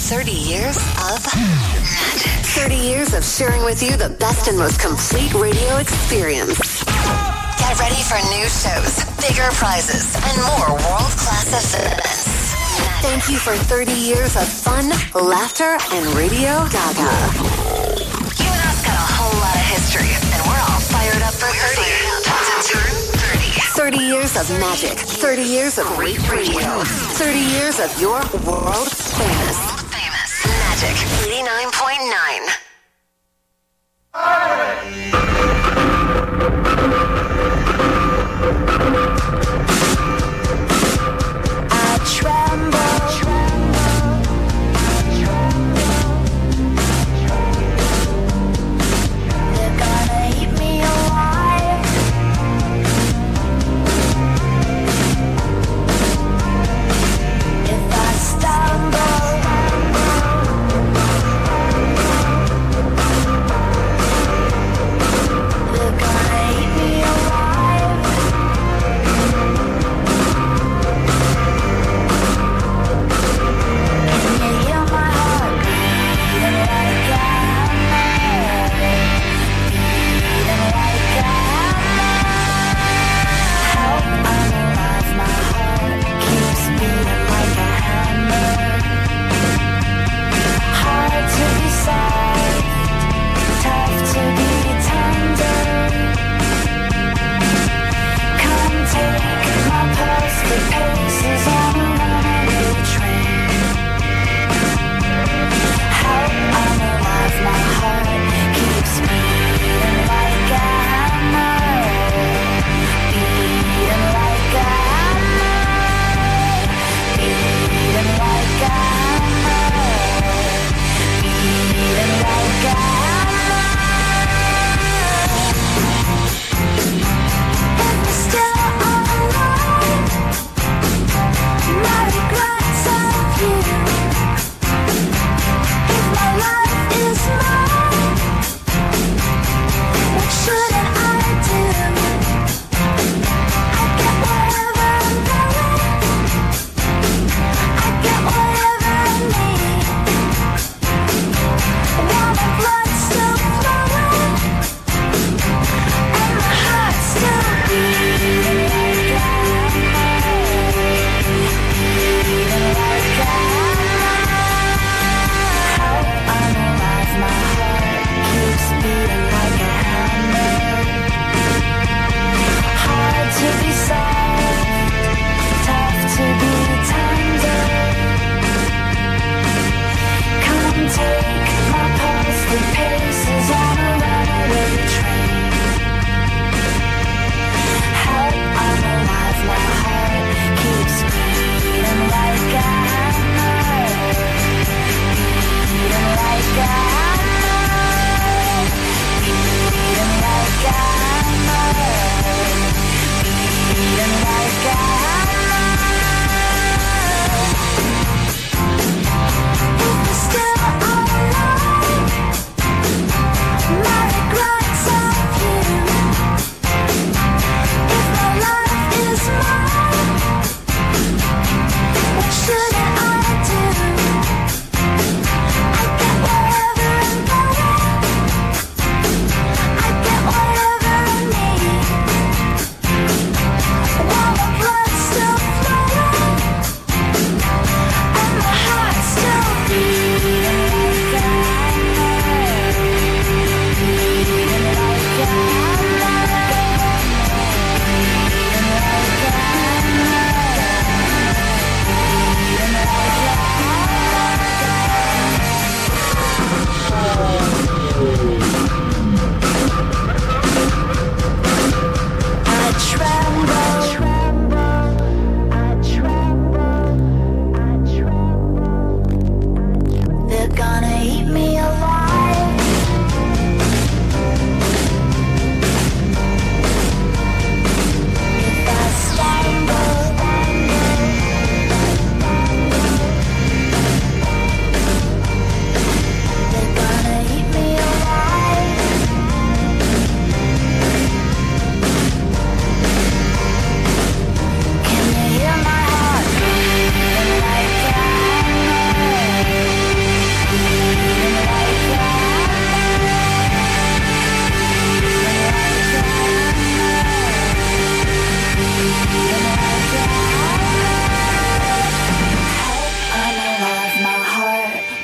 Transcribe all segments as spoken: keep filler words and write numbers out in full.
thirty years of magic. thirty years of sharing with you the best and most complete radio experience. Get ready for new shows, bigger prizes, and more world-class events. Thank you for thirty years of fun, laughter, and Radio Gaga. You and us got a whole lot of history, and we're all fired up for thirty. To turn thirty. thirty years of magic. thirty years of great radio. thirty years of your world famous. World famous. Magic eighty-nine point nine. I tremble. They're gonna eat me alive. If I stumble.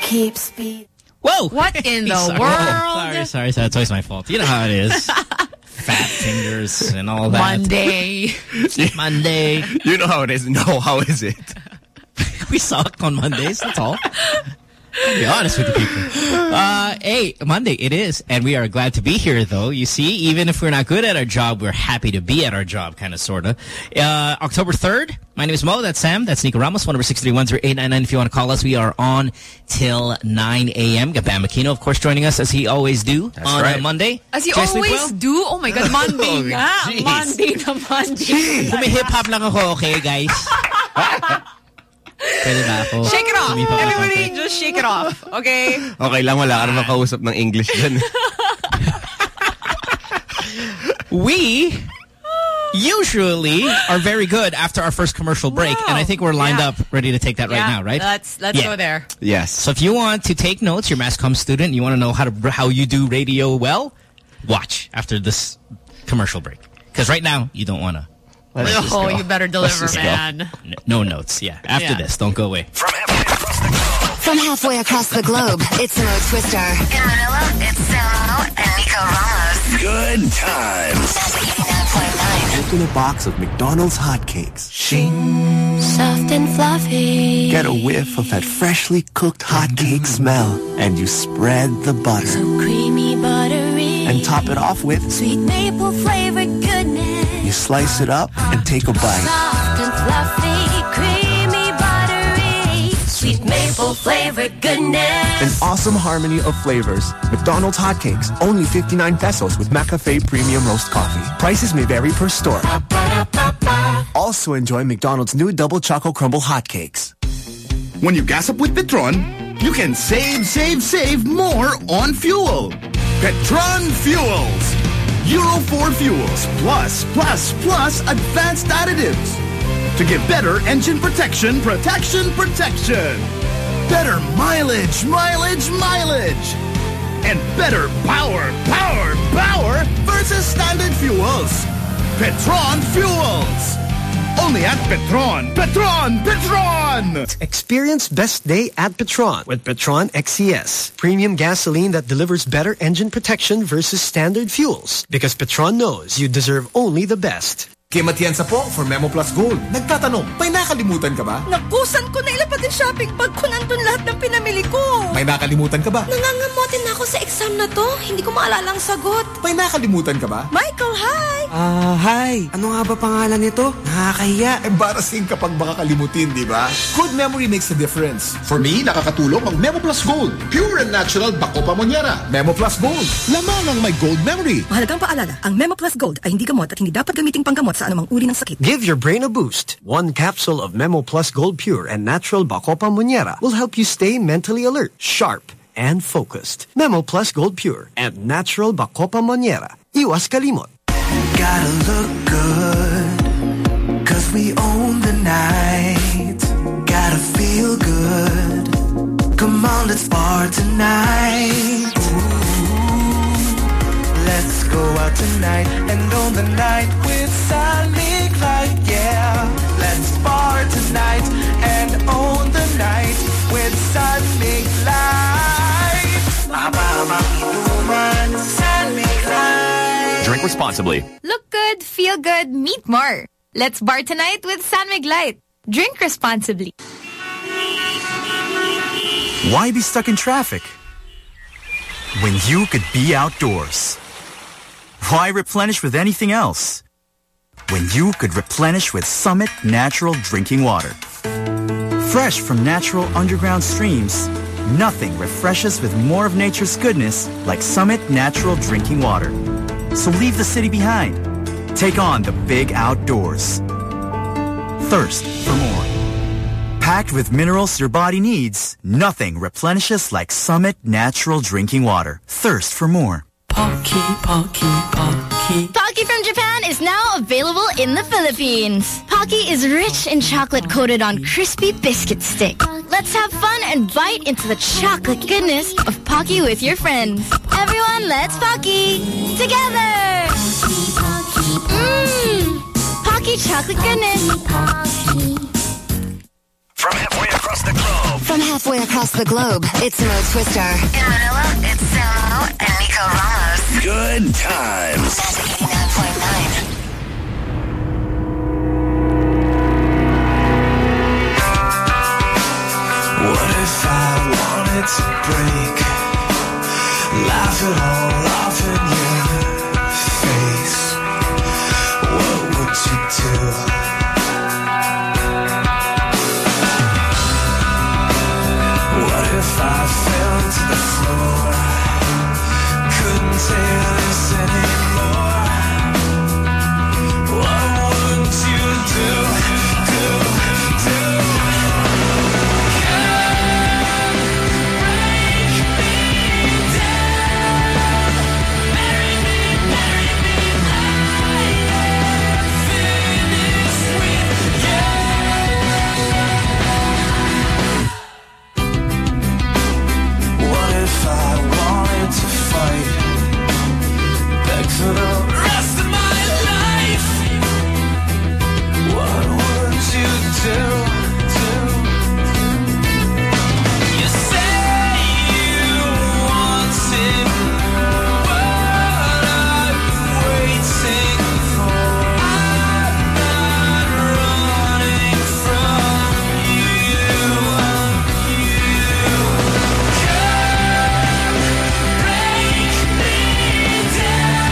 keeps beating. Whoa! What in the sorry. world? Sorry, sorry, sorry. It's always my fault. You know how it is. Fat fingers and all that. Monday. Monday. You know how it is. No, how is it? We suck on Mondays, that's all. I'll be honest with the people. Uh, hey, Monday, it is. And we are glad to be here, though. You see, even if we're not good at our job, we're happy to be at our job, kind of, sort of. Uh, October third, my name is Mo. That's Sam. That's Nico Ramos. Phone number six three one zero eight nine nine. If you want to call us, we are on till nine A M Gabam Aquino, of course, joining us as he always do That's on right. uh, Monday. As you Just always well? do? Oh my God, Monday Oh, nga. geez. Monday na Monday. Hip-hop lang ako, okay, guys? Pwede na ako. Shake it off. Lumipa pa Everybody, konti. just shake it off. Okay? Okay lang, wala ka naman kausap ng English dyan. We usually are very good after our first commercial break, Wow. and I think we're lined Yeah. up ready to take that right yeah, now, right? Let's, let's Yeah. go there. Yes. So if you want to take notes, you're a Mass Comm student, you want to know how to how you do radio well, watch after this commercial break. Because right now, you don't want to. Oh, you better deliver, just go. man. No notes, yeah. After Yeah. this, don't go away. From halfway across the globe, it's Mo Twister. In Manila, it's Samo and Nico Ramos. Good times. eighty-nine point nine. Open a box of McDonald's hotcakes. Shing. Soft and fluffy. Get a whiff of that freshly cooked hotcake smell. And you spread the butter. So creamy, buttery. And top it off with Sweet maple flavored goodness. you slice it up and take a bite. Soft and fluffy, creamy, buttery. Sweet maple flavored goodness. An awesome harmony of flavors. McDonald's hotcakes, only fifty-nine pesos with McCafe Premium Roast Coffee. Prices may vary per store. Also enjoy McDonald's new Double Choco Crumble hotcakes. When you gas up with Petron, you can save, save, save more on fuel. Petron Fuels. Euro four fuels plus, plus, plus advanced additives to give better engine protection, protection, protection. Better mileage, mileage, mileage. And better power, power, power versus standard fuels. Petron Fuels. Only at Petron. Petron! Petron! Experience best day at Petron with Petron X C S. Premium gasoline that delivers better engine protection versus standard fuels. Because Petron knows you deserve only the best. Kim Atienza po for Memo Plus Gold. Nagtatanong, may nakalimutan ka ba? Nakusan ko na ilapag yung shopping bag ko nandun lahat ng pinamili ko. May nakalimutan ka ba? Nangangamotin na ako sa exam na to. Hindi ko maalala ang sagot. May nakalimutan ka ba? Michael, hi! Ah, uh, hi. Ano nga ba pangalan nito? Nakakahiya. Embarrassing kapag baka kalimutin, di ba? Good memory makes a difference. For me, nakakatulong ang Memo Plus Gold. Pure and natural bako pamonyera. Memo Plus Gold. Lamang ang may gold memory. Mahalagang paalala, ang Memo Plus Gold ay hindi gamot at hindi dapat gamiting panggamot sa anumang uri ng sakit. Give your brain a boost. One capsule of Memo Plus Gold Pure and Natural Bacopa Monnieri will help you stay mentally alert, sharp, and focused. Memo Plus Gold Pure and Natural Bacopa Monnieri. Iwas kalimot. Gotta look good, cause we own the night. Gotta feel good, come on, let's bar tonight. Let's go out tonight and own the night with San Mig Light, yeah. Let's bar tonight and own the night with San Mig Light. San Mig Light. Drink responsibly. Look good, feel good, meet more. Let's bar tonight with San Mig Light. Drink responsibly. Why be stuck in traffic when you could be outdoors? Why replenish with anything else when you could replenish with Summit Natural Drinking Water? Fresh from natural underground streams, nothing refreshes with more of nature's goodness like Summit Natural Drinking Water. So leave the city behind. Take on the big outdoors. Thirst for more. Packed with minerals your body needs, nothing replenishes like Summit Natural Drinking Water. Thirst for more. Pocky, Pocky, Pocky. Pocky from Japan is now available in the Philippines. Pocky is rich in chocolate coated on crispy biscuit stick. Let's have fun and bite into the chocolate goodness of Pocky with your friends. Everyone, let's Pocky together. Mmm, Pocky chocolate goodness. From halfway across the globe. From halfway across across the globe, it's Mo Twister. In Manila, it's Samo and Nico Ramos. Good times. Magic eighty-nine point nine. What if I wanted to break? Laugh it all off in your face. What would you do? What if I fell to the floor? Couldn't take this anymore. What would you do? Do, do? For the rest of my life, what would you do? do? You say you wanted more. What are you waiting for? I'm not running from you. You come break me down.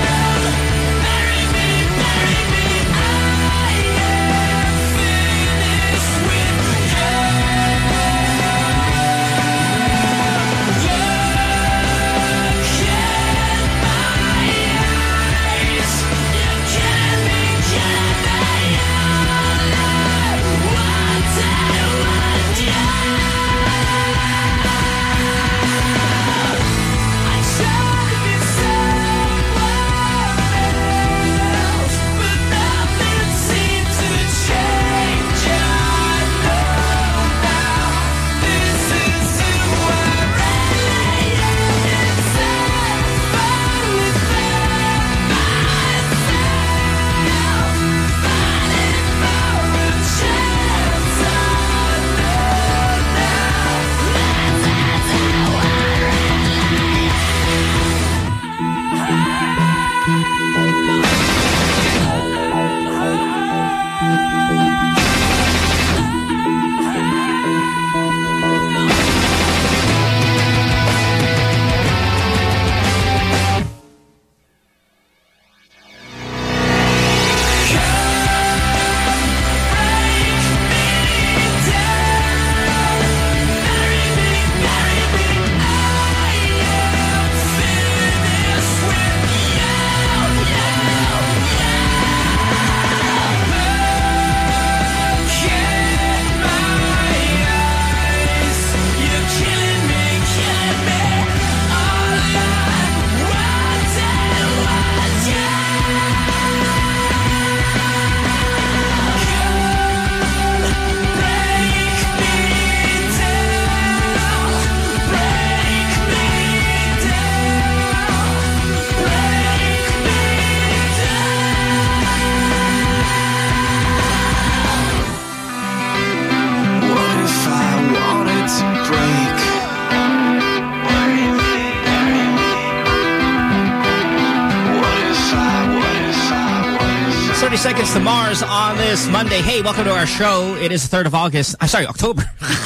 thirty seconds to Mars on this Monday. Hey, welcome to our show. It is the third of August. I'm sorry, October.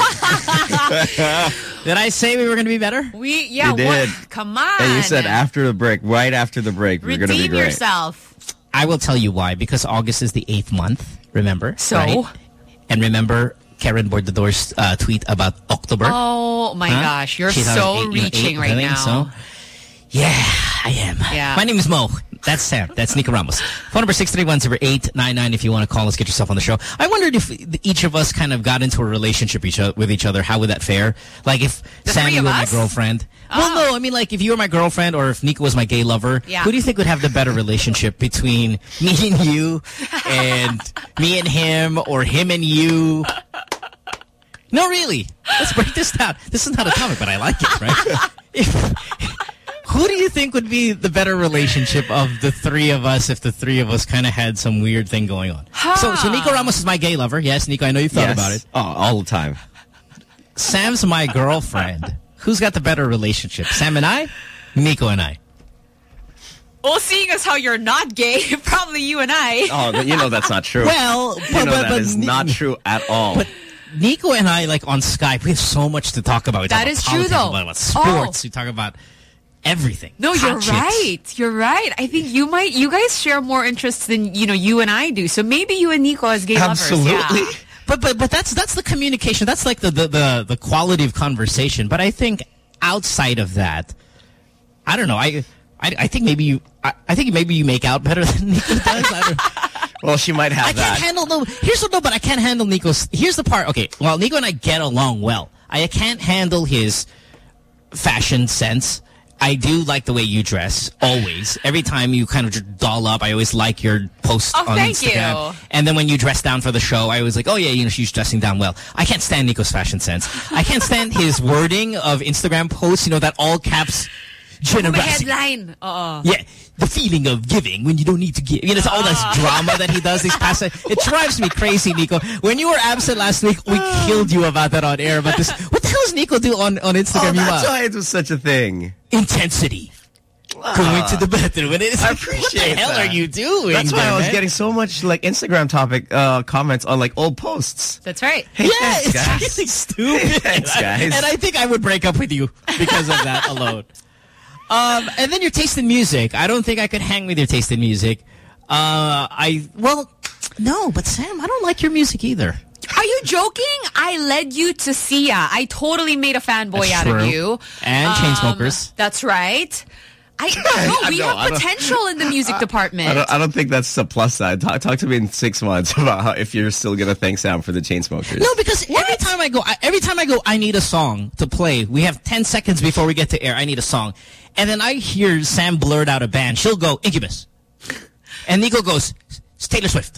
Did I say we were going to be better? We, yeah, you did. What? Come on. And you said after the break, right after the break, we're going to be Redeem great. yourself. I will tell you why. Because August is the eighth month, remember? So? Right? And remember Karen Bordador's uh, tweet about October? Oh, my huh? gosh. You're She's so eight, reaching eight, right now. So, yeah, I am. Yeah. My name is Mo. That's Sam. That's Nico Ramos. Phone number six three one, zero eight nine nine if you want to call us, get yourself on the show. I wondered if each of us kind of got into a relationship each other, with each other, how would that fare? Like if the Sam, you were my us? girlfriend. Oh. Well, no, I mean like if you were my girlfriend or if Nico was my gay lover, yeah. who do you think would have the better relationship between me and you and me and him or him and you? No, really. Let's break this down. This is not a comic, but I like it, right? if, Who do you think would be the better relationship of the three of us if the three of us kind of had some weird thing going on? Huh. So, so Nico Ramos is my gay lover. Yes, Nico, I know you've thought yes. about it. Oh, all the time. Sam's my girlfriend. Who's got the better relationship? Sam and I? Nico and I? Well, seeing as how you're not gay, probably you and I. Oh, you know that's not true. Well, you but, know but, that but, is not true at all. But Nico and I, like on Skype, we have so much to talk about. We that talk is about true, politics, though. We talk about sports. Oh. We talk about everything. No, Hot you're chicks. right. You're right. I think you might. You guys share more interests than you know you and I do. So maybe you and Nico as gay Absolutely. lovers. Yeah. But but but that's that's the communication. That's like the the the, the quality of conversation. But I think outside of that, I don't know. I I, I think maybe you. I, I think maybe you make out better than Nico does. I don't, well, she might have I that. can't handle no. Here's what no, but I can't handle Nico's. Here's the part. Okay, well, Nico and I get along well. I can't handle his fashion sense. I do like the way you dress, always. Every time you kind of doll up, I always like your posts oh, on thank Instagram. You. And then when you dress down for the show, I was like, oh, yeah, you know, she's dressing down well. I can't stand Nico's fashion sense. I can't stand his wording of Instagram posts, you know, that all caps generosity. Headline. Uh-uh. Yeah, the feeling of giving when you don't need to give. You know, it's all this drama that he does these past. It drives me crazy, Nico. When you were absent last week, we killed you about that on air. But this, what the hell does Nico do on, on Instagram? Oh, that's you why it was such a thing. Intensity. Uh, Going to the bathroom. And it's I like, appreciate what the hell that. are you doing? That's why there, I was man? getting so much like Instagram topic uh, comments on like old posts. That's right. Hey, yeah, thanks, it's guys. really stupid. Hey, thanks, guys. And I think I would break up with you because of that alone. Um, and then your taste in music. I don't think I could hang with your taste in music. Uh, I well, no, but Sam, I don't like your music either. Are you joking? I led you to Sia. I totally made a fanboy That's out true. of you. And um, Chainsmokers. That's right. I don't know. We No, I have don't- potential in the music department. I don't, I don't think that's the plus side. Talk, talk to me in six months about how, if you're still gonna thank Sam for the Chainsmokers. No, because what? every time I go, I, every time I go, I need a song to play. We have ten seconds before we get to air. I need a song, and then I hear Sam blurt out a band. She'll go Incubus, and Nico goes it's Taylor Swift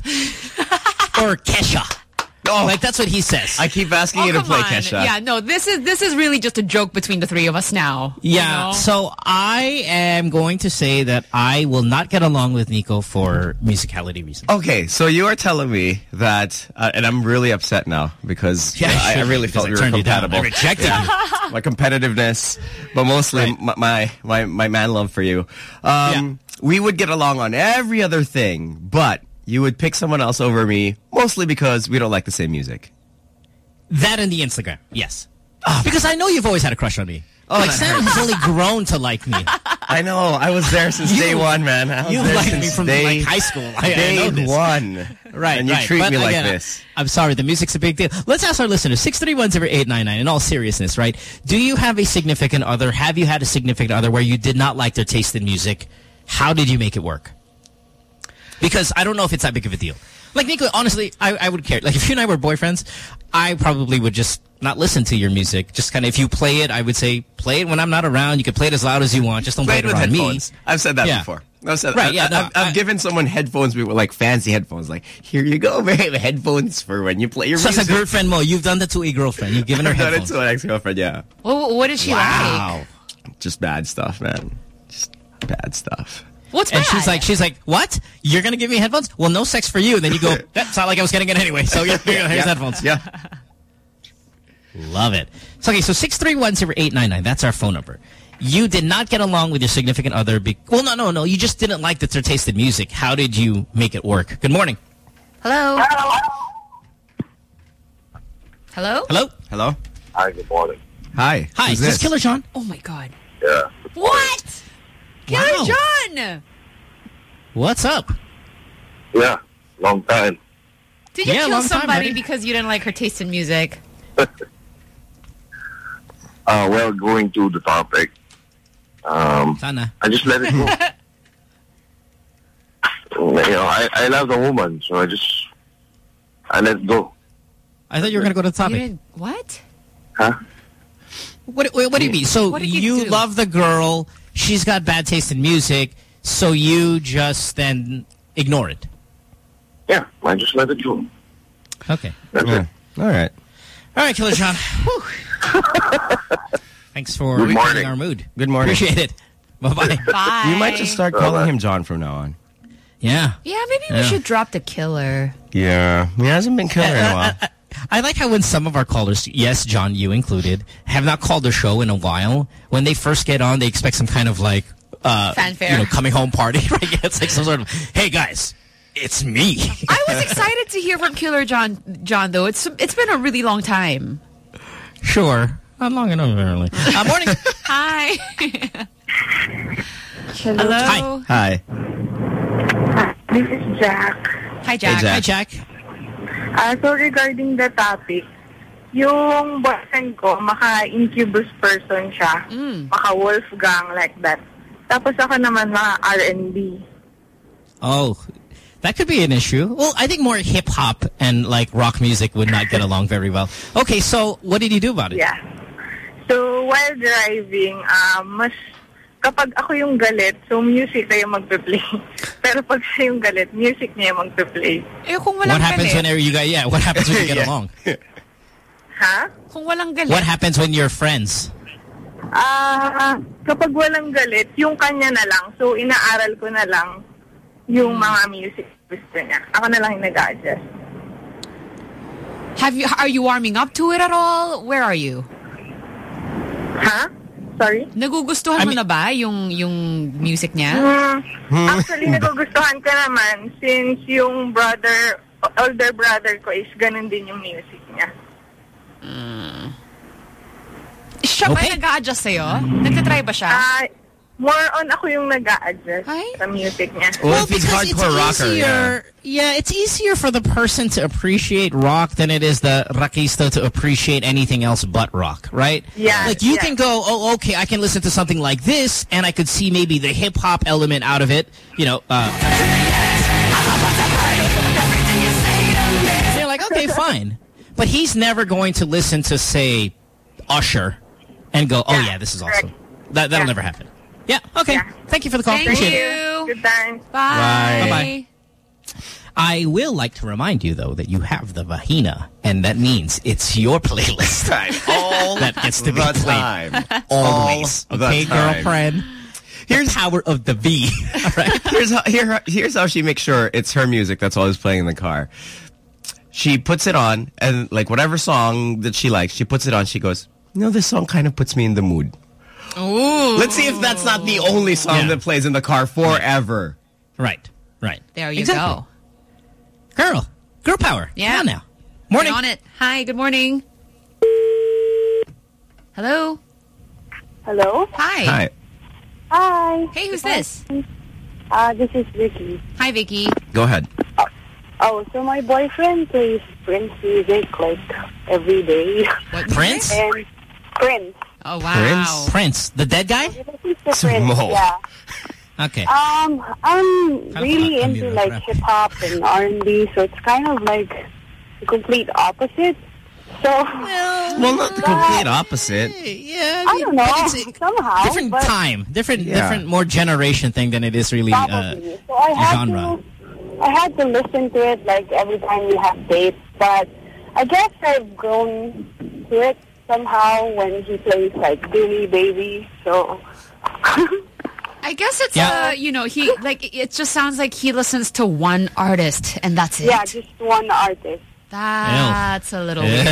or Kesha. Oh, like that's what he says. I keep asking oh, you to come play on. Kesha. Yeah, no, this is this is really just a joke between the three of us now. Yeah, you know? so I am going to say that I will not get along with Nico for musicality reasons. Okay, so you are telling me that, uh, and I'm really upset now because Yeah, uh, I, I really because felt I we were turned you down. compatible. I rejected Yeah. My competitiveness, but mostly Right. my, my my my man love for you. Um, yeah. We would get along on every other thing, but you would pick someone else over me, mostly because we don't like the same music. That and the Instagram, yes. Oh, because I know you've always had a crush on me. Oh, like Sam has only grown to like me. I know. I was there since You- day one, man. I was You there liked since me from day, like high school. I, day I know this. one. Right, and you right. treat But me like again, this. I'm sorry, the music's a big deal. Let's ask our listeners, six three one zero eight nine nine, in all seriousness, right? Do you have a significant other? Have you had a significant other where you did not like their taste in music? How did you make it work? Because I don't know if it's that big of a deal. Like, Nico, honestly, I, I would care. Like, if you and I were boyfriends, I probably would just not listen to your music. Just kind of, if you play it, I would say, play it when I'm not around. You can play it as loud as you want. Just don't play, Play it it with around headphones. me. I've said that Yeah. before. I've said Right, I, yeah, I, no, I've, I've I- given someone headphones, we were like fancy headphones. Like, here you go, babe. Headphones for when you play your So as music. a girlfriend, Mo, you've done that to a girlfriend. You've given her I've done it headphones. to an ex-girlfriend, yeah. Well, what is she Wow. like? Just bad stuff, man. Just bad stuff. What's And bad? she's like, she's like, what? You're going to give me headphones? Well, no sex for you. And then you go, that's not like I was getting it anyway. So here, here, here's Yeah. headphones. Yeah. Love it. So, okay, so six three one zero eight nine nine, that's our phone number. You did not get along with your significant other. Be well, no, no, no. You just didn't like that their taste in music. How did you make it work? Good morning. Hello? Hello? Hello? Hello? Hi, good morning. Hi. Hi, Who's is this this? Killer John? Oh, my God. Yeah. What? Killer Wow. John! What's up? Yeah, long time. Did you Yeah, kill long time, somebody buddy. because you didn't like her taste in music? Uh, well, going to the topic, um, Sana. I just let it go. You know, I, I love the woman, so I just, I let it go. I thought you were going to go to the You topic. didn't, what? Huh? What, what, what do you mean? So What did you you do? love the girl, she's got bad taste in music, so you just then ignore it. Yeah, I just let it go. Okay. That's Yeah. it. All right. All right, Killer John. Whew. Thanks for Good reading morning. our mood. Good morning. Appreciate it. Bye-bye. Bye. You might just start calling him John from now on. Yeah. Yeah, maybe we Yeah. should drop the killer. Yeah. He hasn't been killing in a while. I like how when some of our callers, yes, John, you included, have not called the show in a while, when they first get on, they expect some kind of like, uh, fanfare. You know, coming home party, right? It's like some sort of, hey guys, it's me. I was excited to hear from Killer John, John though. It's It's been a really long time. Sure. Not long enough, apparently. Uh, morning. Hi. Hello. Hello. Hi. Hi. This is Jack. Hi, Jack. Hey, Jack. Hi, Jack. Uh, so regarding the topic, yung boyfriend ko, maka-incubus person siya. Mm. Maka-Wolfgang, like that. Tapos ako naman, maka R and B. Oh, that could be an issue. Well, I think more hip-hop and like rock music would not get along very well. Okay, so what did you do about it? Yeah. So while driving, uh, mas kapag ako yung galit, so music na yung magpe-play. Pero pag siya yung galit, music niya yung magpe-play. Eh, kung walang what happens galit? whenever you guys, yeah, what happens when you get Yeah. along? Ha? Kung walang galit. What happens when you're friends? Ah, uh, kapag walang galit, yung kanya na lang. So inaaral ko na lang yung mga music gusto niya. Ako na lang yung nag-adjust. Have you, are you warming up to it at all? Where are you? Ha? Sorry? Nagugustuhan I mo mean, na ba yung, yung music niya? Mm, actually, nagugustuhan ko naman since yung brother, older brother ko is ganun din yung music niya. Mm. Siya Okay. ba nag-a-adjust sa'yo? Nagtatry ba siya? Ah, more on ako yung nag-a-adjust sa music niya. Well, if he's because hardcore it's rocker, easier, yeah. yeah, it's easier for the person to appreciate rock than it is the rockista to appreciate anything else but rock, right? Yeah. Like you yeah. can go, oh, okay, I can listen to something like this, and I could see maybe the hip hop element out of it. You know, uh, they're like, okay, fine, but he's never going to listen to, say, Usher, and go, oh yeah, this is awesome. That that'll Yeah. never happen. Yeah, okay. Yeah. Thank you for the call. Thank Appreciate you. it. Good time. Bye. Bye-bye. I will like to remind you, though, that you have the Vahina, and that means it's your playlist all that gets to be the played. time. Always. All the Okay, time. girlfriend? Here's the power of the V. All right. Here's how, here, here's how she makes sure it's her music that's always playing in the car. She puts it on, and like whatever song that she likes, she puts it on. She goes, you know, this song kind of puts me in the mood. Ooh. Let's see if that's not the only song Yeah. that plays in the car forever. Right, right. There you Exactly. go. Girl. Girl power. Yeah. Come on now. Morning. Get on it. Hi, good morning. Hello. Hello? Hi. Hi. Hi. Hey, who's this? Uh, this is Vicky. Hi, Vicky. Go ahead. Oh, so my boyfriend plays Prince music like every day. What Prince? And Prince. Oh, wow. Prince? Prince. The dead guy? He's the Prince, Small. yeah. Okay. Um, I'm really I'm into gonna like rap. hip hop and R and B, so it's kind of like the complete opposite. So, Well, not the complete opposite. Yeah, I don't know, but it's a somehow. different but time, different, Yeah. different, more generation thing than it is really uh, probably. So I had genre. to, I had to listen to it like every time we have dates, but I guess I've grown to it somehow when he plays like Do Me Baby, so... I guess it's, Yeah. uh, you know, he, like, it just sounds like he listens to one artist, and that's it. Yeah, just one artist. That's a little weird.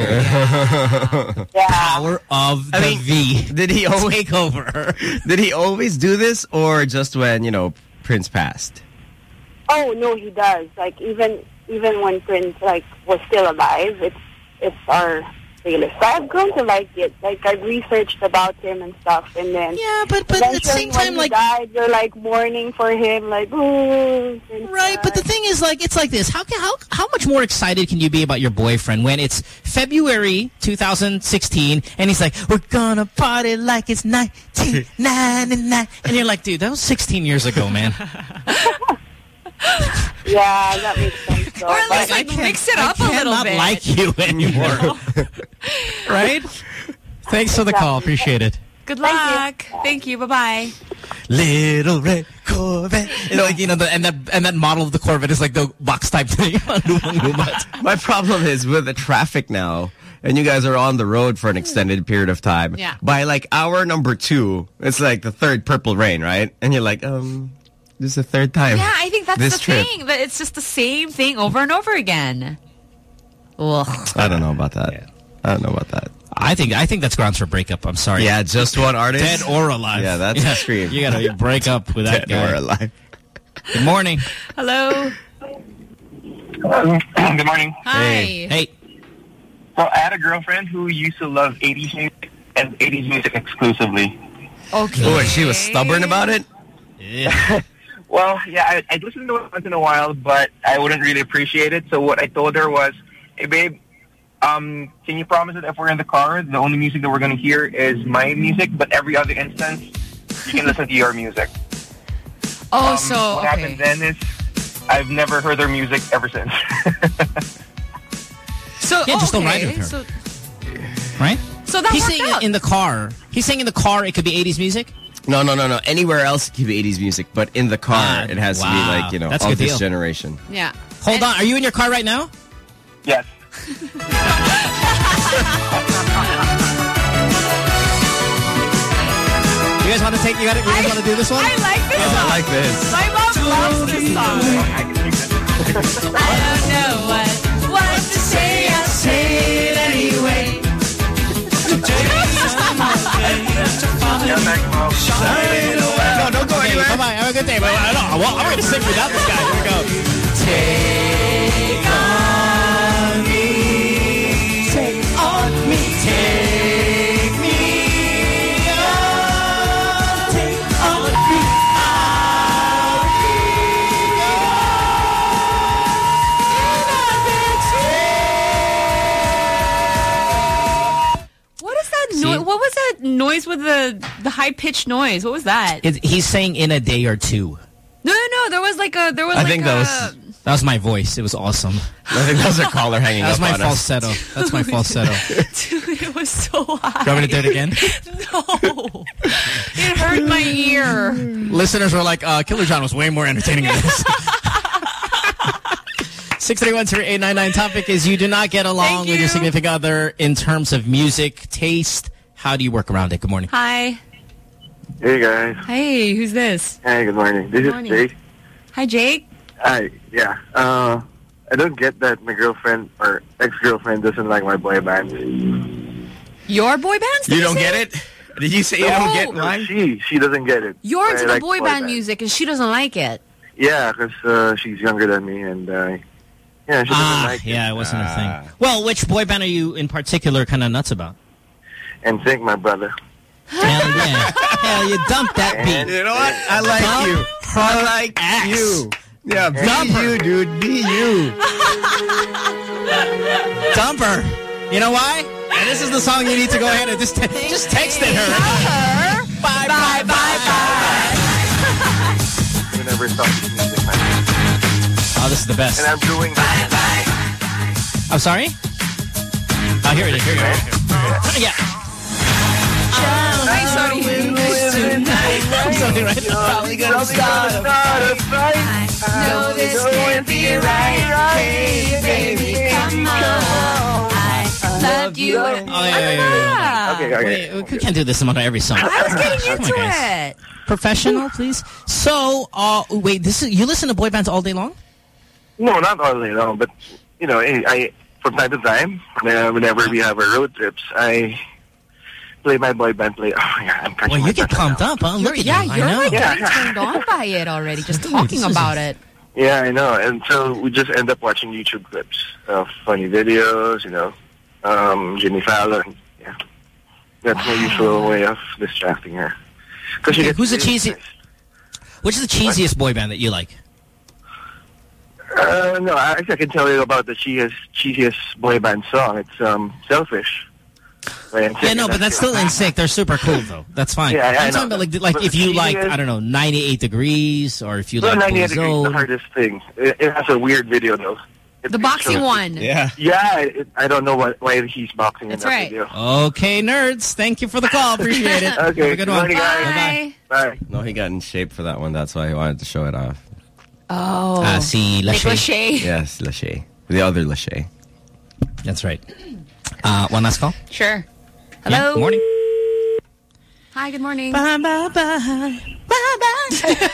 Yeah. Power of the I mean, V. Did he always Take over. Did he always do this, or just when, you know, Prince passed? Oh no, he does. Like even even when Prince like was still alive, it's it's our playlist. So I've grown to like it. Like I've researched about him and stuff, and then Yeah, but but at the eventually same when time, he like died, we're like mourning for him, like ooh. Prince right. But the died. thing is, like, it's like this. How can how how much more excited can you be about your boyfriend when it's February two thousand sixteen and he's like, we're gonna party like it's nineteen ninety-nine, and you're like, dude, that was sixteen years ago, man. Yeah, that makes sense. Though. Or at least, But- like, mix it up a I little cannot bit. like you anymore. Right? Thanks for the call. Appreciate it. Good luck. Thank you. Bye-bye. Little red Corvette. You know, like, you know, the, and that and that model of the Corvette is like the box type thing. My problem is with the traffic now, and you guys are on the road for an extended period of time. Yeah. By like hour number two, it's like the third Purple Rain, right? And you're like, um, this is the third time. Yeah, I think that's this the trip. thing. That it's just the same thing over and over again. Ugh. I don't know about that. Yeah. I don't know about that. I think I think that's grounds for breakup. I'm sorry. Yeah, just one artist? Dead or alive. Yeah, that's yeah. a scream. You gotta break up with that Dead guy. or alive. Good morning. Hello. Um, good morning. Hi. Hey. hey. So I had a girlfriend who used to love eighties music and eighties music exclusively. Okay. Oh, and she was stubborn about it? Yeah. Well, yeah, I, I'd listen to it once in a while, but I wouldn't really appreciate it. So what I told her was, hey, babe, um, can you promise that if we're in the car, the only music that we're going to hear is my music, but every other instance, you can listen to your music. Oh, um, so, What okay. happened then is I've never heard their music ever since. So, yeah, just okay. don't ride with her. So, right? So that He's worked saying out. in the car. He's saying in the car it could be eighties music? No, no, no, no. Anywhere else it could be eighties music, but in the car Ah, it has wow. to be like, you know, That's a of good this deal. generation. Yeah. Hold and on. Are you in your car right now? Yes. You guys want to take, you, gotta, you guys want to do this one? I like this Oh, song. I like this. My mom loves this song. I don't know what, what to say. I'll say it anyway. No, don't go anywhere. Bye-bye. Have a good day. But I don't, well, I'm going to sing without this guy. Here we go. Take on me. Take on me. Take me on. Take on me. What is that noise? What was that noise with the the high pitched noise? What was that? It, he's saying in a day or two. No, no, no. There was like a. There was I like think a. that was that was my voice. It was awesome. I think that was a caller hanging That was up my on us. falsetto. That's my falsetto. Dude, it was so high. Do you want me to do it again? No, it hurt my ear. Listeners were like, uh, Killer John was way more entertaining than this. six three one zero eight nine nine. Topic is you do not get along with your significant other in terms of music, taste. How do you work around it? Good morning. Hi. Hey, guys. Hey, who's this? Hey, good morning. This Good is morning. Jake. Hi, Jake. Hi, yeah. Uh, I don't get that my girlfriend or ex-girlfriend doesn't like my boy bands. Your boy bands? You don't get it? Did you say you don't get No, mine? she, she doesn't get it. You're I into the like boy band bands. music, and she doesn't like it. Yeah, because uh, she's younger than me, and uh, yeah, she doesn't Ah, like it. yeah, it wasn't a thing. Well, which boy band are you in particular kind of nuts about? And think my brother. Hell yeah. Hell, you dumped that beat. You know what? I like Dump you. her I like ass. you. Yeah, be Dump her. you, dude. Be you. Dump her. You know why? And this is the song you need to go ahead and just, te just text it her. Bye, bye, bye, bye. You never stop this music, man. Oh, this is the best. And I'm doing Bye, bye. I'm sorry? Oh, here it is. Here you go. Yeah. I'm sorry. Something right Probably gonna start a fight. I know this can't be right. Hey, baby, come on. I love you. Oh, yeah, yeah, yeah, yeah. Okay, okay. Wait, we can't do this on every song. I was getting Come into on, guys. it. Professional, please. So, uh, wait, this is you listen to boy bands all day long? No, not all day long, but, you know, I, I from time to time, whenever we have our road trips, I play my boy band play. Oh, yeah, I'm catching Well, my you get breath pumped now. up, huh? Look at Yeah, you. I you're know. like Yeah. getting turned on by it already, just Dude, talking this is- about it. Yeah, I know. And so we just end up watching YouTube clips of funny videos, you know, um, Jimmy Fallon. Yeah. That's my usual way of distracting her. Cause she Okay, gets who's the really cheesy? pissed. Which is the cheesiest boy band that you like? Uh, no, I, I can tell you about the cheesiest, cheesiest boy band song. It's um, Selfish. Yeah, no, but that's still in sync. They're super cool, though. That's fine. Yeah, yeah, I I'm talking know. about like, like But if you the like, thing is- I don't know, ninety-eight degrees, or if you No, like ninety-eight degrees is the Zone. hardest thing. It, it has a weird video, though. It, The boxing one. Yeah. Yeah, it, I don't know what, why he's boxing That's in that right. video. Okay, nerds. Thank you for the call. Appreciate it. Okay, Have a good good one. morning, guys. Bye-bye. Bye. No, he got in shape for that one. That's why he wanted to show it off. Oh. Ah, si Nick Lachey. Lachey. Yes, Lachey. The other Lachey. That's right. Uh, one last call. Sure. Yeah, Hello. good morning. Hi, good morning. Bye, bye, bye. Bye, bye.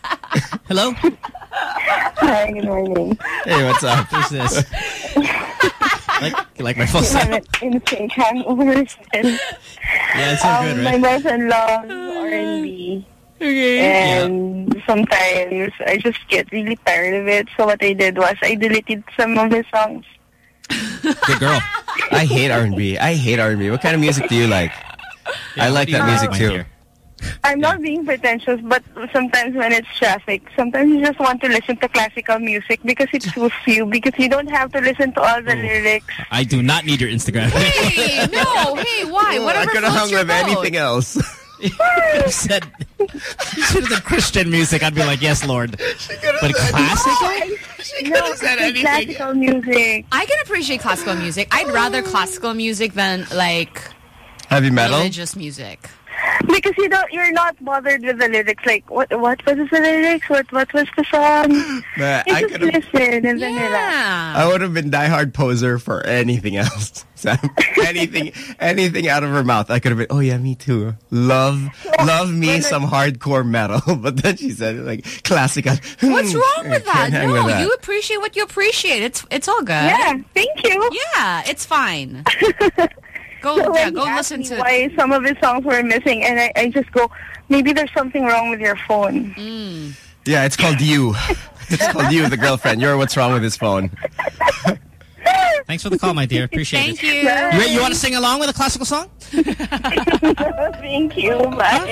Hello? Hi, good morning. Hey, what's up? Who's this? Like, like my full I set. have an insane hangover still. Yeah, it's so um, good, right? My boyfriend loves R and B. Okay. And yeah. sometimes I just get really tired of it. So what I did was I deleted some of his songs. Good girl. I hate R and B. I hate R and B. What kind of music do you like? Yeah, I like that music like, too. I'm not being pretentious, but sometimes when it's traffic, sometimes you just want to listen to classical music because it suits you, because you don't have to listen to all the oh. lyrics. I do not need your Instagram. Hey, no, hey, why? Whatever I could have hung with anything else. You said, you should have said Christian music. I'd be like, yes, Lord. But classical? She could have said anything. Classical music. I can appreciate classical music. I'd rather classical music than like heavy metal, religious music. Because you don't, you're not bothered with the lyrics. Like, what, what was the lyrics? What, what was the song? But you I just listen and then yeah. relax. I would have been diehard poser for anything else. anything, anything out of her mouth. I could have been. Oh yeah, me too. Love, love me some hardcore metal. But then she said like classical. What's wrong with that? hang No, with that. you appreciate what you appreciate. It's it's all good. Yeah, thank you. Yeah, it's fine. Go, So yeah, when go he asked listen me to why some of his songs were missing, and I, I just go, maybe there's something wrong with your phone. Mm. Yeah, it's called you. It's called you, the girlfriend. You're what's wrong with his phone. Thanks for the call, my dear. Appreciate Thank it. you. You, you want to sing along with a classical song? Thank you. Bye.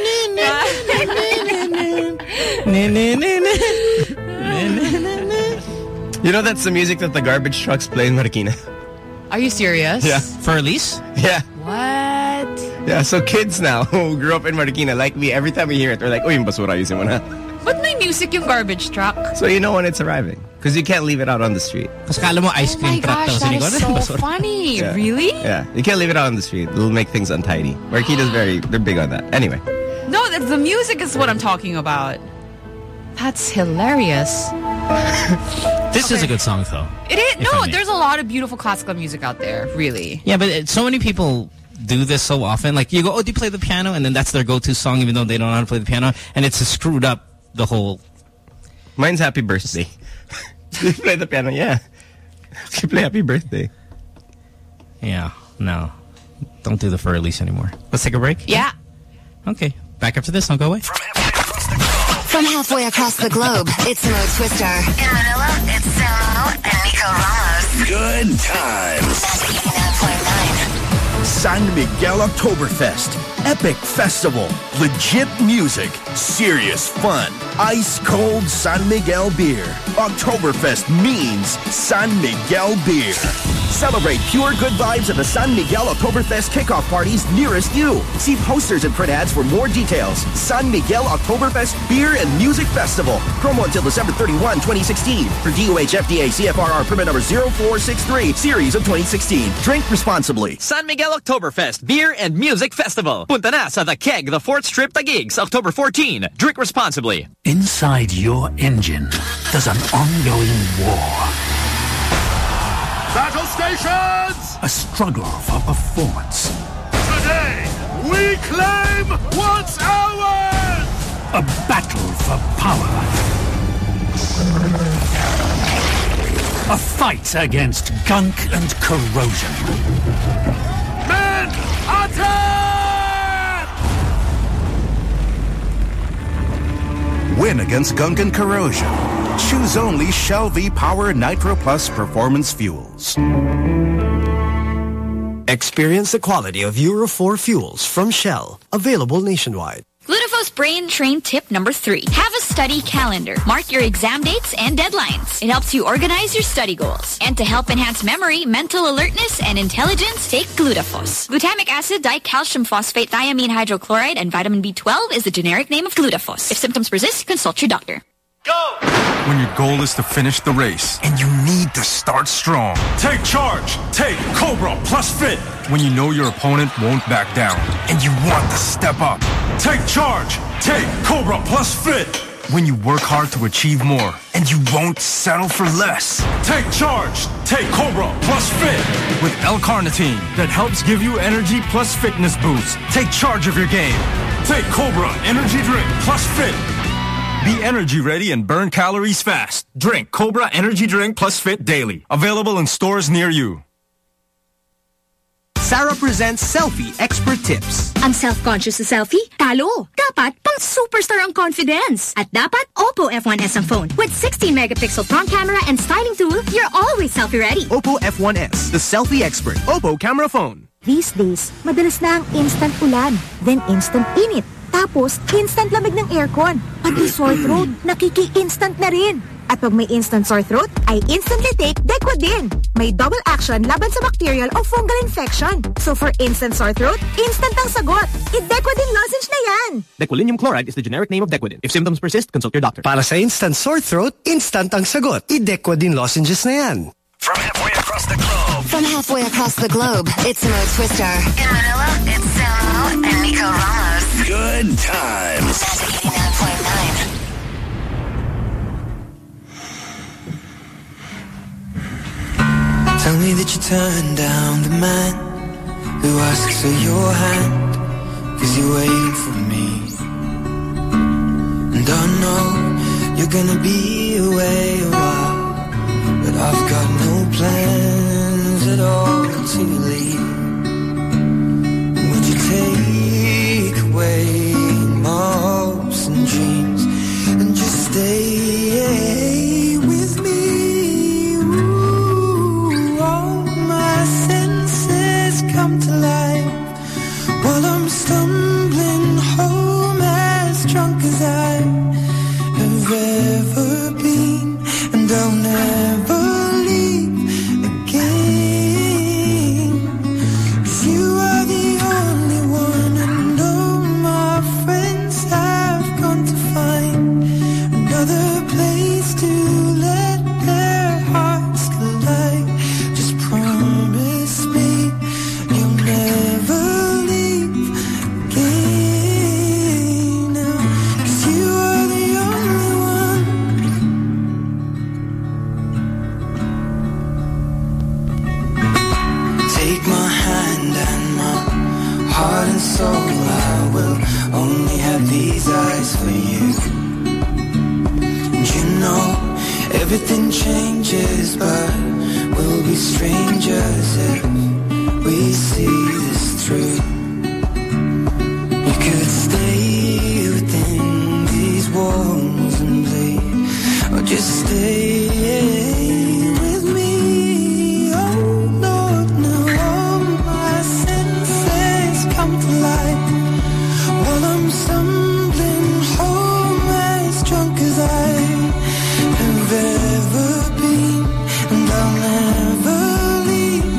You know that's the music that the garbage trucks play in Marikina. Are you serious? Yeah. For Elise? Yeah. What? Yeah, so kids now who grew up in Marikina, like me, every time we hear it, they're like, oh, yung basura, ayusin mo na. But may music yung garbage truck. So you know when it's arriving. Because you can't leave it out on the street. Kasi kala mo ice Oh my cream truck gosh, daw. that is so Basura. funny. Yeah. Really? Yeah, you can't leave it out on the street. It'll make things untidy. Marikina's very, they're big on that. Anyway. No, that's, the music is what I'm talking about. That's hilarious. This Okay. is a good song, though. It is. If I No, may. there's a lot of beautiful classical music out there, really. Yeah, but it, so many people do this so often. Like, you go, oh, do you play the piano? And then that's their go-to song, even though they don't know how to play the piano. And it's screwed up the whole... Mine's Happy Birthday. Do you play the piano? Yeah. You play Happy Birthday. Yeah, no. Don't do the For Elise anymore. Let's take a break? Yeah. Okay. Back after this. Don't go away. From halfway across the globe, it's Mo Twister. In Manila, it's Samo and Nico Ramos. Good times. eighty-nine point nine. San Miguel Oktoberfest. Epic festival. Legit music. Serious fun. Ice cold San Miguel beer. Oktoberfest means San Miguel beer. Celebrate pure good vibes at the San Miguel Oktoberfest kickoff parties nearest you. See posters and print ads for more details. San Miguel Oktoberfest Beer and Music Festival. Promo until December thirty-first, twenty sixteen. For D O H F D A C F R R permit number zero four six three, series of twenty sixteen. Drink responsibly. San Miguel Oktoberfest Beer and Music Festival. Punta na sa The Keg, the fourth Strip Taguigs, October fourteenth. Drink responsibly. Inside your engine, there's an ongoing war. Battle stations! A struggle for performance. Today, we claim what's ours! A battle for power. A fight against gunk and corrosion. Men, attack! Win against gunk and corrosion. Choose only Shell V-Power Nitro Plus Performance Fuels. Experience the quality of Euro four fuels from Shell. Available nationwide. Glutafos Brain Train tip number three. Have a study calendar. Mark your exam dates and deadlines. It helps you organize your study goals. And to help enhance memory, mental alertness, and intelligence, take Glutafos. Glutamic acid, dicalcium phosphate, thiamine hydrochloride, and vitamin B twelve is the generic name of Glutafos. If symptoms persist, consult your doctor. When your goal is to finish the race and you need to start strong, Take charge. Take Cobra Plus Fit. when you know your opponent won't back down and you want to step up, Take charge. Take Cobra Plus Fit. when you work hard to achieve more and you won't settle for less. Take charge. Take Cobra Plus Fit. With L-carnitine that helps give you energy plus fitness boost. Take charge of your game. Take Cobra Energy Drink Plus Fit. Be energy ready and burn calories fast. Drink Cobra Energy Drink Plus Fit daily. Available in stores near you. Sarah presents Selfie Expert Tips. Ang self-conscious sa selfie? Talo. Dapat pang superstar ang confidence. At dapat Oppo F one S ang phone. With sixteen megapixel front camera and styling tool, you're always selfie ready. Oppo F one S, the selfie expert. Oppo camera phone. These days, madalas na ang instant ulan, then instant init. Tapos, instant lamig ng aircon. Pati sore throat, nakiki-instant na rin. At pag may instant sore throat, ay instantly take Dequadin. May double action laban sa bacterial o fungal infection. So for instant sore throat, instant ang sagot. I-Dequadin lozenge na yan. Dequalinium chloride is the generic name of Dequadin. If symptoms persist, consult your doctor. Para sa instant sore throat, instant ang sagot. I-Dequadin lozenges na yan. From halfway across the globe. From halfway across the globe, it's Mo Twister. In Manila, it's Samo and Nico Ramos. Good times. Magic eighty-nine point nine. Tell me that you turned down the man who asks for your hand, 'cause you're waiting for me. And I know you're gonna be away a while, but I've got no plans at all to leave. Would you take away my hopes and dreams and just stay with me? Ooh, all my senses come to life while I'm stumbling home as drunk as I have ever been, and I'll never leave again. 'Cause you are the only one, and all my friends have gone to find another place to let their hearts collide. Just promise me you'll never leave again. 'Cause you are the only one. Take my hand and my heart and soul. I will only have these eyes for you. And you know everything changes, but we'll be strangers if we see this through. You could stay within these walls and bleed, or just stay with me. Oh Lord, now all my senses come to life while I'm stumbling home as drunk as I have ever been, and I'll never leave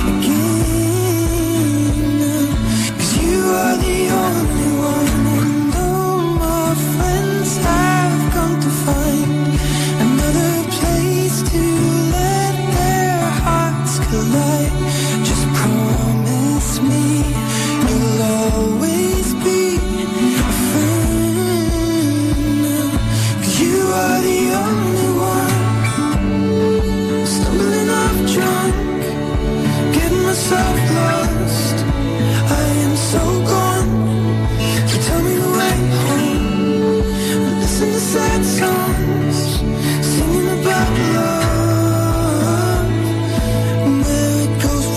again. 'Cause you are the only one, and all my friends have come to find another place to let their hearts collide. Just promise me you'll always be a friend. 'Cause you are the only one. Stumbling off drunk, getting myself lost. I am so gone. So tell me the way home. Listen to sad songs, singing about love, and where it goes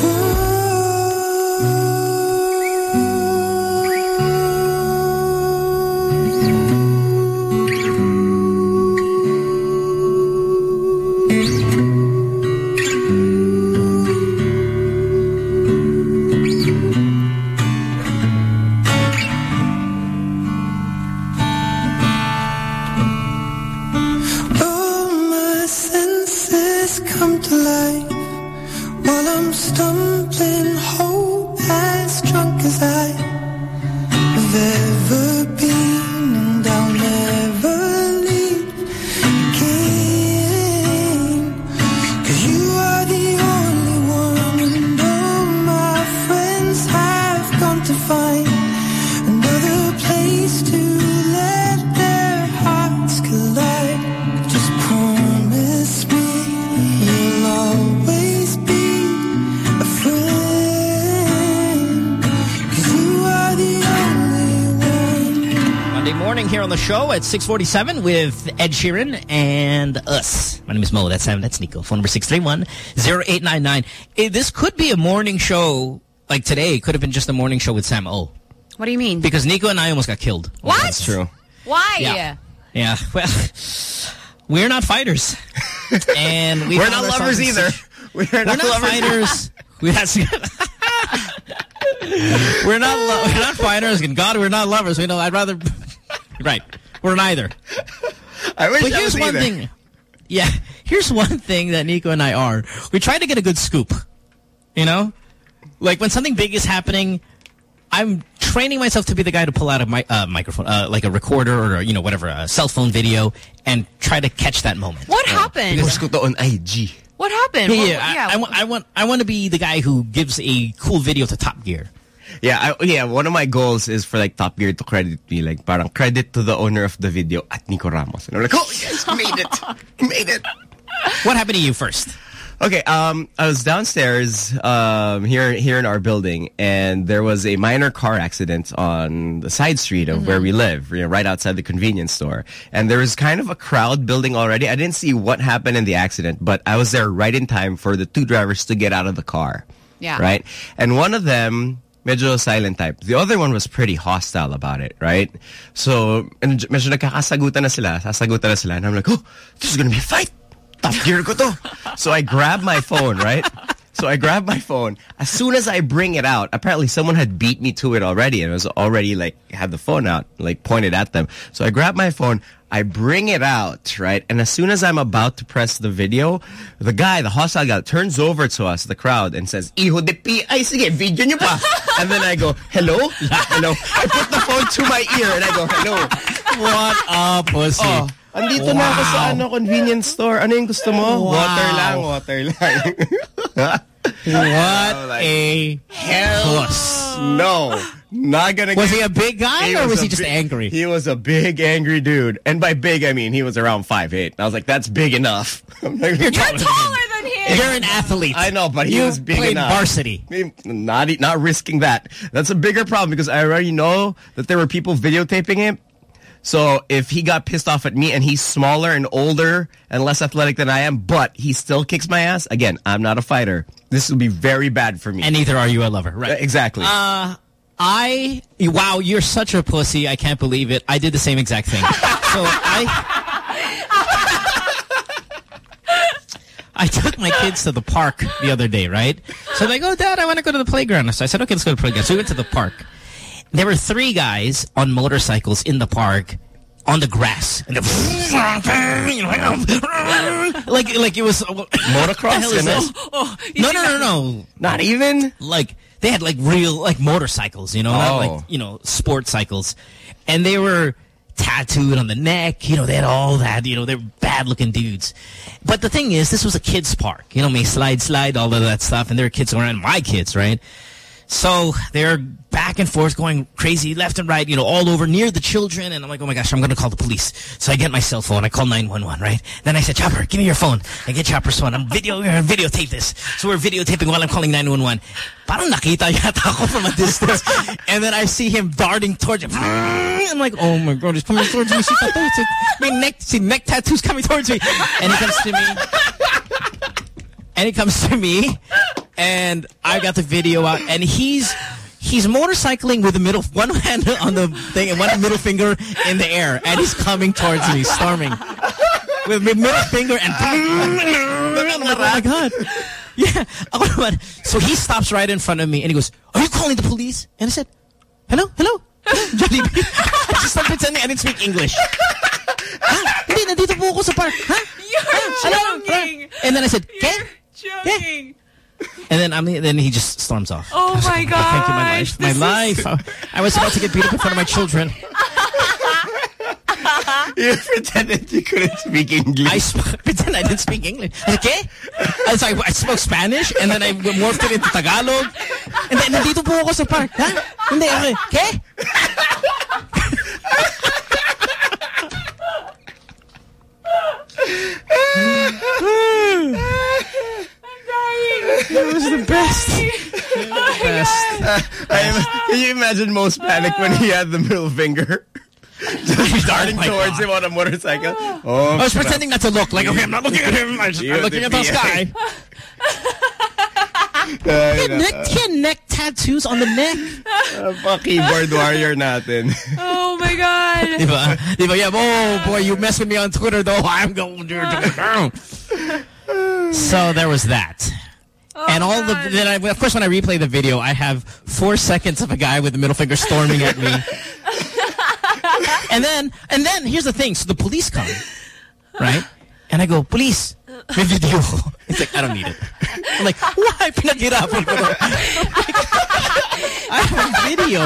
all my senses come to life while I'm stumbling home as drunk as I have ever been, and I'll never leave again. 'Cause you are the only one, and all my friends have gone to find another place to let their hearts collide. Just promise me you'll always be a friend. 'Cause you are the only one. Monday morning here on the show at six forty-seven with Ed Sheeran and us. My name is Mo. That's Sam. That's Nico. Phone number six three one, zero eight nine nine. Eh, This could be a morning show like today could have been just a morning show with Sam O. What do you mean? Because Nico and I almost got killed. What? That's true. Why? Yeah. Yeah. Well, we're not fighters. And we we're not lovers either. We're not, we're not lovers. fighters. We're not, we're not, lo we're not fighters. And God, we're not lovers. We know. I'd rather. Right. We're neither. I wish but I here's was one either. thing. Yeah. Here's one thing that Nico and I are. We try to get a good scoop. You know? Like when something big is happening, I'm training myself to be the guy to pull out a mi uh, microphone, uh, like a recorder or, you know, whatever, a cell phone video, and try to catch that moment. What uh, happened? Post ko to on I G. What happened? Yeah, what, yeah, yeah. I, I, want, I want, I want to be the guy who gives a cool video to Top Gear. Yeah, I, yeah. One of my goals is for like Top Gear to credit me, like parang credit to the owner of the video at Nico Ramos, and I'm like, oh yes, made it, made it. What happened to you first? Okay, um, I was downstairs um, here here in our building, and there was a minor car accident on the side street of mm-hmm. where we live, you know, right outside the convenience store. And there was kind of a crowd building already. I didn't see what happened in the accident, but I was there right in time for the two drivers to get out of the car. Yeah. Right? And one of them, medyo silent type. The other one was pretty hostile about it, right? So, and medyo nagkakasagutan na sila, sasagutan na sila, and I'm like, oh, this is gonna be a fight. Top Gear ko to. So I grab my phone, right? So I grab my phone. As soon as I bring it out, apparently someone had beat me to it already, and it was already like, had the phone out, like pointed at them. So I grab my phone, I bring it out, right? And as soon as I'm about to press the video, the guy, the hostile guy, turns over to us, the crowd, and says, Iho de pi, ay sige, video nyo pa. And then I go, hello? Hello? I put the phone to my ear, and I go, hello. What a pussy. Oh. Andito wow. na ako sa ano, convenience store. Ano yung gusto mo? Wow. Water lang, water lang. What like, a hell puss. No. Not gonna Was get, he a big guy he or was, was he just big, angry? He was a big, angry dude. And by big, I mean he was around five eight. I was like, that's big enough. You're, You're taller, taller than him. than him. You're an athlete. I know, but he you was big played enough. varsity. Not, not risking that. That's a bigger problem because I already know that there were people videotaping him. So if he got pissed off at me and he's smaller and older and less athletic than I am, but he still kicks my ass, again, I'm not a fighter. This would be very bad for me. And neither are you a lover, right? Exactly. Uh, I, wow, you're such a pussy. I can't believe it. I did the same exact thing. So I, I took my kids to the park the other day, right? So they go, Dad, I want to go to the playground. So I said, okay, let's go to the playground. So we went to the park. There were three guys on motorcycles in the park on the grass. And like, like it was... Motocross? What the hell is this? Oh, no, no, no, no. Not even? Like, they had like real, like motorcycles, you know? Oh. Not like, you know, sports cycles. And they were tattooed on the neck. You know, they had all that. You know, they were bad-looking dudes. But the thing is, this was a kid's park. You know, may slide, slide, all of that stuff. And there were kids around, my kids, right? So they're back and forth going crazy left and right, you know, all over near the children. And I'm like, oh, my gosh, I'm going to call the police. So I get my cell phone. I call nine one one, right? Then I said, Chopper, give me your phone. I get Chopper's phone. I'm video, we're gonna videotape this. So we're videotaping while I'm calling nine one one. Parang nakita yata ako from a distance. And then I see him darting towards him. I'm like, oh, my God, he's coming towards me. My neck, see, neck tattoo's coming towards me. And he comes to me. And he comes to me. And I got the video out, and he's he's motorcycling with the middle one hand on the thing and one middle finger in the air, and he's coming towards me, storming with my middle finger and I'm like, oh my God, yeah. So he stops right in front of me, and he goes, "Are you calling the police?" And I said, "Hello, hello, Jollibee." I just started pretending I didn't speak English. Huh? Hindi, nandito po ako sa park. Huh? You're joking. And then I said, "Ke? Joking." And then I mean, then he just storms off. Oh my like, God! Thank you, my life. My life. I, I was about to get beat up in front of my children. You pretended you couldn't speak English. I pretended I didn't speak English. Okay? I, was like, I spoke Spanish, and then I morphed it into Tagalog. And then, nandito po ako sa park. Ha? Hindi, okay. Okay? It was the best. The best. Uh, I, can you imagine most panic when he had the middle finger? Just darting oh towards God. him on a motorcycle. Oh, I was pretending not to look. Like, okay, I'm not looking at him. I'm, just, I'm looking at the sky. he, had neck, he had neck tattoos on the neck. Uh, keyboard warrior natin. Oh my God. Diba? Diba? Yeah. Oh boy, you mess with me on Twitter though. I'm going to. So there was that. Oh, and all God. the then I, of course when I replay the video, I have four seconds of a guy with the middle finger storming at me. and then and then here's the thing. So the police come, right? And I go, police, may video. It's like, I don't need it. I'm like, why? Pinaghirapan ko. I have a video.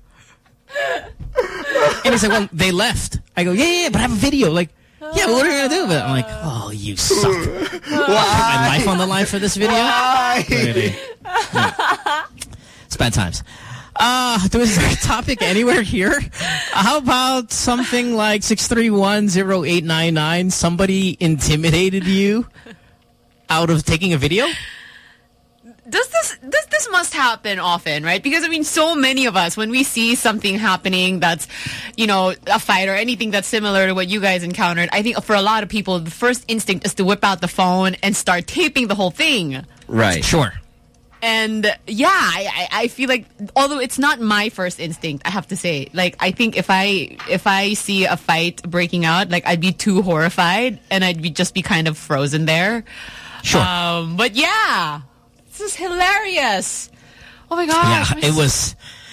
And he's like, well, they left. I go, yeah, yeah, yeah, but I have a video. Like, yeah, but what are you going to do? But I'm like, oh, you suck. Why? Put my life on the line for this video? Why? Really? Yeah. It's bad times. Uh, is there a topic anywhere here? How about something like six three one, zero eight nine nine? Somebody intimidated you out of taking a video? Does this, this this must happen often, right? Because, I mean, so many of us, when we see something happening that's, you know, a fight or anything that's similar to what you guys encountered, I think for a lot of people, the first instinct is to whip out the phone and start taping the whole thing. Right. Sure. And yeah, I, I feel like, although it's not my first instinct, I have to say, like, I think if I if I see a fight breaking out, like, I'd be too horrified and I'd be just be kind of frozen there. Sure. Um, but yeah, this is hilarious. Oh my gosh. Yeah, it was.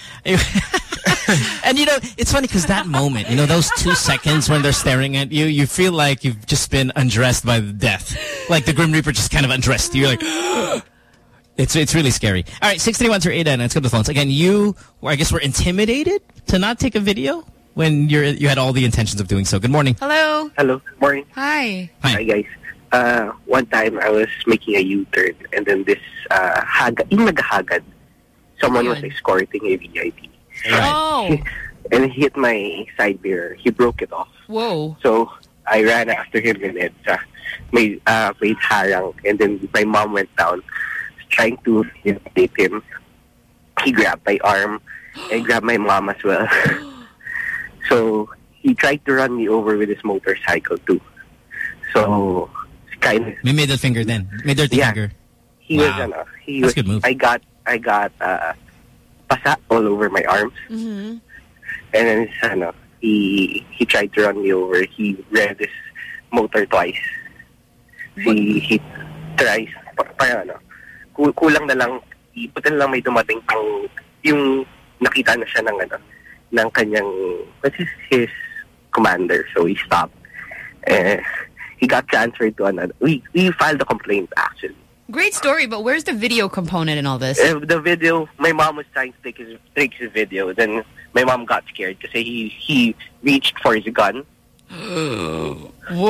And you know, it's funny because that moment, you know, those two seconds when they're staring at you, you feel like you've just been undressed by death. Like the Grim Reaper just kind of undressed you. You're like, It's it's really scary. All right, six three one, zero eight nine nine. Let's go to the phones. Again, you, I guess, were intimidated to not take a video when you're you had all the intentions of doing so. Good morning. Hello. Hello. Good morning. Hi. Hi. Hi, guys. Uh, one time I was making a U-turn and then this uh, hagad, yung naghahagad, someone was escorting a V I P. Oh. And he hit my side mirror. He broke it off. Whoa. So I ran after him and it uh, made, uh, made harang. And then my mom went down trying to intimidate him. He grabbed my arm and grabbed my mom as well. So he tried to run me over with his motorcycle too. So kind of... May middle finger then. May dirty yeah, finger. He wow. was, ano, he That's was, a good move. I got, I got, uh, pasa all over my arms. Mm-hmm. And then, ano, he, he tried to run me over. He read his motor twice. He, he tries, parang ano, kulang na lang, iputan lang may dumating pang, yung nakita na siya ng, ano, ng kanyang, what's his, his commander. So he stopped. Uh, he got transferred to another. We, we filed a complaint, actually. Great story, but where's the video component in all this? Uh, the video, my mom was trying to take his, take his video. Then my mom got scared because he, he reached for his gun. Whoa.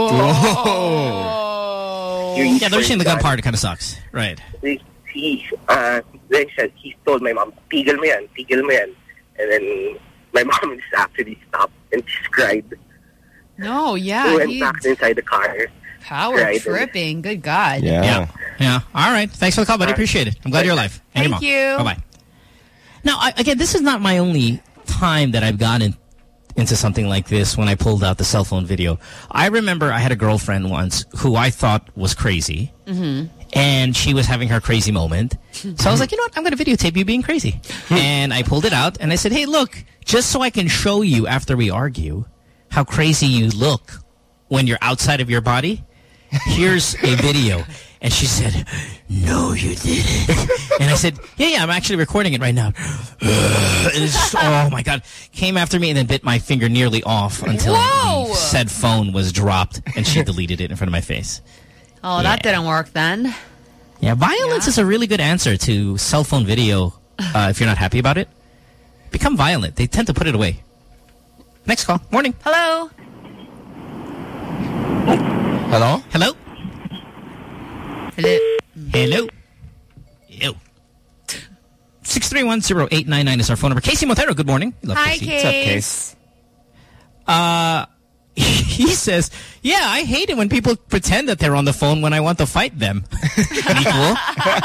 Whoa. Yeah, the reaching the gun part kind of sucks. Right. He, he, uh, then said, he told my mom, tigil mo yan, tigil mo yan. And then my mom just actually stopped and just cried. No, yeah. He went he... back inside the car. Power cried tripping. Good God. Yeah. yeah. Yeah. All right. Thanks for the call, buddy. Appreciate it. I'm glad you're alive. And Thank your you. Bye-bye. Now, I, again, this is not my only time that I've gotten into something like this when I pulled out the cell phone video. I remember I had a girlfriend once who I thought was crazy. Mm-hmm. And she was having her crazy moment. So I was like, you know what? I'm going to videotape you being crazy. And I pulled it out and I said, hey, look, just so I can show you after we argue how crazy you look when you're outside of your body, here's a video. And she said, no, you didn't. And I said, yeah, yeah, I'm actually recording it right now. And it's just, oh, my God. Came after me and then bit my finger nearly off until Whoa. the said phone was dropped and she deleted it in front of my face. Oh, that yeah. didn't work then. Yeah, violence yeah. is a really good answer to cell phone video uh, if you're not happy about it. Become violent. They tend to put it away. Next call. Morning. Hello. Hello? Hello? Hello. Hello? Hello. six three one, zero eight nine nine is our phone number. Casey Montero, good morning. Love Hi, Casey. Case. What's up, Case? Uh... He says, yeah, I hate it when people pretend that they're on the phone when I want to fight them. Equal.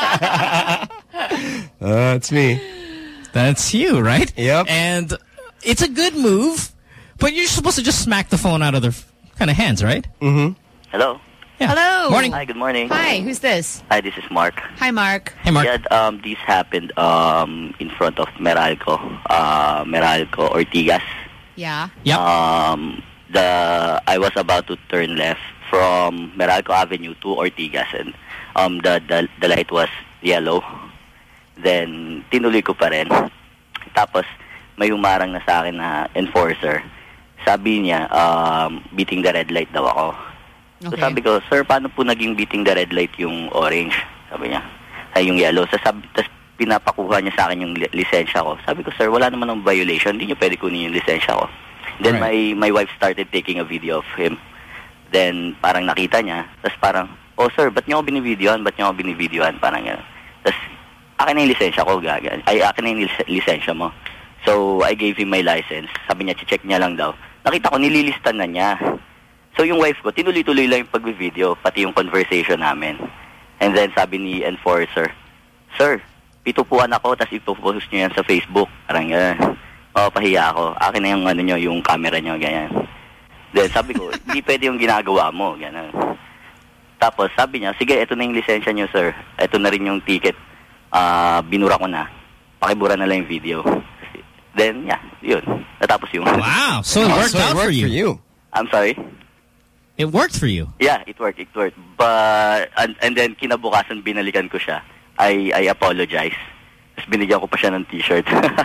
uh, it's me. That's you, right? Yep. And it's a good move, but you're supposed to just smack the phone out of their kind of hands, right? Mm-hmm. Hello? Yeah. Hello. Morning. Hi, good morning. Hi, who's this? Hi, this is Mark. Hi, Mark. Hey, Mark. Yeah, um, this happened um, in front of Meralco, uh, Meralco Ortigas. Yeah. Yep. Um, the I was about to turn left from Meralco Avenue to Ortigas, and um, the, the the light was yellow. Then tinuloy ko pa rin. Tapos may umarang na sa akin na enforcer. Sabi niya, um, beating the red light daw ako. So Okay. sabi ko, sir, paano po naging beating the red light yung orange? Sabi niya, ay yung yellow. So sabi, tas pinapakuha niya sa akin yung li- lisensya ko. Sabi ko, sir, wala naman ng violation. Hindi niyo pwede kunin yung lisensya ko. Then Right. my my wife started taking a video of him. Then parang nakita niya. Tapos parang, oh sir, ba't niyo ako binivideohan? Ba't niyo ako binivideohan? Parang gano'n. Tapos, akin na yung lisensya ko, gaga. Ay, akin na yung lis- lisensya mo. So, I gave him my license. Sabi niya, check niya lang daw. Nakita ko, nililistan na niya. So, yung wife ko, tinuloy-tuloy lang yung pag-video, pati yung conversation namin. And then, sabi ni enforcer, sir, pitupuan ako, tapos ipopost niyo yan sa Facebook. Parang gano'n. Oh, pahiya ako. Akin na yung, ano nyo, yung camera nyo, ganyan. Then, sabi ko, hindi pwede yung ginagawa mo, gano'n. Tapos, sabi niya, sige, ito na yung lisensya nyo, sir. Ito na rin yung ticket. Uh, binura ko na. Pakibura na lang yung video. Then, yeah, yun. Natapos yung... Wow, so it worked so it out worked for you. for you. I'm sorry? It worked for you. Yeah, it worked, it worked. But, and, and then, kinabukasan, binalikan ko siya. I, I apologize. Tapos binigyan ko pa siya ng t-shirt.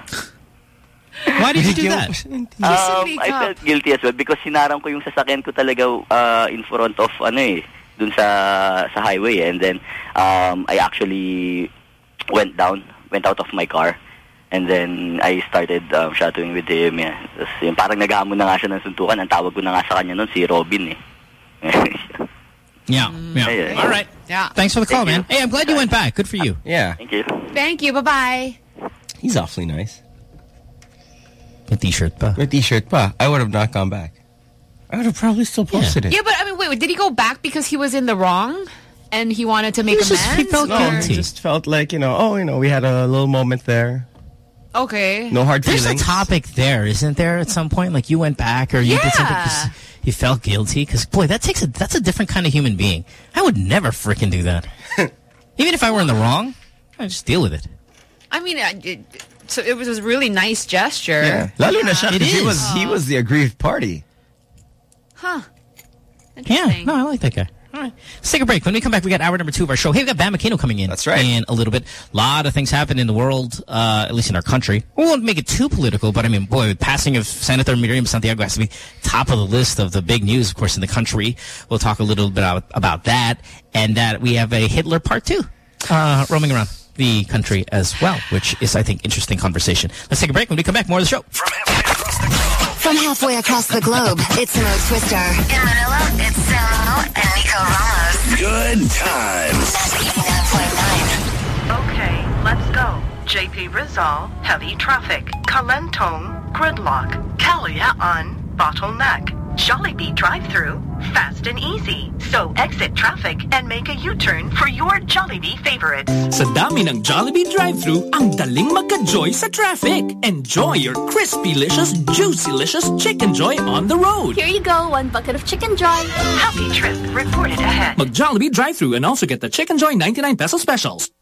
Why did you do that? um, I felt guilty as well because sinarang ko yung sasakyan ko talaga uh, in front of, ano eh, dun sa, sa highway. And then, um, I actually went down, went out of my car. And then, I started um, shadowing with him. Yeah. Tapos, yun, parang naghamon na nga siya ng suntukan. Ang tawag ko na nga sa kanya nun, si Robin eh. Yeah, yeah. Yeah. All right. Yeah. Thanks for the call, Thank man. Hey, I'm glad you went back. Good for you. Yeah. Thank you. Thank you. Bye-bye. He's awfully nice. A t-shirt pa. A t-shirt pa. I would have not gone back. I would have probably still posted it. Yeah, but I mean, wait, wait, did he go back because he was in the wrong and he wanted to make was just- amends? he felt or- guilty. Just felt like, you know, oh, you know, we had a little moment there. Okay. No hard There's feelings. a topic there, isn't there? At some point, like you went back or you did something Yeah. 'cause you felt guilty. Because boy, that takes a that's a different kind of human being. I would never freaking do that. Even if I were in the wrong, I just deal with it. I mean, I- it, so it was a really nice gesture. Yeah. Lalo na siya, It 'cause he is. was he was the aggrieved party. Huh. Yeah, no, I like that guy. All right. Let's take a break. When we come back, we got hour number two of our show. Hey, we got Bam Aquino coming in. That's right. In a little bit. A lot of things happen in the world, uh, at least in our country. We won't make it too political, but I mean, boy, the passing of Senator Miriam Santiago has to be top of the list of the big news, of course, in the country. We'll talk a little bit about, about that. And that we have a Hitler part two uh, roaming around the country as well, which is, I think, interesting conversation. Let's take a break. When we come back, more of the show. From halfway across the globe, it's Mo Twister. In Manila, it's Samo and Nico Ramos. Good times. eighty-nine point nine. Okay, let's go. J P Rizal, heavy traffic. Kalentong, gridlock. Kalayaan, bottleneck. Jollibee drive-thru, fast and easy. So exit traffic and make a U-turn for your Jollibee favorites. Sa dami ng Jollibee drive-thru, ang daling magka-joy sa traffic. Enjoy your crispy-licious, juicy-licious Chicken Joy on the road. Here you go, one bucket of Chicken Joy. Happy trip reported ahead. Mag-Jollibee drive-thru and also get the Chicken Joy ninety-nine peso specials.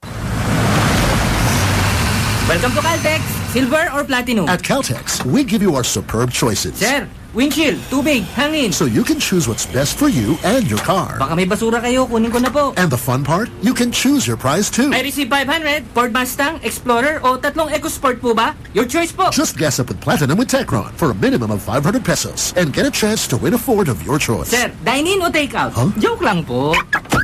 Welcome to Caltex. Silver or platinum? At Caltex, we give you our superb choices. Sir, windshield, tubig, hangin. So you can choose what's best for you and your car. Baka may basura kayo, kunin ko na po. And the fun part, you can choose your prize too. I receive five hundred, Ford Mustang, Explorer, o tatlong EcoSport po ba? Your choice po. Just gas up with Platinum with Techron for a minimum of five hundred pesos and get a chance to win a Ford of your choice. Sir, dine-in o take-out? Huh? Joke lang po.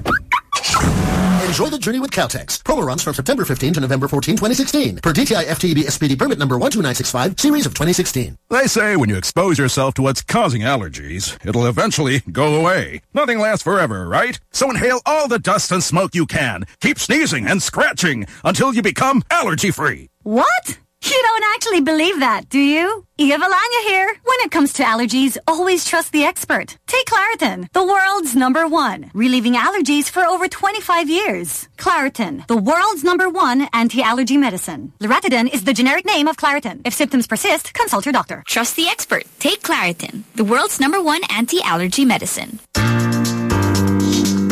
Enjoy the journey with Caltex. Promo runs from September fifteenth to November fourteenth, twenty sixteen. Per D T I F T E B S P D permit number one two nine six five, series of twenty sixteen. They say when you expose yourself to what's causing allergies, it'll eventually go away. Nothing lasts forever, right? So inhale all the dust and smoke you can. Keep sneezing and scratching until you become allergy-free. What? You don't actually believe that, do you? Iya Valanya here. When it comes to allergies, always trust the expert. Take Claritin, the world's number one, relieving allergies for over twenty-five years. Claritin, the world's number one anti-allergy medicine. Loratadine is the generic name of Claritin. If symptoms persist, consult your doctor. Trust the expert. Take Claritin, the world's number one anti-allergy medicine.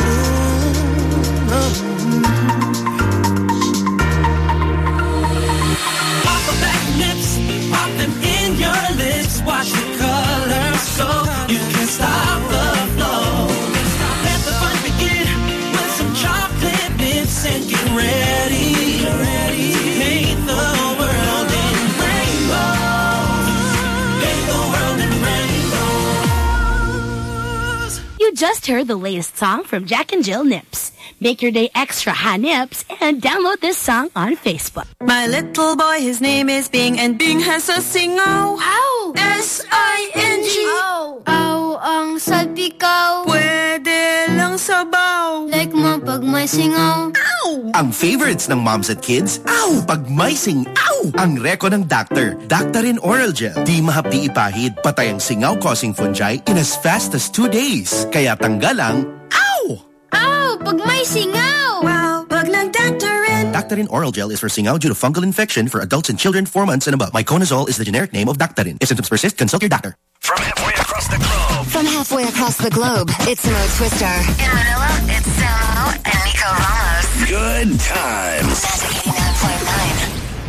just heard the latest song from Jack and Jill Nips. Make your day extra high nips and download this song on Facebook. My little boy, his name is Bing, and Bing has a singaw. Ow! S I N G. Ow! Ow ang salpikaw. Pwede lang sabaw. Like mo pag may singaw. Ow! Ang favorites ng moms at kids, ow! Pag may sing, ow! Ang reko ng doctor, Daktarin Oral Gel. Di mahapdi ipahid, patay ang singaw-causing fungi in as fast as two days. Kaya tanggalang, ow! Ow! Pag may singaw! Wow! Pag nag-Daktarin! Daktarin Oral Gel is for singaw due to fungal infection for adults and children four months and above. Myconazole is the generic name of Daktarin. If symptoms persist, consult your doctor. From halfway across the globe. From halfway across the globe, it's Mo Twister. In Manila, it's Samo and Nico Ramos. Good times. Magic eighty-nine point nine.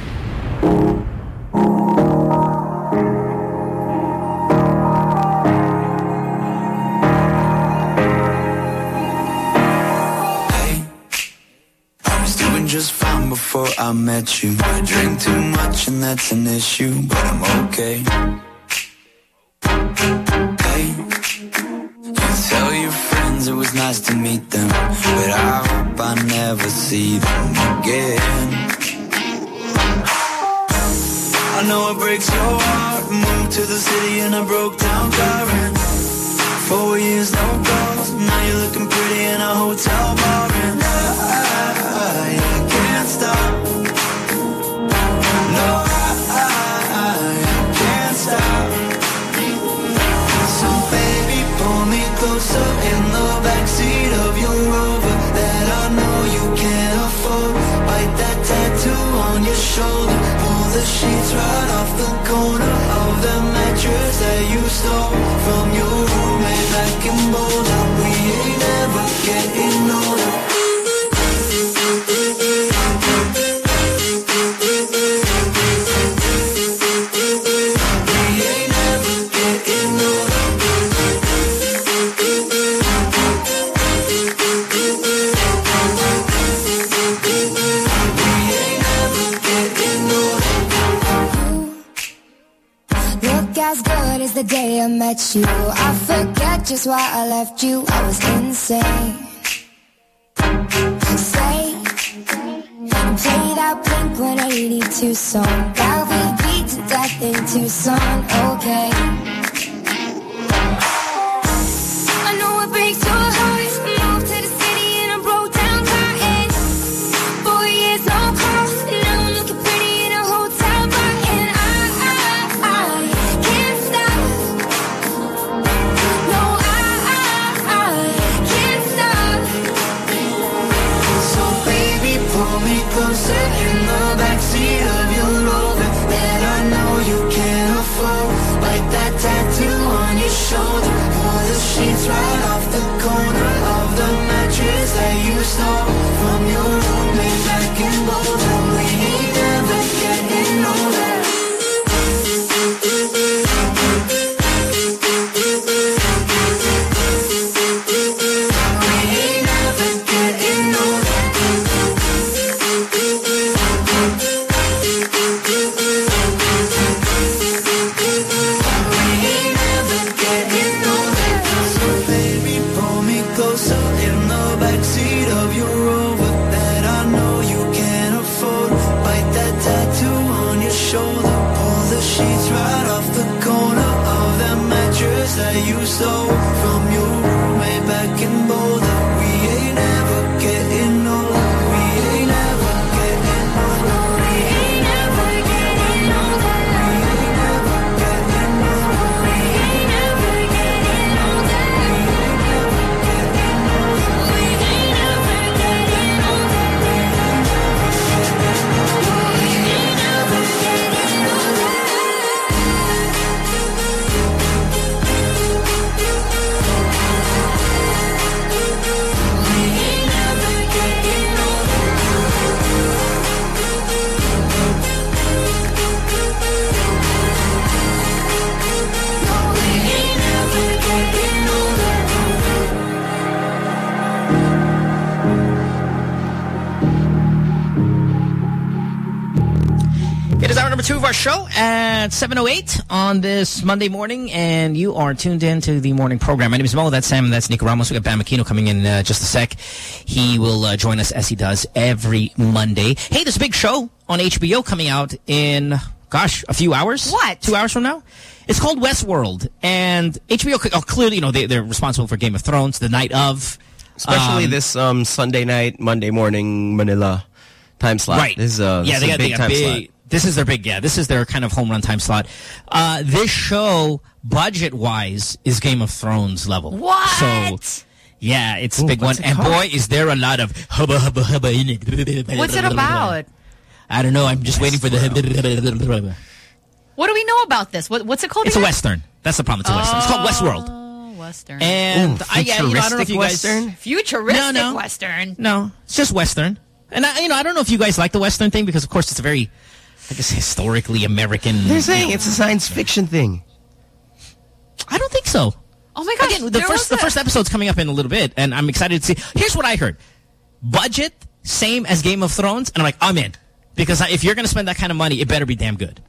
Just fine before I met you. I drink too much and that's an issue, but I'm okay. Hey, you tell your friends it was nice to meet them, but I hope I never see them again. I know it breaks your heart. Moved to the city and I broke down crying. Four years, no calls. Now you're looking pretty in a hotel bar, and I, I can't stop. No, I, I, I can't stop. So baby, pull me closer in the backseat of your Rover that I know you can't afford. Bite that tattoo on your shoulder. Pull the sheets right off the corner of the mattress that you stole from your roommate back in Boulder. We ain't ever getting older. As good as the day I met you, I forget just why I left you. I was insane. Say, play that Blink one eighty-two song. I'll be beat to death in Tucson, okay. I know it breaks your heart. Moved to the city and I broke down crying. Four years, no calls. Now I'm looking pretty in a hotel bar, and I, I, I can't stop. No, I, I, I can't stop. So baby, pull me closer in the backseat of your Rover that I know you can't afford. Like that tattoo on your shoulder. Pull the sheets right off the corner of the mattress that you stole from your roommate back in Boulder. We ain't never getting older. We ain't never getting older. So baby, pull me closer in the backseat of your Rover that I know you can't afford. Bite that tattoo on your shoulder. Pull the sheets right off the corner of the mattress that you stole from your roommate back in Boulder. We ain't ever getting older. We ain't ever getting older. We ain't ever getting older. We ain't ever getting older. We ain't ever getting older. We ain't ever getting older. We ain't ever getting older. show at seven oh eight on this Monday morning, and you are tuned in to the morning program. My name is Mo. That's Sam. That's Nico Ramos. We got Bam Aquino coming in uh, just a sec. He will uh, join us as he does every Monday. Hey, there's a big show on H B O coming out in, gosh, a few hours? What? Two hours from now? It's called Westworld, and H B O oh, clearly, you know, they, they're responsible for Game of Thrones, the night of. Especially um, this um, Sunday night, Monday morning, Manila time slot. Right. This is, uh, this yeah, is they a got, big they got time big, slot. This is their big, yeah, this is their kind of home run time slot. Uh, this show, budget-wise, is Game of Thrones level. What? So, yeah, it's a Ooh, big one. what's it And called? boy, is there a lot of hubba, hubba, hubba in it. What's it about? I don't know. I'm just waiting for the hubba. What do we know about this? What, what's it called It's a again? Western. That's the problem. It's a Western. It's called Westworld. Oh, Western. And Ooh, I, yeah, you know, I don't know if you guys... Western? Futuristic No, no. Western. No, it's just Western. And, I, you know, I don't know if you guys like the Western thing because, of course, it's a very, I guess, historically American... They're saying you know, it's a science fiction thing. I don't think so. Oh, my gosh. Again, the there first was the a- first episode's coming up in a little bit, and I'm excited to see. Here's what I heard. Budget, same as Game of Thrones, and I'm like, I'm in. Because if you're going to spend that kind of money, it better be damn good.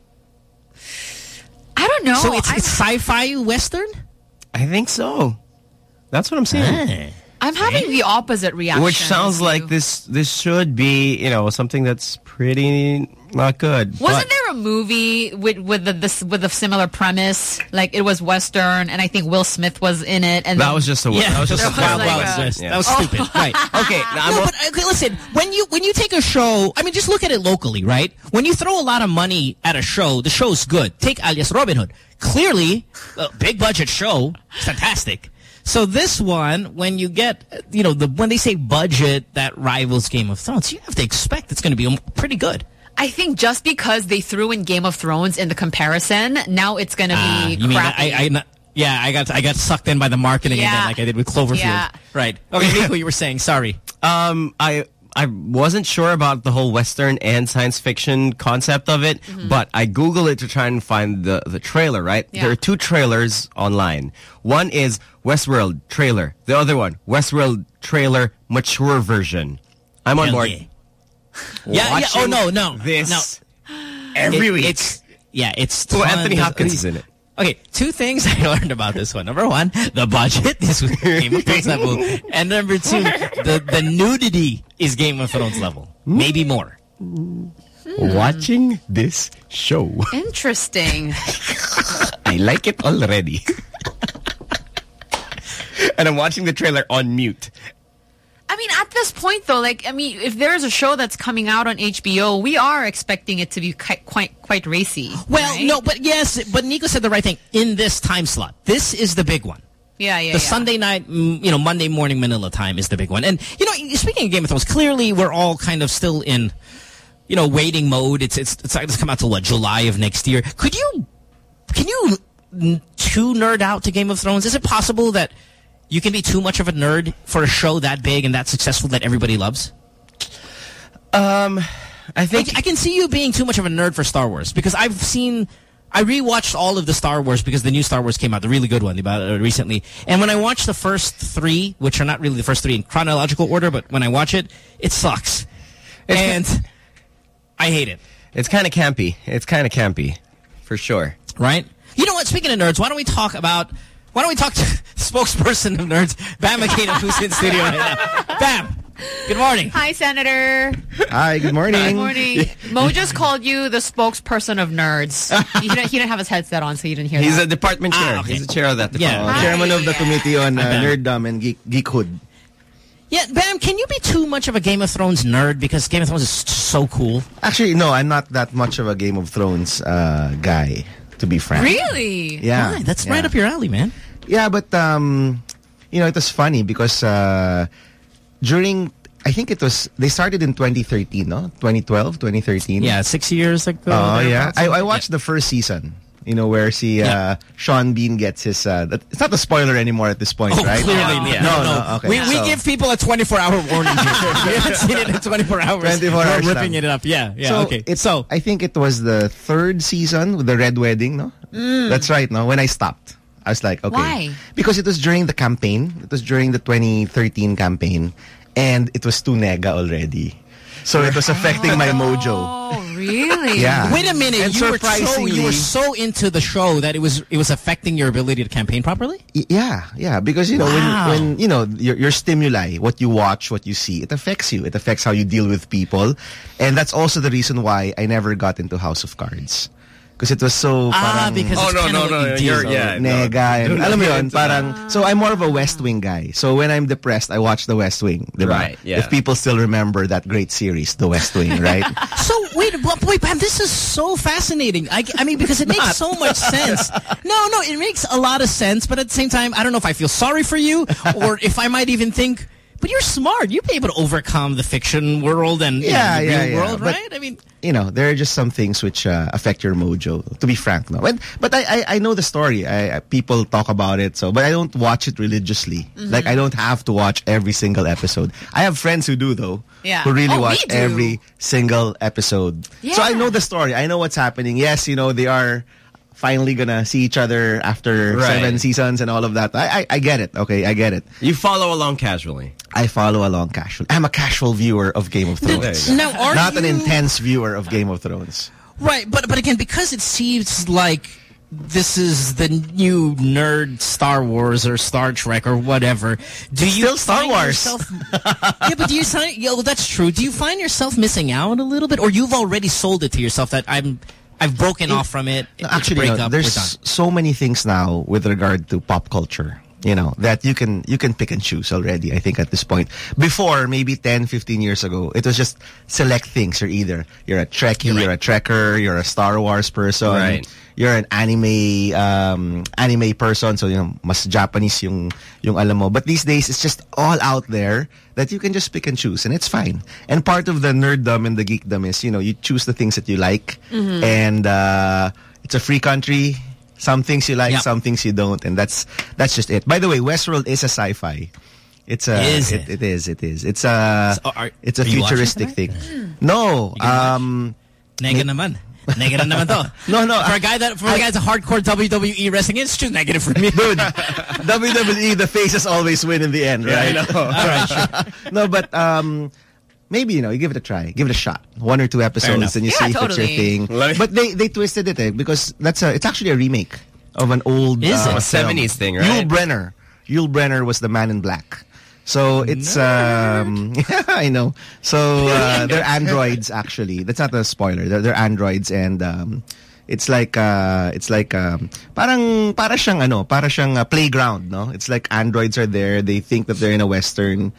I don't know. So it's, I'm, it's sci-fi Western? I think so. That's what I'm saying. Ah. I'm having the opposite reaction. Which sounds as like you. this this should be, you know, something that's pretty not good. Wasn't but there a movie with with the, this with a similar premise? Like it was Western, and I think Will Smith was in it. And that then, was just a Yeah, that was just there a was Wild like Wild a- West. Yeah. That was stupid. Right. Okay, now I'm No, a- but okay, listen, when you when you take a show, I mean, just look at it locally, right? When you throw a lot of money at a show, the show's good. Take Alias Robin Hood. Clearly, a big budget show, it's fantastic. So this one, when you get, you know, the when they say budget that rivals Game of Thrones, you have to expect it's going to be pretty good. I think just because they threw in Game of Thrones in the comparison, now it's going to Ah, be you mean crappy. I, I, I, yeah, I got I got sucked in by the marketing Yeah. again, like I did with Cloverfield. Yeah. Right. Okay, Nico, you were saying, sorry. Um, I I wasn't sure about the whole Western and science fiction concept of it, Mm-hmm. but I Googled it to try and find the, the trailer, right? Yeah. There are two trailers online. One is Westworld trailer. The other one, Westworld trailer mature version. I'm on Hell board. yeah. Yeah, yeah. Oh, Watching no, no. This no. every It- week. It's, yeah, it's... Oh, ton- Anthony there's- Hopkins is in it. Okay, two things I learned about this one. Number one, the budget is Game of Thrones level. And number two, the, the nudity is Game of Thrones level. Maybe more. Watching this show. Interesting. I like it already. And I'm watching the trailer on mute. I mean, at this point, though, like, I mean, if there's a show that's coming out on H B O, we are expecting it to be quite quite, quite racy. Well, right? no, but yes, but Nico said the right thing. In this time slot, this is the big one. Yeah, yeah, The yeah. Sunday night, mm, you know, Monday morning Manila time is the big one. And, you know, speaking of Game of Thrones, clearly we're all kind of still in, you know, waiting mode. It's it's it's not going to come out till, what, July of next year. Could you, can you n- too nerd out to Game of Thrones? Is it possible that you can be too much of a nerd for a show that big and that successful that everybody loves? Um, I think... I, I can see you being too much of a nerd for Star Wars because I've seen... I rewatched all of the Star Wars because the new Star Wars came out, the really good one, about uh, recently. And when I watched the first three, which are not really the first three in chronological order, but when I watch it, it sucks. It's and I hate it. It's kind of campy. It's kind of campy, for sure. Right? You know what? Speaking of nerds, why don't we talk about... Why don't we talk to spokesperson of nerds, Bam Aquino, who's in studio right now. Bam! Good morning. Hi, Senator. Hi, good morning. Good morning. Mo just called you the spokesperson of nerds. he, didn't, he didn't have his headset on, so you didn't hear He's that. a department chair. Ah, okay. He's the chair of that Yeah. department. Hi. Chairman of the committee on uh, Hi, Bam. nerddom and geek geekhood. Yeah, Bam, can you be too much of a Game of Thrones nerd because Game of Thrones is so cool? Actually, no, I'm not that much of a Game of Thrones uh, guy, to be frank. Really? Yeah. Why? That's yeah. right up your alley, man. Yeah, but, um, you know, it was funny because uh, during, I think it was, they started in twenty thirteen, no? twenty twelve, twenty thirteen? Yeah, six years ago. Oh, yeah. thereabouts. I, I watched the first season. You know, where see, uh, Yeah. Sean Bean gets his... Uh, that, it's not a spoiler anymore at this point, Oh, right? clearly, no, yeah. no, no, no. Okay, we we so- give people a twenty-four hour warning. we haven't seen it in twenty-four hours. twenty-four We're hours ripping lang. it up. Yeah, yeah, so okay. It's, so, I think it was the third season with the Red Wedding, no? Mm. That's right, no? When I stopped. I was like, okay. Why? Because it was during the campaign. It was during the twenty thirteen campaign. And it was too nega already. So it was affecting my mojo. Oh, really? Yeah. Wait a minute. And You were, so, surprisingly- you were so into the show that it was it was affecting your ability to campaign properly? Y- Yeah, yeah, because you know Wow. when when you know your your stimuli, what you watch, what you see, it affects you. It affects how you deal with people, and that's also the reason why I never got into House of Cards. Because it was so Ah, parang, because Oh, it's no, kinda no, what no, you do. you're- so, yeah, no. nega, and Do not alam mo get yun, into parang, so I'm more of a West Wing guy. So when I'm depressed, I watch The West Wing. Diba? Right, yeah. If people still remember that great series, The West Wing, right? So wait, but wait, Pam, this is so fascinating. I, I mean, because it makes so much sense. No, no, it makes a lot of sense. But at the same time, I don't know if I feel sorry for you or if I might even think, but you're smart. You'd be able to overcome the fiction world and you Yeah, know, the yeah, real yeah. world, But- right? I mean, you know, there are just some things which uh, affect your mojo. To be frank, no. But but I I, I know the story. I, I people talk about it. So, but I don't watch it religiously. Mhm. Like I don't have to watch every single episode. I have friends who do though. Yeah. Who really Oh, we watch do. every single episode. So I Yeah. know the story. I know what's happening. Yes, you know they are finally gonna see each other after Right. seven seasons and all of that. I, I I get it. Okay, I get it. You follow along casually. I follow along casually. I'm a casual viewer of Game of Thrones. There you go. now are Not an you- intense viewer of Game of Thrones. Right, but but again, because it seems like this is the new nerd Star Wars or Star Trek or whatever. Do you Still Star find Wars. yourself- yeah, but do you find? Yeah, well, that's true. Do you find yourself missing out a little bit, or you've already sold it to yourself that I'm I've broken off from it? No, it's actually, break no, up, there's we're done. so many things now with regard to pop culture, you know, that you can you can pick and choose already, I think, at this point. Before, maybe ten, fifteen years ago, it was just select things. You're either you're a Trekkie, you're, you're a Trekker, you're a Star Wars person, Right. you're an anime um, anime person, so you know, mas Japanese yung yung alam mo. But these days, it's just all out there that you can just pick and choose, and it's fine. And part of the nerddom and the geekdom is, you know, you choose the things that you like, Mhm. and uh, it's a free country. Some things you like, Yeah. some things you don't, and that's that's just it. By the way, Westworld is a sci-fi. It's a Is it, it is it is it's a So are- it's a are you watching futuristic tonight? thing. No, um, Nega naman. Negative naman to. No, no. For a guy that for a guy that's a hardcore W W E wrestling, it's too negative for me. Dude, W W E, the faces always win in the end, Yeah, right? I know. All right, sure. No, but um, maybe, you know, you give it a try. Give it a shot. One or two episodes enough. and you Yeah, see if it's your totally. thing. Let me- But they, they twisted it eh, because that's a, it's actually a remake of an old Is uh, it? A seventies film. thing, right? Yul Brenner. Yul Brenner was the Man in Black. So it's um yeah, I know. So uh, they're androids actually. That's not a spoiler. They're, they're androids and um it's like uh it's like um parang para siyang ano, para siyang uh, playground, no? It's like androids are there. They think that they're in a western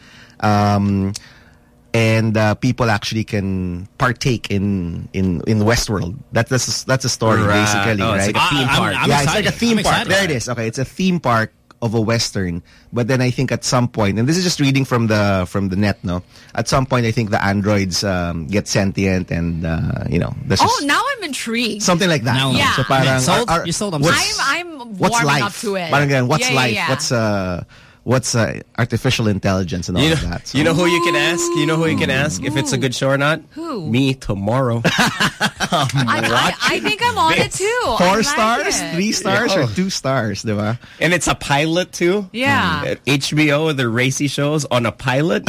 um and uh, people actually can partake in in in Westworld. That, that's that's a story Right. basically, Oh, it's right? like a theme I- I'm- park. I'm yeah, it's excited. like a theme I'm park. excited. There it is. Okay, it's a theme park of a western. But then I think at some point, and this is just reading from the from the net, no. At some point, I think the androids um, get sentient, and uh, you know, that's Oh, just now I'm intrigued. something like that. Now, Yeah. So parang, Sold? are- are- You sold them. what's- I'm I'm what's warming life? up to it. Parang ganun, what's Yeah, yeah, life? yeah. What's uh, what's uh, artificial intelligence and all You of know, that. So. you know who you can ask? You know who you can ask if it's a good show or not? Who? Me tomorrow. I, I, I think I'm on it too. I Four like stars, it. three stars, Yeah. or two stars, diba? And it's a pilot too. Yeah. At H B O, the racy shows on a pilot.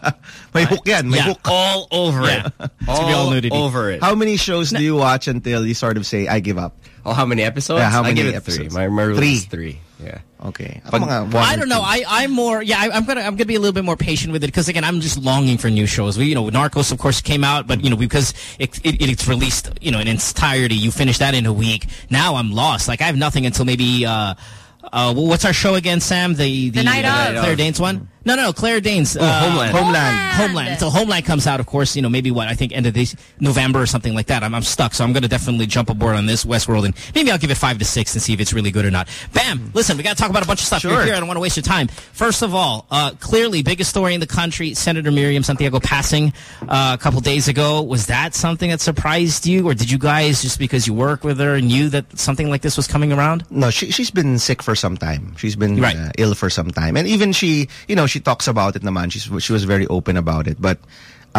May hook yan, may Yeah. hook. All over Yeah. it. gonna be all All nudity. over it. How many shows do you watch until you sort of say, I give up? Oh, how many episodes? Yeah, how I many give it episodes? three. My, my rule Three. is three. Yeah. Okay. But- Ako mga one I or don't know. two. I, I'm more, yeah, I, I'm gonna, I'm gonna be a little bit more patient with it because again, I'm just longing for new shows. We, you know, Narcos, of course, came out, but you know, because it, it, it's released, you know, in its entirety, you finish that in a week. Now I'm lost. Like I have nothing until maybe, uh, uh, what's our show again, Sam? The the, The Night uh, Of. Claire Danes one. No, no, no, Claire Danes. Uh, Homeland. Homeland. Homeland. Until Homeland comes out, of course, you know, maybe what, I think end of this November or something like that. I'm, I'm stuck, so I'm going to definitely jump aboard on this Westworld, and maybe I'll give it five to six and see if it's really good or not. Bam! Listen, we got to talk about a bunch of stuff. Sure. You're here. I don't want to waste your time. First of all, uh, clearly, biggest story in the country, Senator Miriam Santiago passing uh, a couple days ago. Was that something that surprised you, or did you guys, just because you work with her, knew that something like this was coming around? No, she, she's been sick for some time. She's been Right. uh, ill for some time. And even she, you know, she talks about it naman. She's, she was very open about it. But,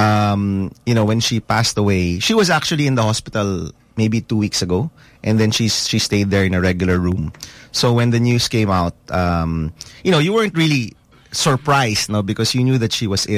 um, you know, when she passed away, she was actually in the hospital maybe two weeks ago. And then she's, she stayed there in a regular room. So when the news came out, um, you know, you weren't really surprised, no, because you knew that she was ill. But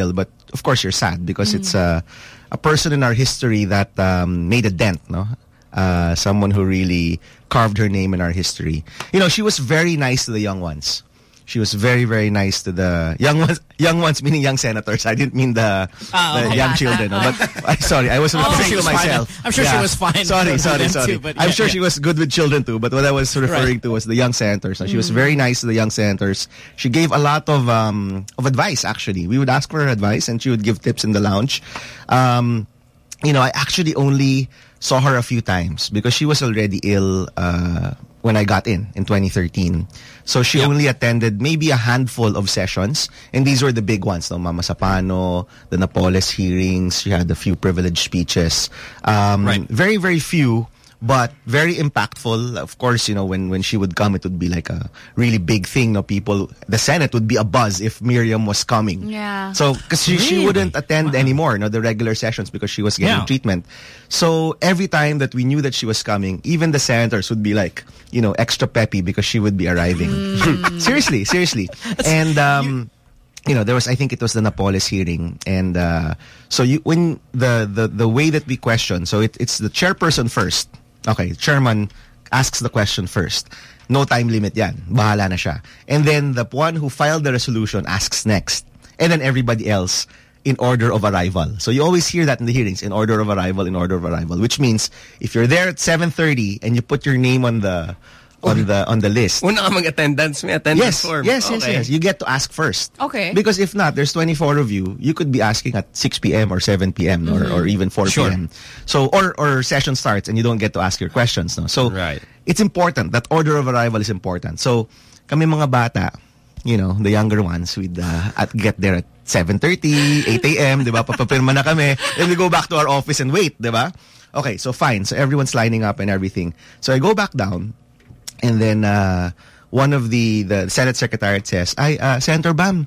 of course, you're sad because mm. it's a, a person in our history that um, made a dent, no? Uh, someone who really carved her name in our history. You know, she was very nice to the young ones. She was very, very nice to the young ones. Young ones meaning young senators. I didn't mean the, oh, the okay. young children. No, but I, sorry, I was oh, referring to myself. Fine. I'm sure yeah. she was fine. Sorry, sorry, sorry. Too, I'm yeah, sure yeah. she was good with children too. But what I was referring right. to was the young senators. So mm. She was very nice to the young senators. She gave a lot of um, of advice. Actually, we would ask for her advice, and she would give tips in the lounge. Um, you know, I actually only saw her a few times because she was already ill uh, when I got in in twenty thirteen. So she yep. only attended maybe a handful of sessions, and these were the big ones, no? Mama Sapano, the Napoles hearings. She had a few privileged speeches. Um, right. Very, very few, but very impactful. Of course, you know, when, when she would come, it would be like a really big thing. No, people, the Senate would be a buzz if Miriam was coming. Yeah. So, because she, really? she wouldn't attend wow. anymore, no, the regular sessions because she was getting yeah. treatment. So every time that we knew that she was coming, even the senators would be like, you know, extra peppy because she would be arriving. Mm. seriously, seriously. And, um, you know, there was, I think it was the Napoles hearing. And, uh, so you, when the, the, the way that we question, so it, it's the chairperson first. Okay, chairman asks the question first. No time limit yan. Bahala na siya. And then the one who filed the resolution asks next. And then everybody else in order of arrival. So you always hear that in the hearings, in order of arrival, in order of arrival, which means if you're there at seven thirty and you put your name on the on the on the list. Una ka mag-attendance, may attendance yes, form. Yes, okay. yes, yes. You get to ask first. Okay. Because if not, there's twenty-four of you. You could be asking at six p.m. or seven p.m. Mm-hmm. or, or even four p.m. Sure. So or or session starts and you don't get to ask your questions. No. So right. It's important. That order of arrival is important. So kami mga bata, you know, the younger ones, we'd uh, at get there at seven thirty, eight a.m., di ba? Papapirma na kami. Then we go back to our office and wait, di ba? Okay, so fine. So everyone's lining up and everything. So I go back down. And then uh, one of the, the Senate Secretariat says, ay, uh, Senator Bam,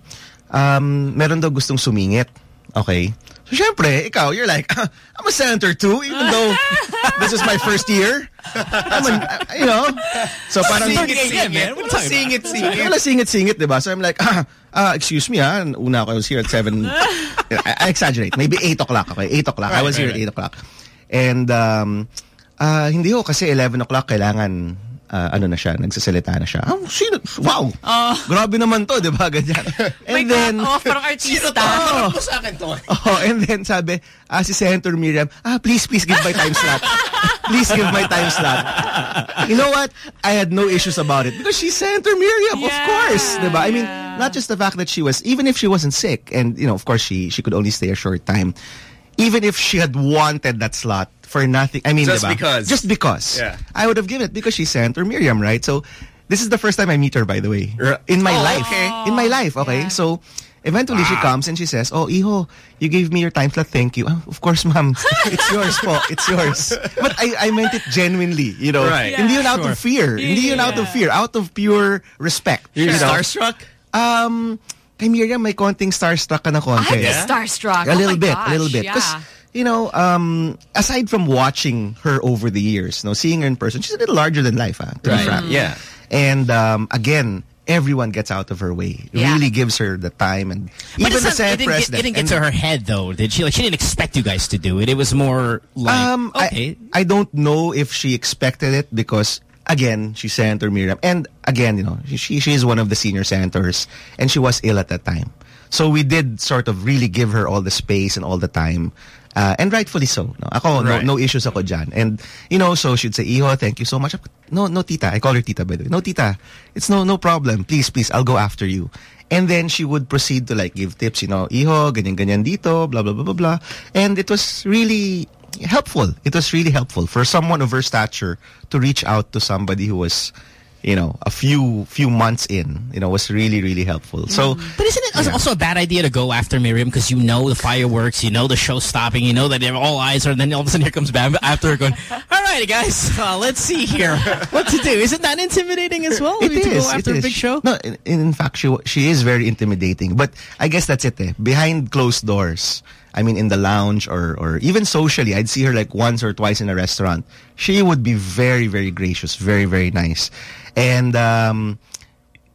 um, meron daw gustong sumingit. Okay. So, syempre, ikaw, you're like, ah, I'm a senator too, even though this is my first year. I'm an, uh, you know. So, parang singit-singit. Wala singit-singit. Wala singit-singit, diba? So, I'm like, ah, uh, excuse me, ah, una ako, I was here at seven. I, I exaggerate. Maybe eight o'clock, okay? eight o'clock. Right, I was right, here at eight o'clock. And, um, uh, hindi ho, kasi eleven o'clock, kailangan, Uh, ano na siya, nagsasalita na siya. Oh, sino? Wow! Oh. Grabe naman to, di ba? Ganyan. And My then... God, oh, parang artista. Oh, oh, sa akin to. Oh, and then sabi, ah, si Senator Miriam, ah, please, please give my time slot. Please give my time slot. You know what? I had no issues about it because she's Senator Miriam, yeah, of course. Di ba? I mean, yeah. Not just the fact that she was, even if she wasn't sick, and, you know, of course, she, she could only stay a short time. Even if she had wanted that slot for nothing, I mean, just diba? because, just because, yeah. I would have given it because she's Senator Miriam, right? So, this is the first time I meet her, by the way, in my oh, life. Okay. In my life, okay. Yeah. So, eventually wow. she comes and she says, "Oh, Iho, you gave me your time slot. Thank you." Oh, of course, ma'am. It's yours, po. It's yours. But I, I meant it genuinely, you know. Right. Yeah, Hindi yun sure. out of fear. Yeah. Hindi yun out of fear. Out of pure respect. You're you know? starstruck? Um, kay Miriam, may konting starstruck ka na konti. I'm yeah? starstruck. A little oh bit, gosh, a little bit. Yeah. You know, um, aside from watching her over the years, you know, seeing her in person, she's a little larger than life, huh, to right. be frank. Yeah. And um, again, everyone gets out of her way. It yeah. really gives her the time, and but even the Senate it didn't president. Get, it didn't get to her head, though, did she? Like, she didn't expect you guys to do it. It was more like, um, okay. I, I don't know if she expected it because, again, she's Senator Miriam, and again, you know, she she is one of the senior senators, and she was ill at that time. So we did sort of really give her all the space and all the time. Uh, and rightfully so. No? Ako, right. no, no issues ako dyan. And, you know, so she'd say, Iho, thank you so much. No, no, tita. I call her tita, by the way. No, tita. It's no no problem. Please, please, I'll go after you. And then she would proceed to, like, give tips, you know, Iho, ganyan-ganyan dito, blah, blah, blah, blah, blah. And it was really helpful. It was really helpful for someone of her stature to reach out to somebody who was, you know, a few few months in, you know, was really, really helpful. So, but isn't it yeah. also a bad idea to go after Miriam because you know the fireworks, you know the show stopping, you know that all eyes are, and then all of a sudden here comes Bam after her going, all right, guys, uh, let's see here what to do. Isn't that intimidating as well? It to is. go after it a is. big show? No, in, in fact, she she is very intimidating. But I guess that's it. Eh. Behind closed doors, I mean, in the lounge or or even socially, I'd see her like once or twice in a restaurant. She would be very, very gracious, very, very nice. And um,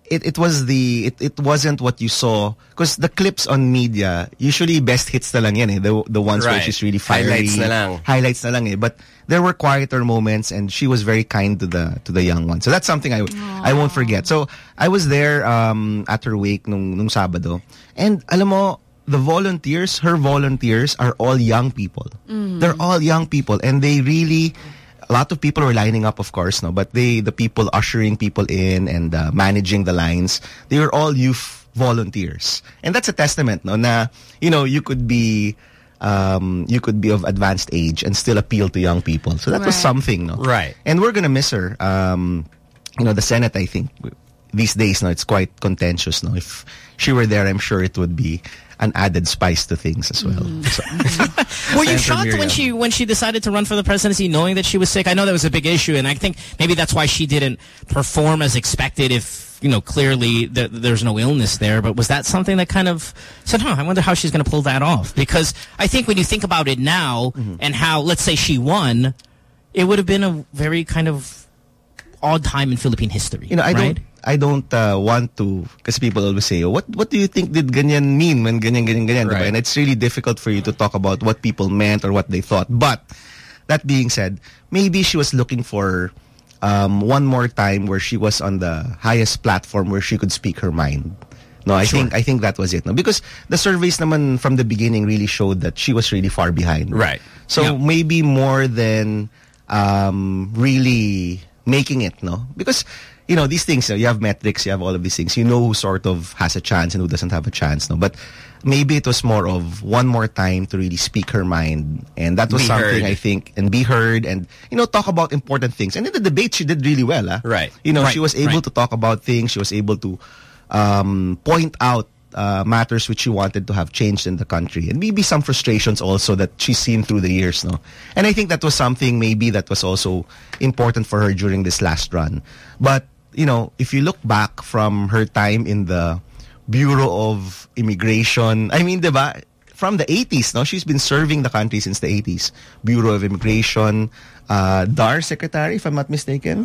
it, it was the it, it wasn't what you saw, because the clips on media usually best hits na lang yan eh, the the ones right. where she's really fiery, highlights na lang. highlights na lang eh. But there were quieter moments, and she was very kind to the to the young one. So that's something I Aww. I won't forget. So I was there um, at her wake nung nung Sabado, and alam mo, the volunteers, her volunteers are all young people. Mm. They're all young people, and they really. A lot of people were lining up, of course, no, but they, the people ushering people in and uh, managing the lines, they were all youth volunteers, and that's a testament, no, na you know you could be, um, you could be of advanced age and still appeal to young people. So that right. was something, no, right? And we're gonna miss her. Um, you know, the Senate, I think, these days, no, it's quite contentious, no. If she were there, I'm sure it would be an added spice to things as well. Mm. So. Were you shocked when she when she decided to run for the presidency, knowing that she was sick? I know that was a big issue, and I think maybe that's why she didn't perform as expected. If you know clearly that there's no illness there, but was that something that kind of said, "Huh, I wonder how she's going to pull that off"? Because I think when you think about it now, mm-hmm. and how, let's say she won, it would have been a very kind of odd time in Philippine history. You know, I right? don't. I don't uh, want to, because people always say, what what do you think did ganyan mean when ganyan, ganyan, ganyan? Right. And it's really difficult for you to talk about what people meant or what they thought. But that being said, maybe she was looking for um, one more time where she was on the highest platform where she could speak her mind. No, I sure. think I think that was it. No, because the surveys naman from the beginning really showed that she was really far behind. Right. So yeah. maybe more than um, really making it, no? Because you know, these things, you have metrics, you have all of these things. You know who sort of has a chance and who doesn't have a chance, no? But maybe it was more of one more time to really speak her mind. And that was be something, heard. I think, and be heard and, you know, talk about important things. And in the debate, she did really well, ah. Right. You know, right. she was able right. to talk about things. She was able to um, point out uh, matters which she wanted to have changed in the country. And maybe some frustrations also that she's seen through the years, no? And I think that was something maybe that was also important for her during this last run. But you know, if you look back from her time in the Bureau of Immigration, I mean, diba, from the eighties, no? She's been serving the country since the eighties. Bureau of Immigration, uh, D A R Secretary, if I'm not mistaken.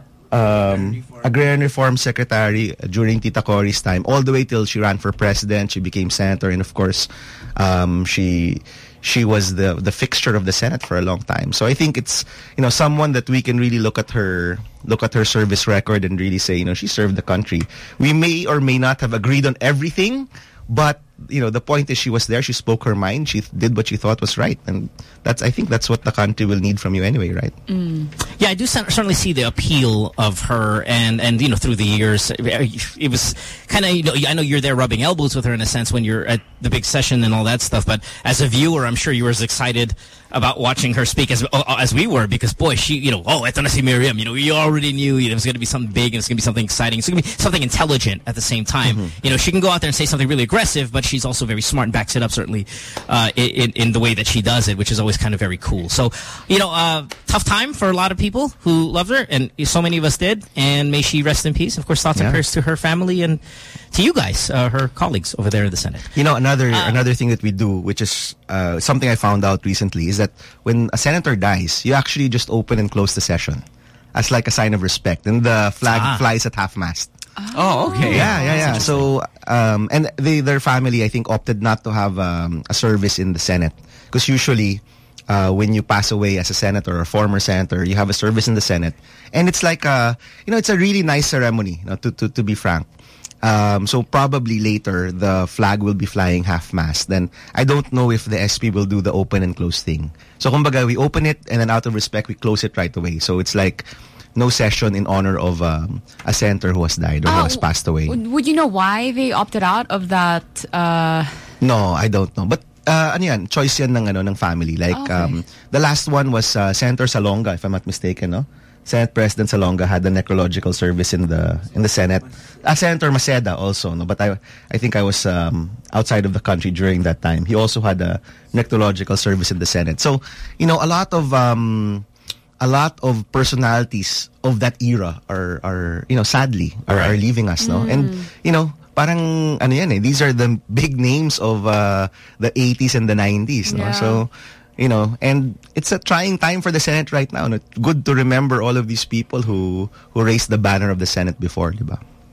Um, Agrarian Reform Secretary during Tita Cori's time, all the way till she ran for president. She became senator, and of course, um, she she was the the fixture of the Senate for a long time. So I think it's, you know, someone that we can really look at her look at her service record and really say, you know, she served the country. We may or may not have agreed on everything, but you know, the point is she was there, she spoke her mind, she did what she thought was right, and that's I think that's what the country will need from you anyway, right? Mm. Yeah, I do certainly see the appeal of her, and and you know, through the years, it was kind of, you know, I know you're there rubbing elbows with her in a sense when you're at the big session and all that stuff, but as a viewer, I'm sure you were as excited about watching her speak as as we were, because boy, she, you know, oh, eto na si Miriam, you know, you already knew, you know, it was going to be something big and it's going to be something exciting. It's going to be something intelligent at the same time. Mm-hmm. You know, she can go out there and say something really aggressive, but she's also very smart and backs it up, certainly, uh, in, in the way that she does it, which is always kind of very cool. So, you know, uh, tough time for a lot of people who loved her, and so many of us did, and may she rest in peace. Of course, thoughts yeah. and prayers to her family and to you guys, uh, her colleagues over there in the Senate. You know, another uh, another thing that we do, which is uh, something I found out recently, is that when a senator dies, you actually just open and close the session as like a sign of respect, and the flag ah. flies at half-mast. Oh, okay. Yeah, yeah, yeah. So, um, and they, their family, I think, opted not to have um, a service in the Senate, because usually, uh, when you pass away as a senator or a former senator, you have a service in the Senate, and it's like a, you know, it's a really nice ceremony. You know, to to to be frank. Um, so probably later the flag will be flying half-mast. Then I don't know if the S P will do the open and close thing. So kumbaga, we open it and then out of respect we close it right away. So it's like no session in honor of um, a senator who has died or uh, who has passed away. Would you know why they opted out of that? Uh... No, I don't know. But uh, ano yan, choice yan ng, ano, ng family. Like okay. um, the last one was uh, Senator Salonga, if I'm not mistaken, no? Senate President Salonga had the necrological service in the in the Senate. Uh, Senator Maceda also, no, but I I think I was um, outside of the country during that time. He also had a necrological service in the Senate. So, you know, a lot of um, a lot of personalities of that era are are you know sadly are, right. are leaving us, no, mm. and you know. Parang ano yan eh, these are the big names of uh, the eighties and the nineties, no? Yeah. So, you know, and it's a trying time for the Senate right now. No? Good to remember all of these people who who raised the banner of the Senate before, di ba?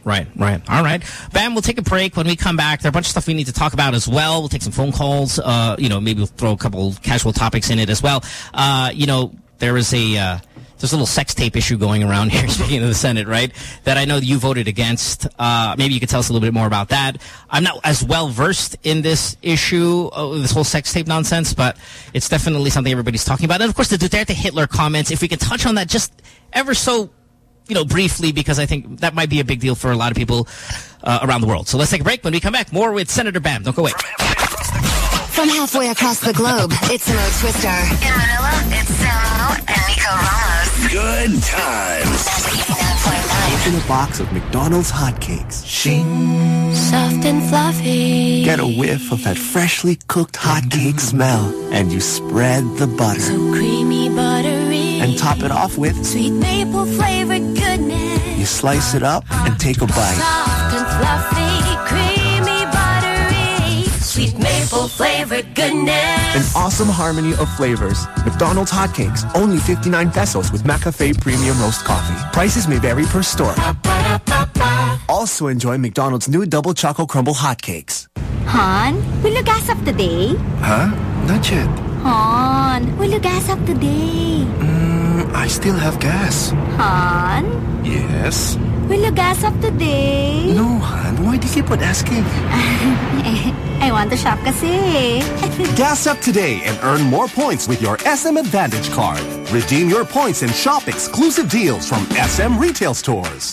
right, right. All right. Bam, we'll take a break. When we come back, there are a bunch of stuff we need to talk about as well. We'll take some phone calls. Uh, you know, maybe we'll throw a couple casual topics in it as well. Uh, you know, there is a... Uh, There's a little sex tape issue going around here, speaking of the Senate, right? That I know that you voted against. Uh, maybe you could tell us a little bit more about that. I'm not as well versed in this issue, uh, this whole sex tape nonsense, but it's definitely something everybody's talking about. And of course, the Duterte Hitler comments, if we can touch on that just ever so, you know, briefly, because I think that might be a big deal for a lot of people uh, around the world. So let's take a break. When we come back, more with Senator Bam. Don't go away. From halfway across the globe, it's Mo Twister. In Manila, it's Samo and Nico Ramos. Good times. Open a box of McDonald's hotcakes. Shing. Soft and fluffy. Get a whiff of that freshly cooked hotcake smell. And you spread the butter. So creamy, buttery. And top it off with sweet maple flavored goodness. You slice it up and take a bite. Soft and fluffy, creamy, buttery. Sweet maple flavored goodness. An awesome harmony of flavors. McDonald's hotcakes, only fifty-nine pesos with McCafe Premium Roast Coffee. Prices may vary per store. Also enjoy McDonald's new Double Choco Crumble hotcakes. Han, will you gas up today? Huh? Not yet. Han, will you gas up today? Mm, I still have gas. Han? Yes? Will you gas up today? No, Han. Why do you keep on asking? I want to shop kasi. Gas up today and earn more points with your S M Advantage card. Redeem your points and shop exclusive deals from S M retail stores.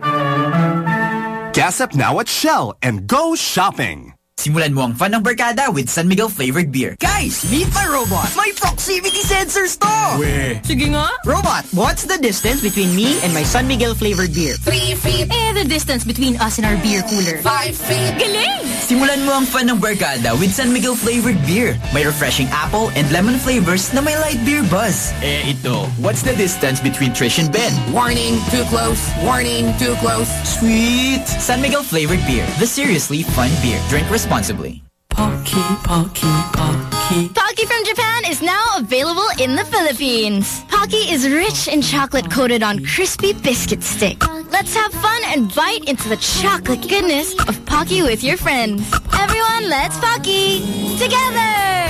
Gas up now at Shell and go shopping. Simulan mo ang fun ng barkada with San Miguel flavored beer. Guys, meet my robot. My proximity sensors to. Weh. Sige nga. Robot, what's the distance between me and my San Miguel flavored beer? Three feet. Eh, the distance between us and our beer cooler. Five feet. Galing! Simulan mo ang fun ng barkada with San Miguel flavored beer. May refreshing apple and lemon flavors na may light beer buzz. Eh, ito. What's the distance between Trish and Ben? Warning, too close. Warning, too close. Sweet. San Miguel flavored beer. The seriously fun beer. Drink responsibly. Pocky, Pocky, Pocky. Pocky from Japan is now available in the Philippines. Pocky is rich in chocolate coated on crispy biscuit stick. Let's have fun and bite into the chocolate goodness of Pocky with your friends. Everyone, let's Pocky together.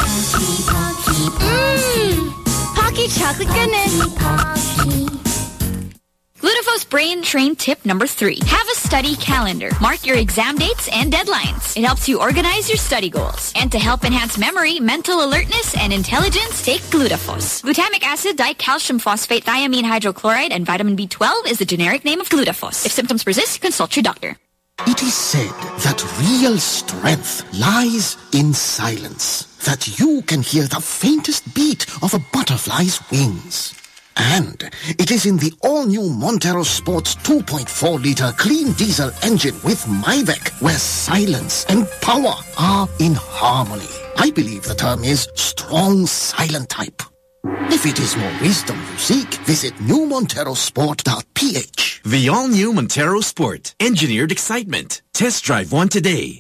Mmm, Pocky chocolate goodness. Glutaphos Brain Train tip number three. Have a study calendar. Mark your exam dates and deadlines. It helps you organize your study goals. And to help enhance memory, mental alertness, and intelligence, take Glutaphos. Glutamic acid, dicalcium phosphate, thiamine hydrochloride, and vitamin B twelve is the generic name of Glutaphos. If symptoms persist, consult your doctor. It is said that real strength lies in silence. That you can hear the faintest beat of a butterfly's wings. And it is in the all-new Montero Sports two point four liter clean diesel engine with MyVec where silence and power are in harmony. I believe the term is strong silent type. If it is more wisdom you seek, visit new montero sport dot p h. The all-new Montero Sport. Engineered excitement. Test drive one today.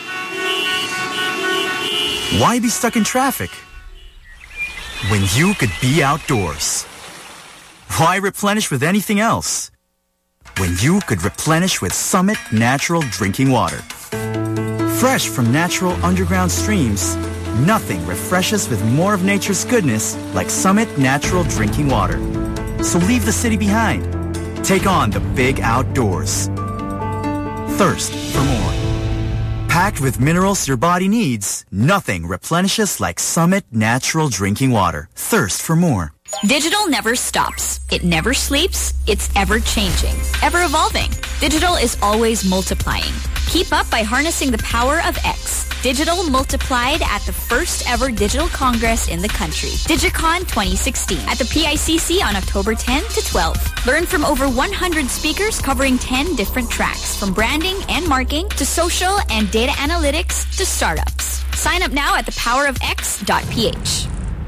Why be stuck in traffic when you could be outdoors? Why replenish with anything else when you could replenish with Summit Natural Drinking Water? Fresh from natural underground streams, nothing refreshes with more of nature's goodness like Summit Natural Drinking Water. So leave the city behind. Take on the big outdoors. Thirst for more. Packed with minerals your body needs, nothing replenishes like Summit Natural Drinking Water. Thirst for more. Digital never stops. It never sleeps. It's ever changing, ever evolving. Digital is always multiplying. Keep up by harnessing the power of X. Digital multiplied at the first ever Digital Congress in the country, DigiCon twenty sixteen, at the P I C C on October tenth to twelfth. Learn from over one hundred speakers covering ten different tracks, from branding and marketing to social and data analytics to startups. Sign up now at the power of x dot p h.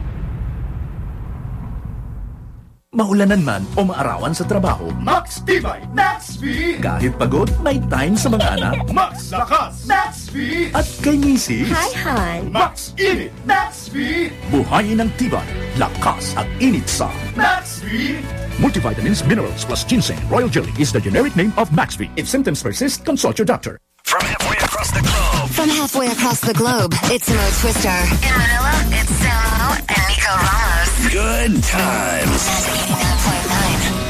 Maulanan man o maarawan sa trabaho, Max Tibay, Max V! Kahit pagod, may time sa mga anak, Max Lakas, Max V! At kay misis, Hi, Han! Max Init, Max V! Buhayin ang tibay, lakas at init sa Max V! Multivitamins, minerals, plus ginseng. Royal Jelly is the generic name of Maxvi. If symptoms persist, consult your doctor. From halfway across the globe. From halfway across the globe, it's Mo Twister. In Manila, it's Samo and Nico Ramos. Good times. eighty-nine point nine.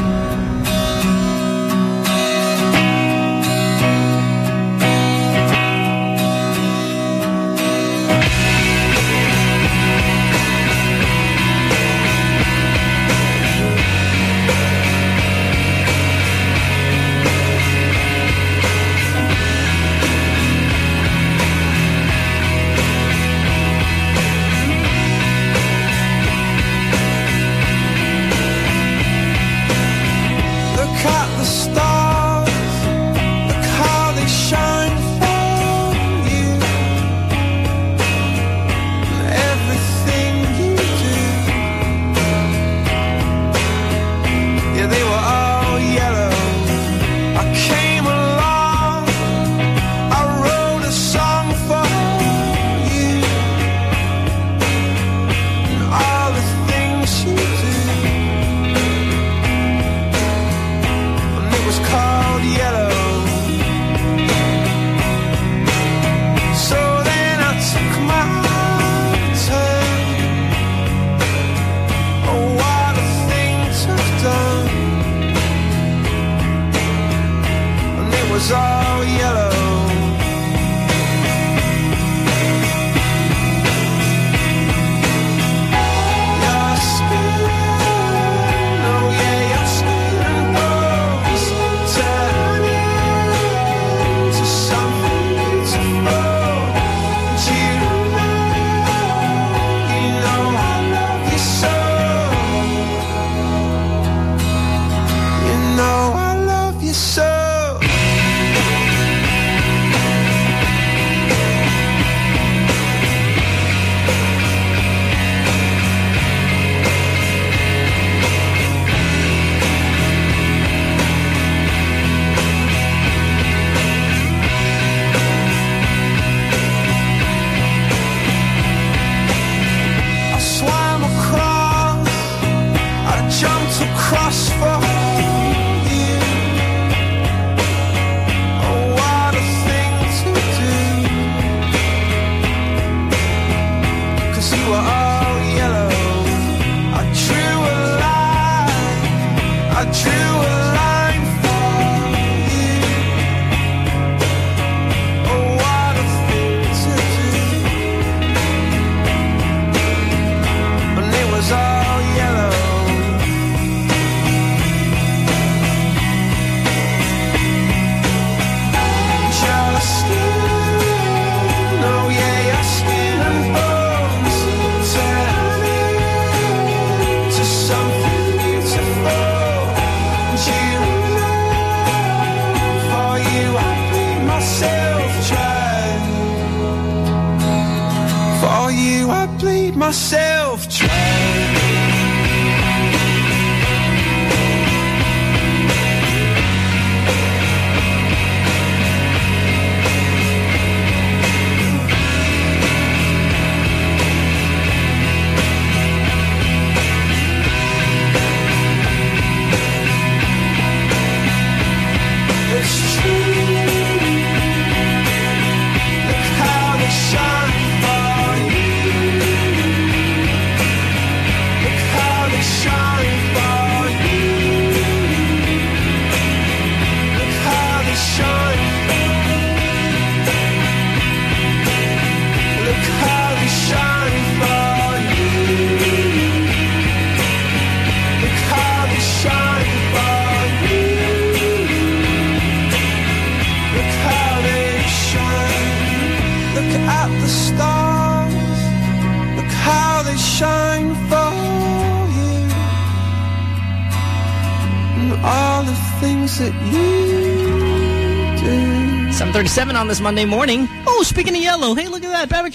Myself seven thirty-seven on this Monday morning. Oh, speaking of yellow, hey, look at that. Bam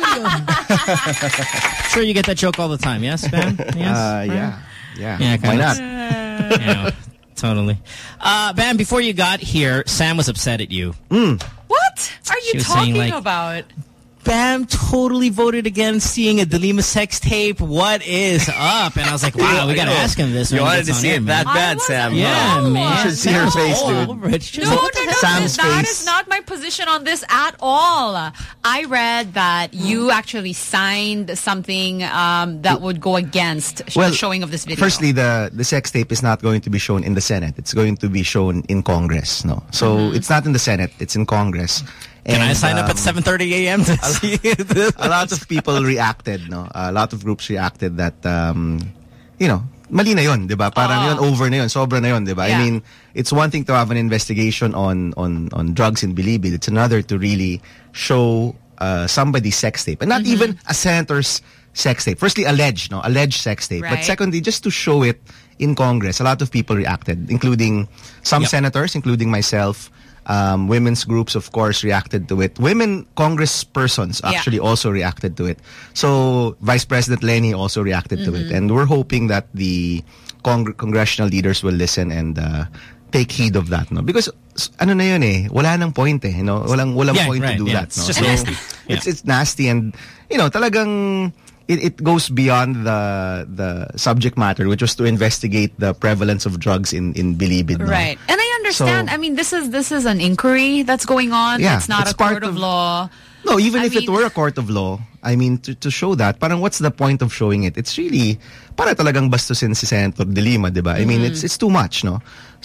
I'm sure you get that joke all the time, yes, Bam? Yes? Uh, yeah. Yeah. yeah Why not? Yeah, totally. Uh, Bam, before you got here, Sam was upset at you. Mm. What are you talking like, about? Bam totally voted against seeing a Delima sex tape. What is up? And I was like, wow, we got to ask him this. You wanted to see air, it that man. bad, Sam. Yeah, no. man. You should see her face, dude. No, no, no. Sam's that face. is not my position on this at all. I read that you actually signed something um, that would go against well, the showing of this video. Firstly, the, the sex tape is not going to be shown in the Senate. It's going to be shown in Congress. No, So Mm-hmm. it's not in the Senate. It's in Congress. Can and, I sign um, up at seven thirty a m to see this? A lot of people reacted. No, A lot of groups reacted that, um, you know, mali na yun, di ba? Parang oh. yun, over na yun, sobra na yun, di ba? Yeah. I mean, it's one thing to have an investigation on on on drugs in Bilibid. It's another to really show uh, somebody's sex tape. And not Mm-hmm. even a senator's sex tape. Firstly, alleged, no? Alleged sex tape. Right. But secondly, just to show it in Congress, a lot of people reacted, including some Yep. senators, including myself. Um, women's groups, of course, reacted to it. Women congresspersons Yeah. actually also reacted to it. So Vice President Lenny also reacted to it. And we're hoping that the cong- congressional leaders will listen and uh, take heed of that. No? Because ano na yun eh, wala nang point eh. You know? Walang, walang Yeah, point right, to do yeah. that. It's No? just So nasty. It's, Yeah. it's nasty and, you know, talagang... It, it goes beyond the the subject matter, which was to investigate the prevalence of drugs in in Bilibid. No? Right. And I understand. So- I mean, this is this is an inquiry that's going on. Yeah, it's not it's a court part of, of- law. No, even I if it mean- were a court of law, I mean, to, to show that, parang what's the point of showing it? It's really, para talagang bastusin si Senator De Lima, di ba? I mean, Mm-hmm. it's it's too much, no?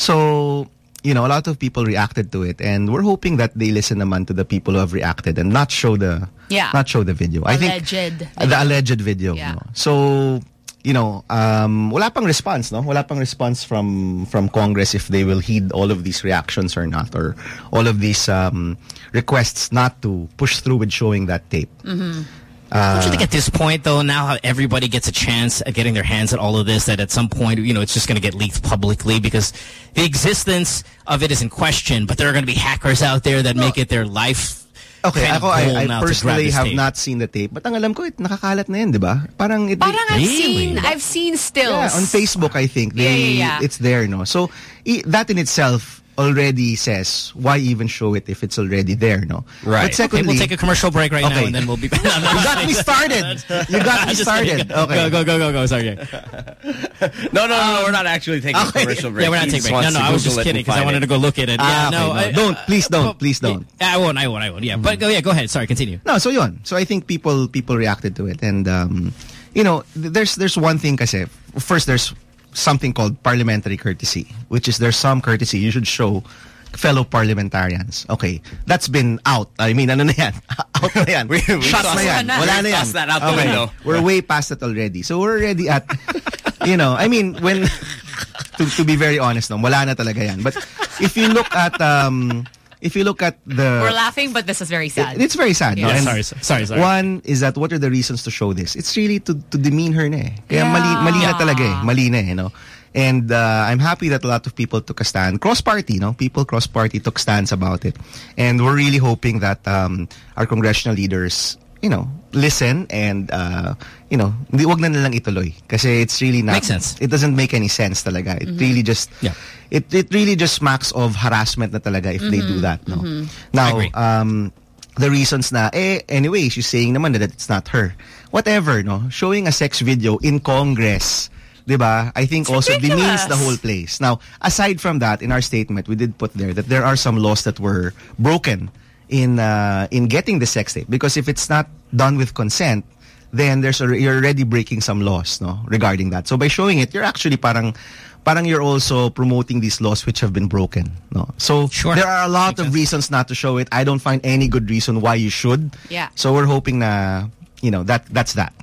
So, you know, a lot of people reacted to it, and we're hoping that they listen naman to the people who have reacted and not show the, Yeah. not show the video. I think Alleged. uh, the alleged video. Yeah. No? So, you know, um, wala pang response, no? Wala pang response from from Congress if they will heed all of these reactions or not, or all of these um, requests not to push through with showing that tape. Mm-hmm. Uh, Don't you think at this point, though, now how everybody gets a chance at getting their hands at all of this, that at some point, you know, it's just going to get leaked publicly because the existence of it is in question, but there are going to be hackers out there that make it their life. Okay, kind of ako, I, goal I now to grab personally this have tape. not seen the tape, but ang alam ko, it nakakalat na yun, di ba? Parang, it, Parang I've Really? seen I've seen stills. Yeah, on Facebook, I think. They, Yeah, yeah, yeah. It's there, no? So, i- that in itself already says, why even show it if it's already there, no? Right. But secondly, Okay, we'll take a commercial break right Okay. now, and then we'll be back. you got me started. You got me Just started. kidding. Okay. Go, go, go, go, go. Sorry. No, no, no, no, we're not actually taking a Okay. commercial break. Yeah, we're not He taking just break. No, wants no, to I was Google just it kidding and because I find wanted it. to go look at it. Ah, Yeah, okay, no, no. I, Don't. Please don't. Please don't. I won't, I won't, I won't. Yeah, but go, yeah, go ahead. Sorry, continue. No, so yun. So I think people people reacted to it, and um, you know, th- there's there's one thing kasi. First, there's something called parliamentary courtesy, which is there's some courtesy you should show fellow parliamentarians. Okay, that's been out. I mean, ano na yan? Out na yan. We- we Shot tossed na yan. that- Wala we na yan. tossed that out the Okay. window. We're way past it already. So we're already at, you know, I mean, when, to, to be very honest, no, wala na talaga yan. But if you look at, um, if you look at the... We're laughing, but this is very sad. It- it's very sad. Yeah. No? Yeah, And sorry, sorry, sorry. One is that what are the reasons to show this? It's really to to demean her na eh. Kaya Yeah. mali, mali na talaga eh. Mali na eh, you know. And uh, I'm happy that a lot of people took a stand. Cross-party, no? People cross-party took stands about it. And we're really hoping that um, our congressional leaders, you know, listen and, uh, you know, hindi, wag na nilang ituloy. Kasi it's really not... Makes sense. It doesn't make any sense talaga. It really just... Yeah. It, it really just smacks of harassment na talaga if they do that, no? I Now, agree. um, the reasons na, eh, anyway, she's saying naman that it's not her. Whatever, no? Showing a sex video in Congress, diba? I think also demeans the whole place. Now, aside from that, in our statement, we did put there that there are some laws that were broken in uh, in getting the sex tape. Because if it's not done with consent, then there's a, you're already breaking some laws, no, regarding that. So by showing it, you're actually parang parang you're also promoting these laws which have been broken, no. So Sure. there are a lot of reasons not to show it. I don't find any good reason why you should. Yeah. So we're hoping na, you know, that that's that.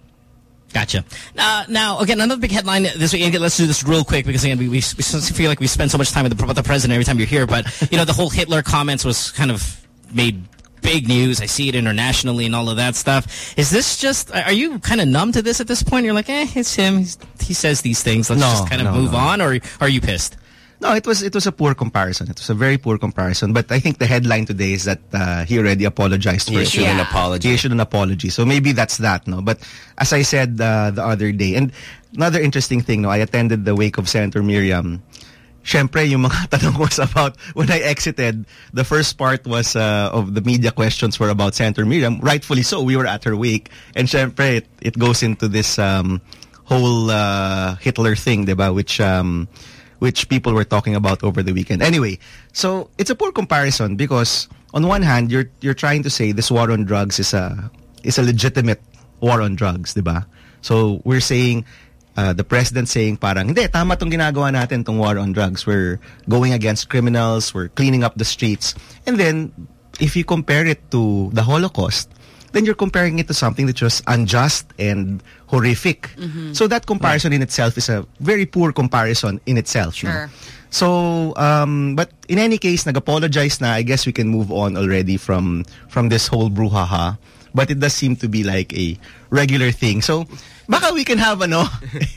Gotcha. Uh, now, again, another big headline this week. Again, let's do this real quick because, again, we, we, we feel like we spend so much time with the, with the president every time you're here. But, you know, the whole Hitler comments was kind of made big news. I see it internationally and all of that stuff. Is this just, are you kind of numb to this at this point? You're like, eh, it's him. He's, he says these things. Let's No, just kind of no, move no. on. Or are you pissed? No, it was it was a poor comparison. It was a very poor comparison. But I think the headline today is that uh, he already apologized He for issued it. an apology. He issued an apology. So maybe that's that, no. But as I said uh, the other day, and another interesting thing, no, I attended the wake of Senator Miriam. syempre, yung mga tanong was about, when I exited, the first part was uh, of the media questions were about Senator Miriam. Rightfully so, we were at her wake. And syempre, it, it goes into this um, whole uh, Hitler thing, diba? Which, um, which people were talking about over the weekend. Anyway, so it's a poor comparison because on one hand, you're you're trying to say this war on drugs is a is a legitimate war on drugs, diba? So we're saying, Uh, the president saying parang, hindi, tama tong ginagawa natin, tong war on drugs. We're going against criminals. We're cleaning up the streets. And then, if you compare it to the Holocaust, then you're comparing it to something that was unjust and horrific. Mm-hmm. So that comparison right. in itself is a very poor comparison in itself. Sure. No? So, um, but in any case, nag-apologize na. I guess we can move on already from from this whole brouhaha. But it does seem to be like a regular thing. So, baka we can have ano,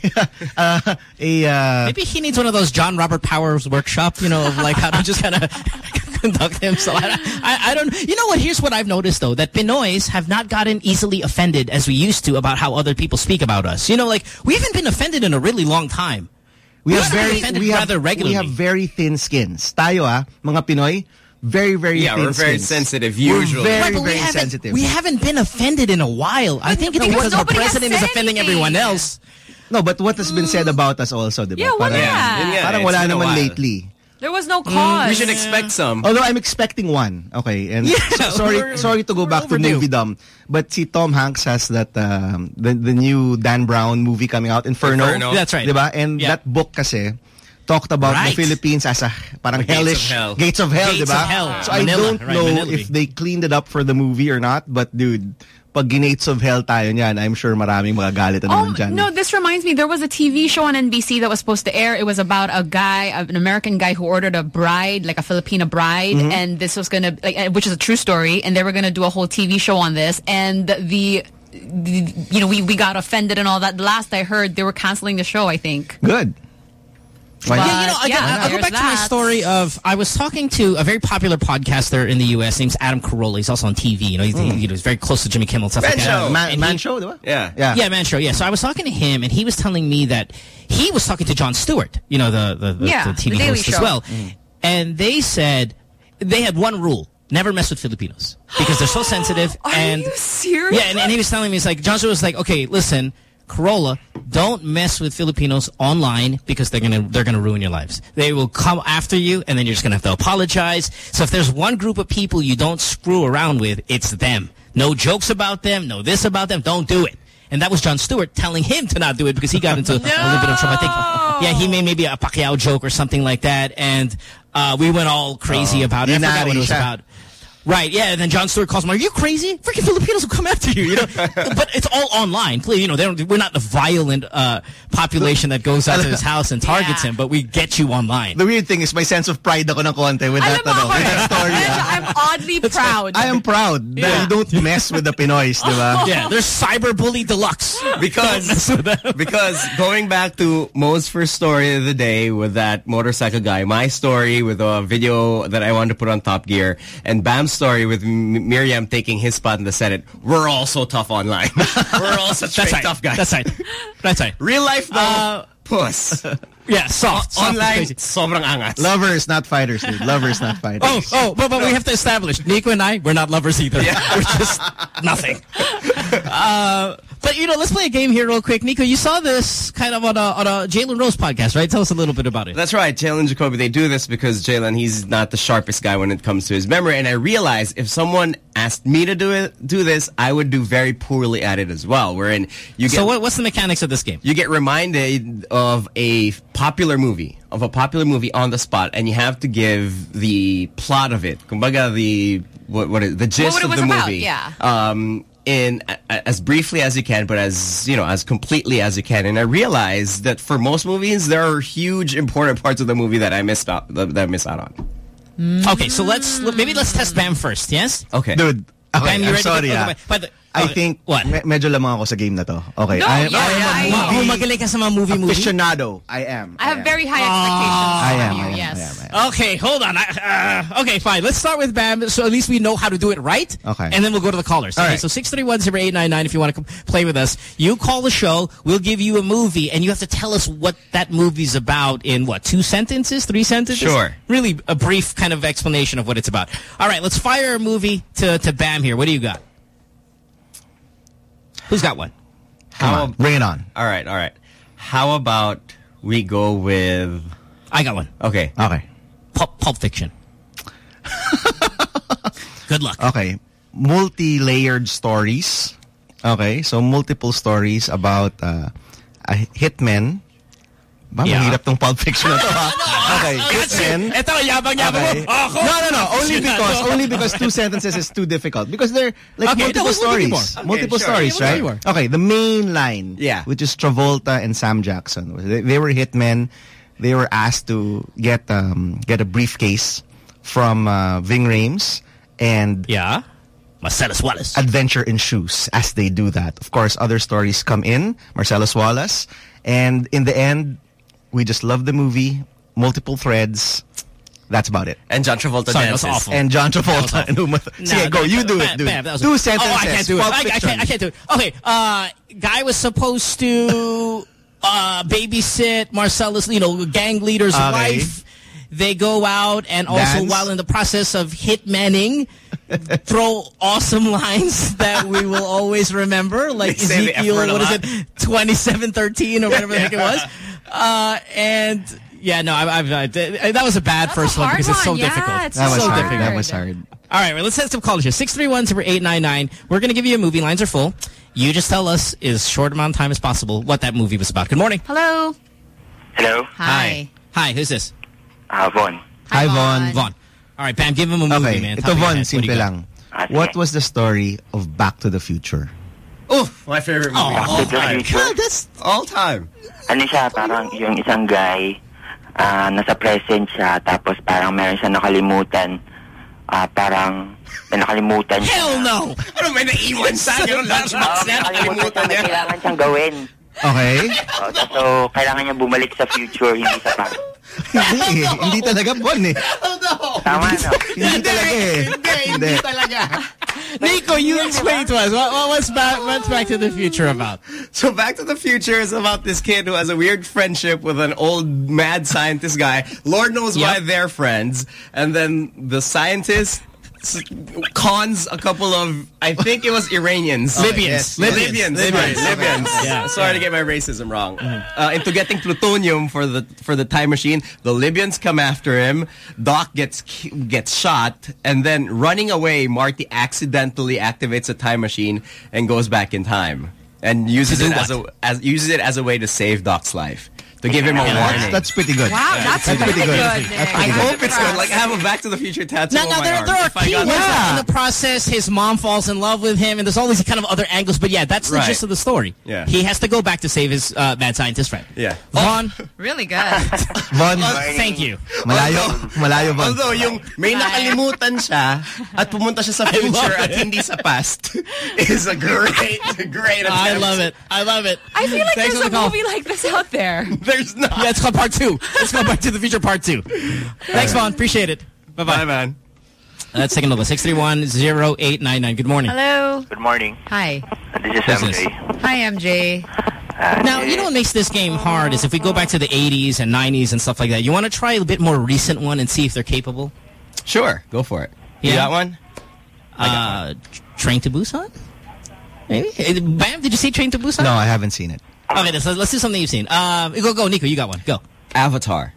uh, a... Uh, Maybe he needs one of those John Robert Powers workshop, you know, of like how to just kind of conduct himself. I, I, I don't... You know what? Here's what I've noticed, though, that Pinoys have not gotten easily offended as we used to about how other people speak about us. You know, like, we haven't been offended in a really long time. We, we have very... We have, we have very thin skins. Tayo, ah, mga Pinoy... Very, very yeah, thin we're very skins. sensitive usually. We're very, right, very we sensitive. We haven't been offended in a while. I think it's no, because the president is offending anything. everyone else. No, but what has been said about us also, diba? Yeah, what parang, yeah. yeah, parang wala naman lately. There was no cause. Mm, we should expect some. Although I'm expecting one. Okay. And yeah, so, sorry sorry to go back to movie dumb. But see, Tom Hanks has that um, the the new Dan Brown movie coming out, Inferno. Inferno. That's right. Diba? And yeah. that book kasi talked about right. the Philippines as a parang the hellish gates of hell. Gates of hell, Gates diba? of hell. So Manila, I don't right, know Manila. if they cleaned it up for the movie or not, but dude, pag Gates of Hell tayo niyan, I'm sure maraming magagalit na Oh, naman dyan. no, this reminds me, there was a T V show on N B C that was supposed to air. It was about a guy, an American guy who ordered a bride, like a Filipina bride, mm-hmm. and this was going to, like, which is a true story, and they were going to do a whole T V show on this, and the, the you know, we, we got offended and all that. The last I heard, they were canceling the show, I think. Good. But, yeah, you know, again, yeah, I'll go back that. to my story of I was talking to a very popular podcaster in the U S named Adam Carolla. He's also on T V. You know, he's, mm. you know, he's very close to Jimmy Kimmel and stuff Man like show. that. Man, and man he, show, diba? Yeah. yeah. Yeah, Man Show. Yeah. So I was talking to him, and he was telling me that he was talking to Jon Stewart, you know, the, the, the, yeah, the T V the host Show. as well. Mm. And they said they had one rule. Never mess with Filipinos. Because they're so sensitive. Are and you serious? Yeah, and, and he was telling me, it's like, Jon Stewart was like, okay, listen, Carolla, don't mess with Filipinos online because they're gonna they're gonna ruin your lives. They will come after you, and then you're just gonna have to apologize. So if there's one group of people you don't screw around with, it's them. No jokes about them, no this about them. Don't do it. And that was Jon Stewart telling him to not do it because he got into no. a little bit of trouble. I think, yeah, he made maybe a Pacquiao joke or something like that, and uh, we went all crazy oh, about it. I forgot what it was about. Right, yeah, and then Jon Stewart calls him, are you crazy? Freaking Filipinos will come after you, you know? But it's all online. You know, they don't, we're not the violent uh, population that goes out to his house and targets yeah. him, but we get you online. The weird thing is my sense of pride ako ng konti with that, ano, with that story. I'm oddly proud. I am proud that yeah. you don't mess with the Pinoys, diba? Yeah, there's cyberbully deluxe. Because, because going back to Mo's first story of the day with that motorcycle guy, my story with a video that I wanted to put on Top Gear, and Bam's story with M Miriam taking his spot in the Senate, we're all so tough online. We're all such That's fake right. tough guys. That's right. That's right. Real life though, uh, puss. Yeah, soft. soft Online, sobrang angas. Lovers, not fighters, dude. Lovers, not fighters. Oh, oh, but, but no. we have to establish, Nico and I, we're not lovers either. Yeah. We're just nothing. Uh, but, you know, let's play a game here real quick. Nico, you saw this kind of on a, on a Jalen Rose podcast, right? Tell us a little bit about it. That's right. Jalen Jacoby, they do this because Jalen, he's not the sharpest guy when it comes to his memory. And I realized if someone asked me to do it, do this, I would do very poorly at it as well. Wherein you get, so what, what's the mechanics of this game? You get reminded of a popular movie, of a popular movie on the spot, and you have to give the plot of it. Kumbaga, the, what, what is, the gist what, what of the about, movie. Yeah. Um, in as briefly as you can, but as, you know, as completely as you can. And I realized that for most movies, there are huge, important parts of the movie that I missed out, that I miss out on. Mm. Okay, so let's maybe let's test Bam first. Yes. Okay, dude. Okay, Bam, you I'm ready? sorry. To, yeah. okay, by the, I think what? Me medyo lamang ako sa game na to. Okay. No, I am, yeah, I am yeah, a I- movie Oh, magaling ka sa mga movie movie. aficionado. I am. I have very high expectations. I am. from you, I am. yes. I am. I am. Okay, hold on. I, uh, okay, fine. Let's start with Bam, so at least we know how to do it right. Okay. And then we'll go to the callers. All Okay, right. so six three one, zero eight nine nine if you want to play with us. You call the show. We'll give you a movie, and you have to tell us what that movie's about in, what, two sentences, three sentences? Sure. Really a brief kind of explanation of what it's about. All right, let's fire a movie to, to Bam here. What do you got? Who's got one? Come on. Bring it on. All right, all right. How about we go with... I got one. Okay. Okay. Pulp, Pulp Fiction. Good luck. Okay. Multi-layered stories. Okay. So, multiple stories about uh, a hitman. Ba, Yeah. mahirap tong Pulp Fiction na to, ha? Okay. Hitman. Ito, yabang-yabang Okay. mo. Ako. No, no, no. Only because only because two sentences is too difficult. Because they're like Okay, multiple no, we'll give you stories. more. Okay, multiple sure. stories, Yeah, right? we'll give you Okay, the main line, Yeah. which is Travolta and Sam Jackson. They, they were hitmen. They were asked to get um get a briefcase from uh, Ving Rhames, and Yeah. Marcellus Wallace. adventure ensues as they do that. Of course, other stories come in, Marcellus Wallace, and in the end, we just love the movie, multiple threads. That's about it. And John Travolta Sorry, that was dances. awful. And John That was Travolta. awful. And Uma Th- No, Sige, go. no, You no, do bam, it, dude. bam, that was- Two sentences. Oh, I can't do it. Pulp I, I, Fiction. can't, I can't do it. Okay, uh, guy was supposed to uh, babysit Marcellus, you know, gang leader's Okay. wife. They go out and also, Dance. while in the process of hitmanning, throw awesome lines that we will always remember, like They say the F Ezekiel, word a what is lot. it, twenty-seven thirteen or whatever the heck it was. Uh, and yeah, no, I, I've, I, that was a bad That's first a one hard because it's so one. Yeah, difficult. it's That was so hard. difficult. That was hard. All right, well, let's have some callers here. six three one, zero eight nine nine. We're going to give you a movie. Lines are full. You just tell us, as short amount of time as possible, what that movie was about. Good morning. Hello. Hello? Hi. Hi, who's this? Uh, Von. Hi, Von. Vaughn. All right, Bam, give him a movie, Okay, man. ito Top of your Von, head. What do you simple got? lang. Okay. What was the story of Back to the Future? Oh, my favorite movie. Back all to the time. Future. that's All time. Ano siya, parang yung isang guy, ah, nasa present siya, tapos parang meron siya nakalimutan. Ah, parang may nakalimutan siya. Hell no! Ano, may naiwan sa akin yung lunchbox Oo, niya. may nakalimutan Nakalimutan siya, may niya. kailangan siyang gawin. Okay. Oh, so, kailangan niya bumalik sa future, hindi sa past. Hindi eh. Hindi talaga Bon eh. Tama, no? Hindi talaga eh. Hindi. Nico, you explain to us. What, what, what's, back, what's Back to the Future about? So Back to the Future is about this kid who has a weird friendship with an old mad scientist guy. Lord knows why Yep. they're friends. And then the scientist s- cons a couple of, I think it was Iranians. Libyans. Yes. Libyans. Libyans. Libyans. Libyans. Libyans. Yeah. Sorry to get my racism wrong. Uh, into getting plutonium for the for the time machine. The Libyans come after him. Doc gets gets shot, and then running away, Marty accidentally activates a time machine and goes back in time and uses To do it as a what? as uses it as a way to save Doc's life. To give him a Yeah, warning. that's, that's pretty good. Wow, that's, That's really pretty good. good. Nick. That's I pretty hope it's good. Like I have a Back to the Future tattoo Now, on now my there, arm. there are If I key got ones that. in the process. His mom falls in love with him, and there's all these kind of other angles. But yeah, that's the Right. gist of the story. Yeah. He has to go back to save his uh, mad scientist friend. Yeah. Vaughn, Really good. Von, thank you. malayo. Malayo, Von. Although yung may nakalimutan siya at pumunta siya sa future at hindi sa past is a great, great attempt. I love it. I love it. I feel like Thanks there's for a the call. movie like this out there. There's not. Yeah, it's called part two. Let's go back to the future part two. Thanks, Vaughn. Appreciate it. Bye-bye. Bye, man. Let's take another. six three one, zero eight nine nine. Good morning. Hello. Good morning. Hi. This is Who's M this? J. Hi, M J. Uh, Now, you know what makes this game hard is if we go back to the eighties and nineties and stuff like that, you want to try a bit more recent one and see if they're capable? Sure, go for it. You Yeah? got one? Uh, Train to Busan? Maybe? Eh, Bam, did you see Train to Busan? No, I haven't seen it. Okay, let's, let's do something you've seen. Um, go, go, Nico, you got one. Go. Avatar.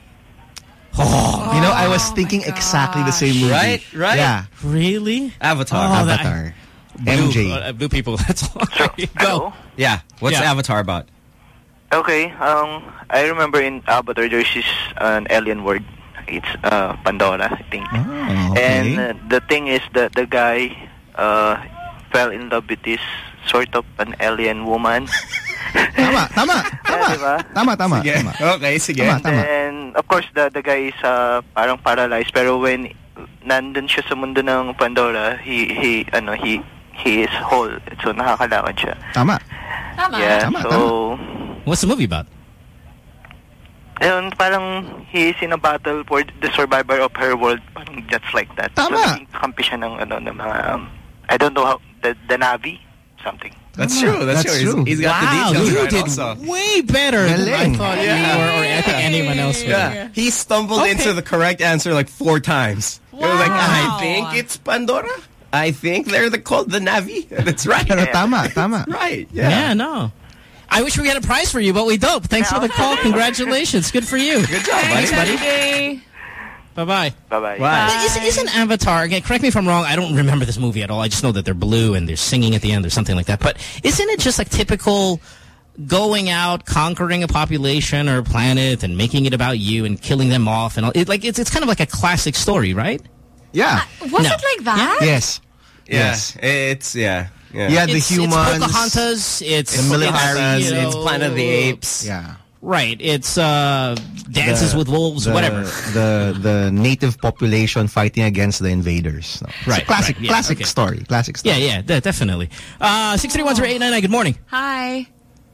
You know, I was thinking exactly the same movie. Right? Right? Yeah. Really? Avatar. Oh, that- Avatar. Blue, M J. uh, blue people, that's all. So, Go. hello? Yeah. What's Yeah. Avatar about? Okay, um, I remember in Avatar there's this an alien world. It's uh, Pandora, I think. Oh, okay. And uh, the thing is that the guy uh, fell in love with this sort of an alien woman. Tama, tama, tama. Yeah, diba? Tama, tama, Sige. tama. Okay, sige. Tama, tama. And of course the the guy is uh, parang paralyzed, pero when nandun siya sa mundo ng Pandora, he he ano he he is whole. So nakakalakad siya. Tama. Tama. Yeah, Tama, so... tama. What's the movie about? Ayun, parang he is in a battle for the survivor of her world. Parang just like that. Tama. So, naging kakampi siya ng, ano, ng mga, um, I don't know how, the, the Na'vi? Something. That's true. That's, That's true. true. He's, he's got Wow, the details you right did also. way better than I Galing. thought Yeah. you or, or I think anyone else would. Yeah. He stumbled Okay. into the correct answer like four times. He was like, I think it's Pandora. I think they're the called the Na'vi. That's right. Pero tama, tama. Right. Yeah. Yeah, no. I wish we had a prize for you, but we don't. Thanks for the call. Congratulations. Good for you. Good job, buddy. Thanks, buddy. Okay. Bye-bye. Bye-bye. Bye. Is, isn't Avatar, again, correct me if I'm wrong, I don't remember this movie at all. I just know that they're blue and they're singing at the end or something like that. But isn't it just like typical going out, conquering a population or a planet and making it about you and killing them off? And all? It, like it's, it's kind of like a classic story, right? Yeah. Was No. it like that? Yes. Yeah. Yes. It's, yeah. Yeah. Yeah, the It's, humans. it's Pocahontas. It's It's military. it's, you It's know, Planet of the Apes. Yeah. Right. It's uh, Dances The- with Wolves, the, whatever. The the native population fighting against the invaders. No. It's a Right, classic, right, yeah, classic okay. story. Classic story. Yeah, yeah, de definitely. Uh, six three one zero eight nine nine. Good morning. Hi.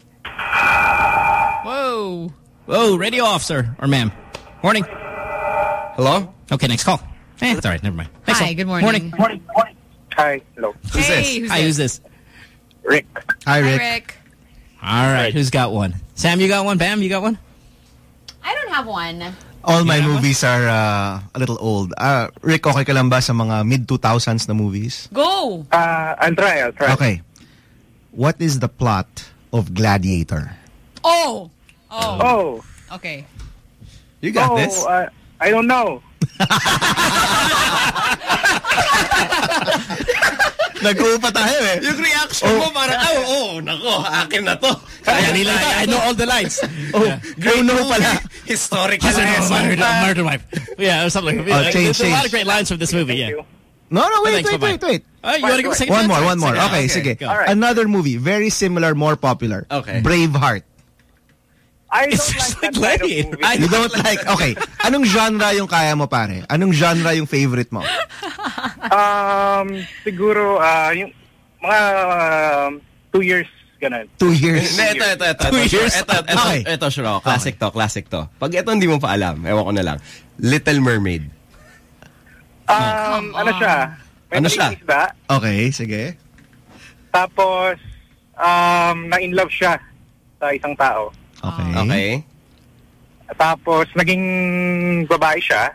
Whoa. Whoa, radio off, sir or ma'am. Morning. Hello? Okay, next call. Eh, it's all right. Never mind. Next Hi, call. good morning. Morning. Hi. Hello. Who's Hey, this? who's Hi, this? who's this? Rick. Hi, Hi, Rick. Rick. All right, who's got one? Sam, you got one? Bam, you got one? I don't have one. All my You know movies are uh, a little old. Uh, Rick, okay ka lang ba sa mga mid two thousands na movies? Go. Uh, I'll try, I'll try. Okay. What is the plot of Gladiator? Oh. Oh. Oh. Okay. You got oh, this. Uh, I don't know. Nag-uupa tayo eh. Yung reaction mo parang, oh, oh, nako, akin na to. Kaya nila, I know all the lines. Oh, you know pala. Historical He's a lesson. murder, murder wife. Yeah, or something. Oh, change, There's a lot change. of great lines from this movie, yeah. No, no, wait, Thanks, wait, bye-bye. wait, wait. Oh, you want to give a second One chance? more, one more. Second. Okay, Okay, sige. go. Alright. Another movie, very similar, more popular. Okay. Braveheart. I don't It's like just that like kind of Gladiator. movie. I You don't like, okay. Anong genre yung kaya mo, pare? Anong genre yung favorite mo? Um, siguro, uh, yung mga um, two years, ganun. Two years. Hindi, ito, ito, ito. Two ito, years? Ito, ito, Okay. ito, sure ako. Classic to, classic to. Pag ito hindi mo pa alam, ewan ko na lang. Little Mermaid. Um, ano siya? May Ano siya? malinis ba? Okay, sige. Tapos, um, na-in love siya sa isang tao. Okay. Okay. Tapos, naging babae siya.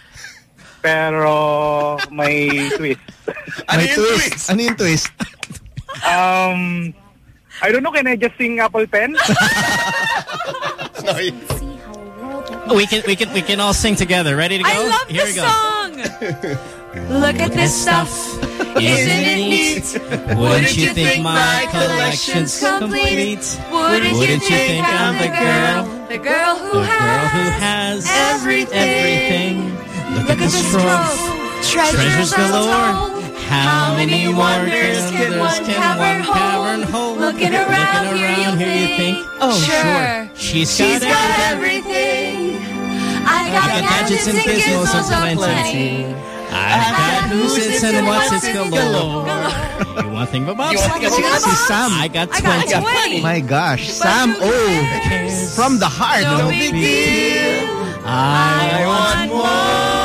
Pero, may twist. Ano May yung twist. twist? Ano yung twist? Um, I don't know, can I just sing Apple Pen? No, y- We can, we can, we can all sing together. Ready to go? I love Here this we go. song. Look at this stuff. Isn't it neat? Wouldn't you think my collection's complete? Wouldn't, you think I'm the girl, the girl who The girl who has has everything? everything. Look, at this trove. Treasures, Treasures galore. How many wonders can can one cavern hold? hold? Looking around, Looking here, around you here, you think, think, oh, sure, She's, she's got, got everything. everything. I got, I got gadgets and gizmos aplenty. I got who's its and what's its galore. You want to think about You want to think about Sam? Sam? I got I got twenty. twenty. My gosh. Sam O. From the heart. No big deal. I want more.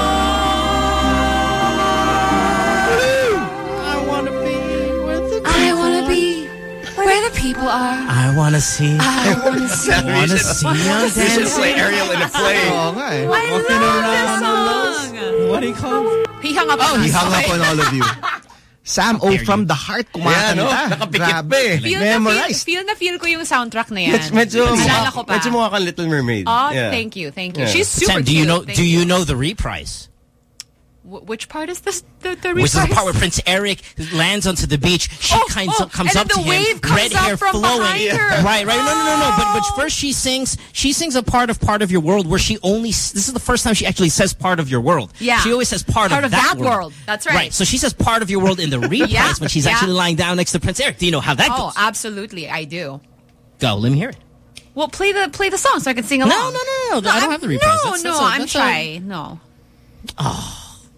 I want to be where the I want to be where the people are. I want to see. I want to see. I want to see young You should play dancing. Ariel in a play. Oo nga eh. I Walking love around the this song. What do you call it? He hung up on He us. hung up on all of you. Sam O. From the heart. Yeah, no? Kumakanta. Nakapikit Grabe. pa eh. Feel na feel, Memorized. feel na feel ko yung soundtrack na yan. Medyo, Naalala ko pa. medyo mukha kang Little Mermaid. Oh, Yeah. thank you, thank you. Yeah. She's super Sam, do you cute. know? Thank Do you know the reprise? Wh- which part is this? The, the Which is the reprise? part where Prince Eric lands onto the beach. She Oh, kinds oh, up, comes and up then to the him, wave comes red up hair from flowing. behind her. Right, right. No, no, no, no. But but first she sings. She sings a part of part of your world where she only. This is the first time she actually says part of your world. Yeah. She always says part, Part of that, that world. That's right. Right. So she says part of your world in the reprise Yeah, when she's yeah. actually lying down next to Prince Eric. Do you know how that Oh, goes? absolutely, I do. Go. Let me hear it. Well, play the play the song so I can sing along. No, no, no, no. I don't have the reprise. No, That's- no, that's a- I'm that's a- shy. No.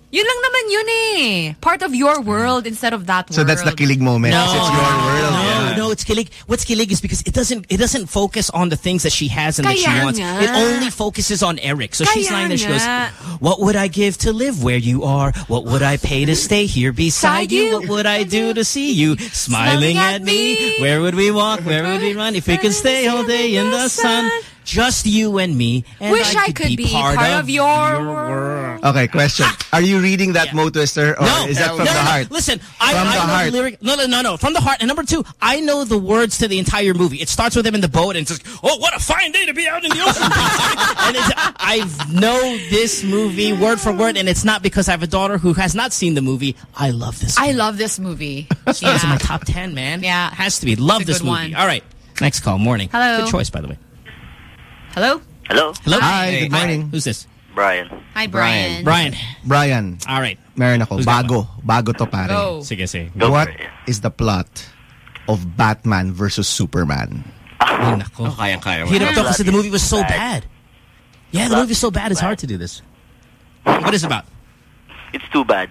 Yun lang naman yun eh. Part of your world instead of that world. So that's the kilig moment. No, it's your world. No, yeah. no, it's kilig. What's kilig is because it doesn't it doesn't focus on the things that she has and that she Kaya wants. nga. It only focuses on Eric. So she's Kaya lying there, she goes, nga. what would I give to live where you are? What would I pay to stay here beside you? What would I do to see you smiling at me? Where would we walk? Where would we run? If we could stay all day in the sun. Just you and me. And Wish I I could be part, part of, of your world. Okay, question. Are you reading that Mo Twister or No, is that from no, the no, heart? Listen, I, From I the know heart. the lyric. No, no, no, no. From the heart. And number two, I know the words to the entire movie. It starts with him in the boat and says, "Oh, what a fine day to be out in the ocean." And it's, I know this movie word for word, and it's not because I have a daughter who has not seen the movie. I love this movie. I love this movie. It's Yeah. in my top ten, man. Yeah. Has to be. Love It's a this good movie. one. All right. Next call. Morning. Hello. Good choice, by the way. Hello? Hello? Hello. Hi, good morning. Who's this? Brian. Hi, Brian. Brian. Brian. All right. Meron ako. Who's got Bago. Bago to pare. Go. Sige, sige. Go What for it. is the plot of Batman versus Superman? Ay, nako. Oh, kayang-kaya. Hirap to kasi the movie was so Bad. bad. Yeah, the movie was so bad, it's hard to do this. What is it about? It's too bad.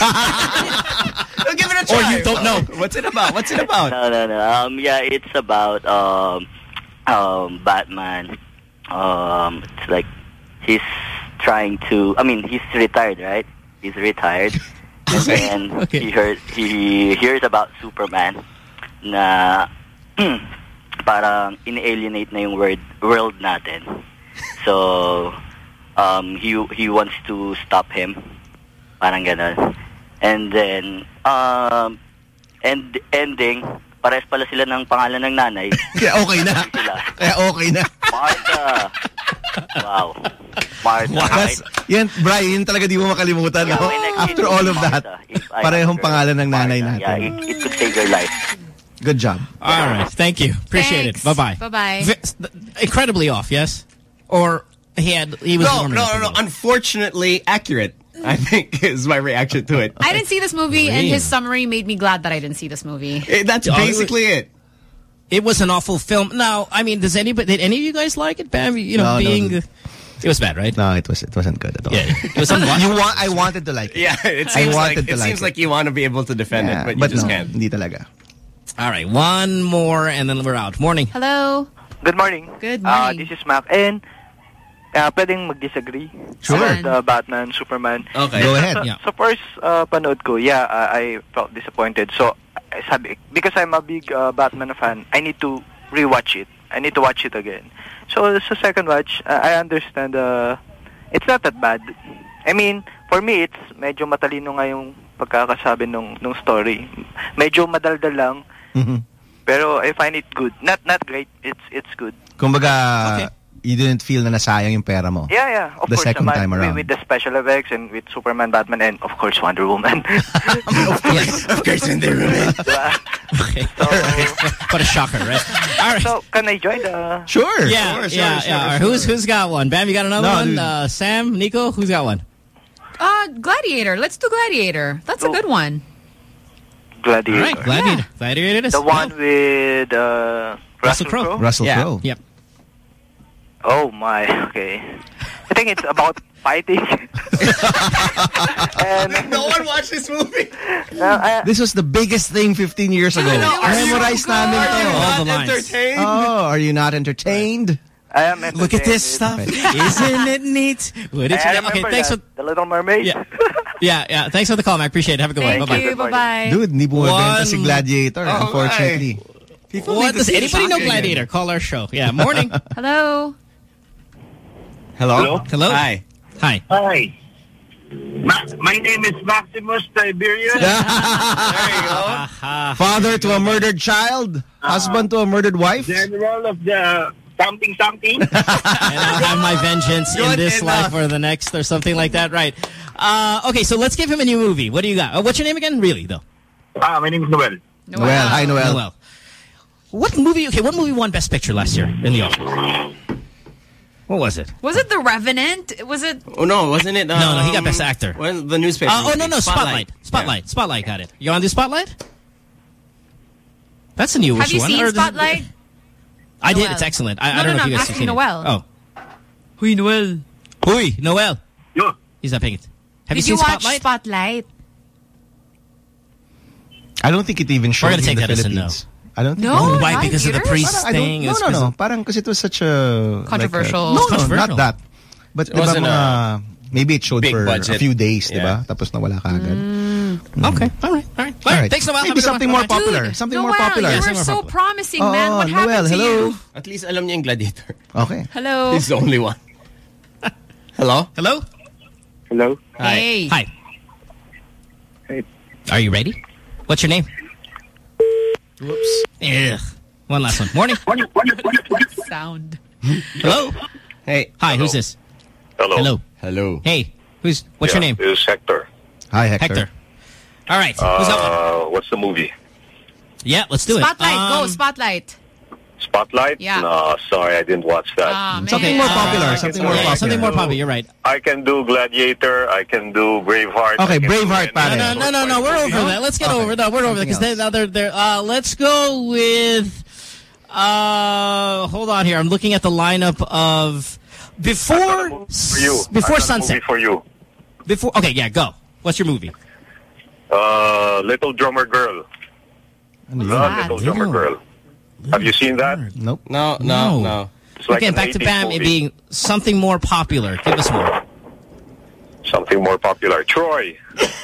Well, give it a try. Or you don't know. What's it about? What's it about? No, no, no. Um, yeah, it's about um, um, Batman. Um, it's like he's trying to. I mean, he's retired, right? He's retired, and then Okay. he heard he hears about Superman. Na parang in-alienate na yung world world natin. So um, he he wants to stop him. Parang ganon. And then um, end ending. Pares pala sila ng pangalan ng nanay. Kaya okay na. Sila. Kaya okay na. Martha. Wow. Martha. That's, Right? yan, Brian, yun talaga di mo makalimutan. Yeah, no? when I After knew all of Martha, that, if I parehong had her, pangalan ng nanay Martha, natin. Yeah, it, it could save your life. Good job. All right. Thank you. Appreciate Thanks. it. Bye-bye. Bye-bye. V- incredibly off, yes? Or he had, he was No, warming no, up a no, no. little. Unfortunately, accurate. I think is my reaction to it. I didn't see this movie, and Really? his summary made me glad that I didn't see this movie. Eh, that's Oh, it was- basically it. It was an awful film. Now, I mean, does anybody, did any of you guys like it, Bam? You know, No, no, being, no. it was bad, right? No, it was it wasn't good at all. Yeah, it was unwatchable. You want, I wanted to like it. Yeah, it I seems wanted like to it like seems it. like you want to be able to defend Yeah, it, but you but just no, can't. hindi talaga. All right. One more, and then we're out. Morning. Hello? Good morning. Good Uh, morning. this is Mac. And uh, pwedeng mag-disagree Sure. about the Batman, Superman. Okay. Go ahead. So, Yeah. so first, uh, panood ko, yeah, uh, I felt disappointed. So, uh, sabi, because I'm a big uh, Batman fan, I need to rewatch it. I need to watch it again. So, sa second watch, uh, I understand uh, it's not that bad. I mean, for me, it's medyo matalino nga yung pagkakasabi nung, nung story. Medyo madaldal lang, Mhm. pero I find it good. Not not great, it's it's good. Kumbaga, Okay. you didn't feel na nasayang yung pera mo. Yeah, yeah. Of The course, second naman, time with- around. With, the special effects and with Superman, Batman, and of course Wonder Woman. Yes. Of course, when they remember. Diba? Okay. What a shocker, right? All right. So, can I join the... Sure. yeah, sure, sure, yeah, sure, yeah. All right, sure. Who's who's got one? Bam, you got another No, one? dude. Uh, Sam, Nico, who's got one? Uh, Gladiator. Let's do Gladiator. That's a Oh. good one. Gladiator? All right, Gladiator. Gladiator it is. The one with uh, Russell Russell Crowe. Crowe? Russell Yeah. Crowe. Yep. Oh my, okay. I think it's about fighting. and, No one watched this movie. uh, I, This was the biggest thing fifteen years ago. I know. Are you- Memorized namin Are you to. All the not lines. entertained? Oh, are you not entertained? I am Look at this stuff. entertained. Isn't it neat? Would it? I Okay, remember thanks that, for The Little Mermaid. Yeah. yeah, yeah. Thanks for the call, man. I appreciate it. Have a good Thank one. Bye-bye. you. Bye-bye. Dude, hindi bumibenta One- si Gladiator, Oh, unfortunately. People What need to does see anybody know soccer again. Gladiator? Call our show. Yeah. Morning. Hello? Hello? Hello. Hi. Hi. Hi. Ma- my name is Maximus Tiberius. There you go. Father to a murdered child, husband to a murdered wife. General of the something something. And I'll have my vengeance in Good this enough. life or the next or something like that. Right. Uh, okay, so let's give him a new movie. What do you got? Uh, what's your name again? Really, though? Ah, my name is Noel. Noel. Hi, Noel. Noel. What movie? Okay, what movie won Best Picture last year in the Oscars? What was it? Was it The Revenant? Was it... Oh, no, wasn't it? Um, No, no, he got Best Actor. When the newspaper. Uh, oh, no, movie. no, Spotlight. Spotlight. Spotlight got it. You want to do Spotlight? That's a newish Have you one. seen Or the- Spotlight? I did. Noel. It's excellent. I, No, I don't no, know if no, you guys I'm have seen asking it. Noel. Oh. Huy, Noel. Huy, Noel. Yo. He's not paying it. Have Did you you seen watch Spotlight? Spotlight? I don't think it even showed gonna in take the that as a Philippines. no. I don't think No, Oh, why? not in Because of the theaters? priest I don't- thing? It No, was no, because no. of- Parang because it was such a... Controversial. Like a, no, no, Controversial. not that. But It diba wasn't mga... Maybe it showed big for budget. a few days, Yeah. diba? Tapos nawala ka agad. Okay, all right, all right. All right. Thanks a lot. Maybe something more popular. Dude, Something Noel, more popular. you were Something more so popular. promising, Oh, man. What Noel, happened to hello. you? At least alam niya yung Gladiator. Okay. Hello. He's the only one. Hello? Hello? Hello? Hi. Hey. Hi. Hey. Are you ready? What's your name? Whoops. Ugh. One last one. Morning. Sound. Hello? Hey. Hi, Hello. who's this? Hello. Hello. Hello. Hey, who's, what's Yeah, your name? This is Hector. Hi, Hector. Hector. All right. Who's that one? Uh, what's the movie? Yeah, let's do it. Spotlight. Um, Go, Spotlight. Spotlight? Yeah. No, sorry, I didn't watch that. Ah, Something man. more popular. Uh, Something yeah, more Yeah, popular. something more popular. You're right. I can do Gladiator. I can do Braveheart. Okay, I can do Braveheart, any pare. of No, those no, no, no. kind of We're movies. over that. Let's get Okay. over that. We're over that because Something they, they're, they're, uh, let's go with. Uh, hold on here. I'm looking at the lineup of before For you. s- before I got a sunset. movie for you. Before. Okay, yeah, go. What's your movie? Uh, Little Drummer Girl. The that? Little Drummer Girl. Have you seen that? Nope. No, no, No. no. It's like Again, an back to eighties Bam, it movie. being something more popular. Give us more. Something more popular. Troy.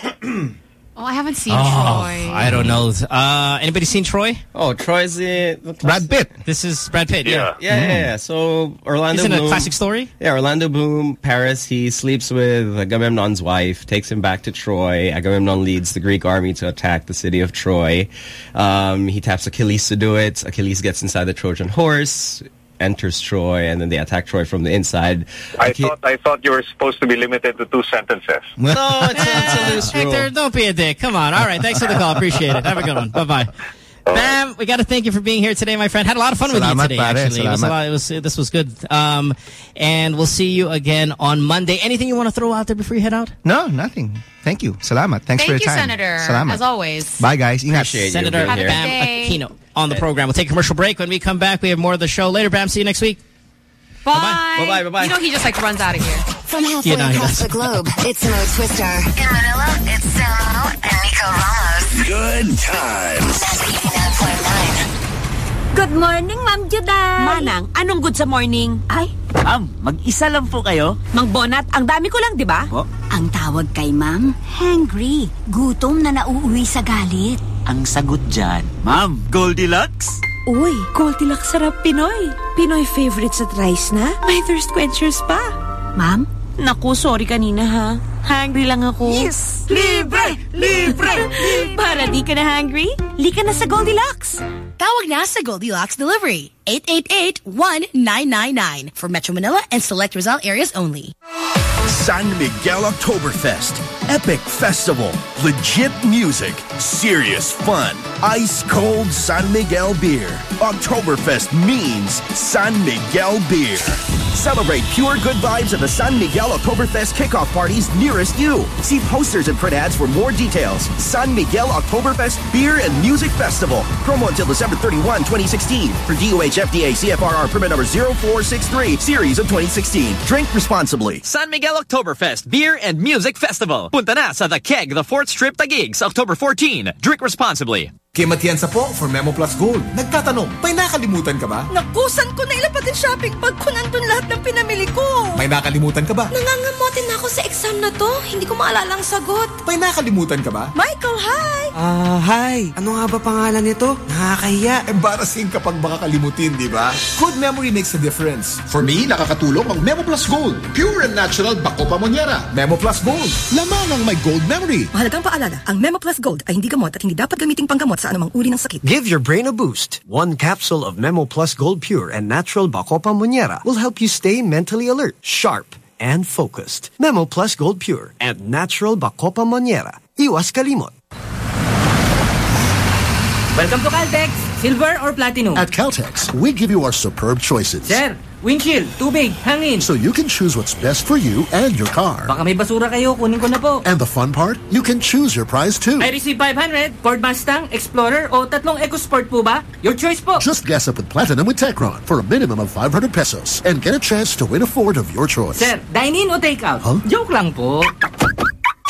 Oh, I haven't seen Oh, Troy. I don't know. Uh, anybody seen Troy? Oh, Troy's the... Brad Pitt. This is Brad Pitt. Yeah. Yeah, yeah, yeah. So Orlando Isn't it a Bloom... classic story? Yeah, Orlando Bloom, Paris, he sleeps with Agamemnon's wife, takes him back to Troy. Agamemnon leads the Greek army to attack the city of Troy. Um, he taps Achilles to do it. Achilles gets inside the Trojan horse, enters Troy, and then they attack Troy from the inside. I Achi- thought I thought you were supposed to be limited to two sentences. No, it's, it's a loose rule. Hector, don't be a dick. Come on. All right. Thanks for the call. Appreciate it. Have a good one. Bye-bye. Bam, we got to thank you for being here today, my friend. Had a lot of fun with you Salamat, today, pare. actually. It was a Salamat. lot, it was, this was good. Um, and we'll see you again on Monday. Anything you want to throw out there before you head out? No, nothing. Thank you. Salamat. Thanks Thank for your you, time. Senator. Salamat. As always. Bye, guys. Ingat. Appreciate you Senator being Have a here. good Bam day. Aquino on the program. We'll take a commercial break. When we come back, we have more of the show. Later, Bam. See you next week. Bye. Bye-bye, bye-bye. You know he just like runs out of here. From halfway Yeah, no, he across does. the globe, it's Mo Twister. In Manila, it's Samo and Nico Ramos. Good times. eighty-nine point nine. Good morning, Ma'am Juday. Manang, anong good sa morning? Ay, ma'am, mag-isa lang po kayo? Mang Bonat, ang dami ko lang, di ba? Po? Ang tawag kay Ma'am, hangry. Gutom na nauuwi sa galit. Ang sagot dyan, ma'am, Goldilocks? Uy, Goldilocks sarap Pinoy. Pinoy favorite sa rice na. May thirst quenchers pa. Ma'am? Naku, sorry kanina ha. Hungry lang ako. Yes! Libre! Libre! Para di ka na hungry, lika na sa Goldilocks. Tawag na sa Goldilocks Delivery. eight eight eight, one nine nine nine for Metro Manila and select Rizal areas only. San Miguel Oktoberfest. Epic festival. Legit music. Serious fun. Ice cold San Miguel beer. Oktoberfest means San Miguel beer. Celebrate pure good vibes at the San Miguel Oktoberfest kickoff parties nearest you. See posters and print ads for more details. San Miguel Oktoberfest Beer and Music Festival. Promo until December thirty-first, twenty sixteen. For D O H F D A C F R R permit number zero four six three, series of twenty sixteen. Drink responsibly. San Miguel Oktoberfest Beer and Music Festival. Punta na sa The Keg, the fourth Strip Taguig, October fourteenth. Drink responsibly. Kim Atienza po for Memo Plus Gold. Nagtatanong, may nakalimutan ka ba? Nakusan ko na ilapat yung shopping bag ko nandun lahat ng pinamili ko. May nakalimutan ka ba? Nangangamotin na ako sa exam na to. Hindi ko maalala ang sagot. May nakalimutan ka ba? Michael, hi! Ah, uh, hi. Ano nga ba pangalan nito? Nakakahiya. Embarrassing kapag baka kalimutin, di ba? Good memory makes a difference. For me, nakakatulong ang Memo Plus Gold. Pure and natural bako pamonera. Memo Plus Gold. Lamang ang may gold memory. Mahalagang paalala, ang Memo Plus Gold ay hindi gamot at hindi dapat gamiting panggamot sa anumang uri ng sakit. Give your brain a boost. One capsule of Memo Plus Gold Pure and Natural Bacopa Monnieri will help you stay mentally alert, sharp, and focused. Memo Plus Gold Pure and Natural Bacopa Monnieri. Iwas kalimot. Welcome to Caltex. Silver or platinum? At Caltex, we give you our superb choices. Sir, windshield, tubig, hangin. So you can choose what's best for you and your car. Baka may basura kayo, kunin ko na po. And the fun part, you can choose your prize too. I receive five hundred, Ford Mustang, Explorer, o tatlong EcoSport po ba? Your choice po. Just gas up with Platinum with Techron for a minimum of five hundred pesos and get a chance to win a Ford of your choice. Sir, dine-in o take-out? Huh? Joke lang po.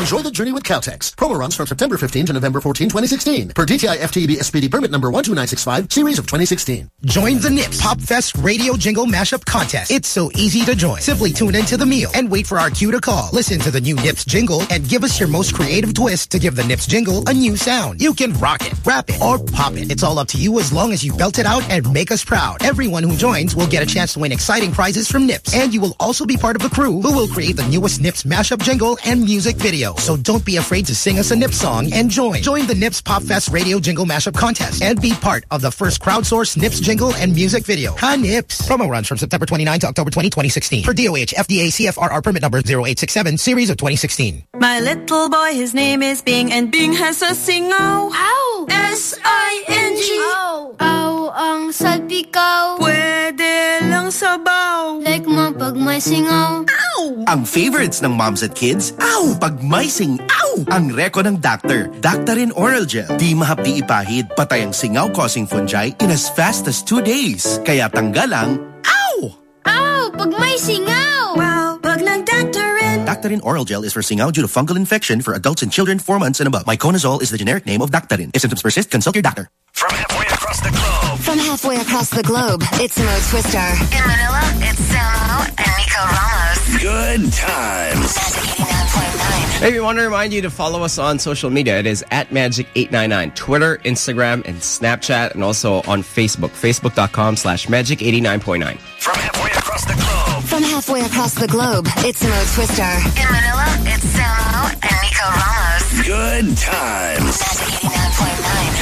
Enjoy the journey with Caltex. Promo runs from September fifteenth to November fourteenth, twenty sixteen. Per D T I F T E B S P D permit number one two nine six five, series of twenty sixteen. Join the Nips Pop Fest Radio Jingle Mashup Contest. It's so easy to join. Simply tune into the meal and wait for our cue to call. Listen to the new Nips jingle and give us your most creative twist to give the Nips jingle a new sound. You can rock it, rap it, or pop it. It's all up to you as long as you belt it out and make us proud. Everyone who joins will get a chance to win exciting prizes from Nips. And you will also be part of the crew who will create the newest Nips mashup jingle and music video. So don't be afraid to sing us a Nips song and join. Join the Nips Pop Fest Radio Jingle Mashup Contest and be part of the first crowdsourced Nips jingle and music video. Ha Nips! Promo runs from September twenty-ninth to October twentieth, twenty sixteen. For D O H F D A C F R R permit number zero eight six seven, series of twenty sixteen. My little boy, his name is Bing, and Bing has a singaw. Ow! S I N G. Ow! Ow ang salpikaw. Pwede lang sabaw. Like mo pag may singaw. Ow! Ang favorites ng moms at kids, ow! Pag may sing, ow! Ang reko ng doctor, Daktarin Oral Gel. Di mahapdi ipahid, patay ang singaw-causing fungi in as fast as two days. Kaya tanggalang, ow! Ow! Pag may singaw. Wow! Pag nag-Daktarin. Daktarin Oral Gel is for singaw due to fungal infection for adults and children four months and above. Myconazole is the generic name of Daktarin. If symptoms persist, consult your doctor. From halfway across the globe. From halfway across the globe, it's Mo Twister. In Manila, it's Samo and Nico Ramos. Good times. Magic eighty-nine point nine. Hey, we want to remind you to follow us on social media. It is at Magic eight nine nine. Twitter, Instagram, and Snapchat, and also on Facebook. Facebook.com slash Magic eighty-nine point nine. From halfway across the globe. From halfway across the globe, it's Mo Twister. In Manila, it's Samo and Nico Ramos. Good times. Magic eighty-nine point nine.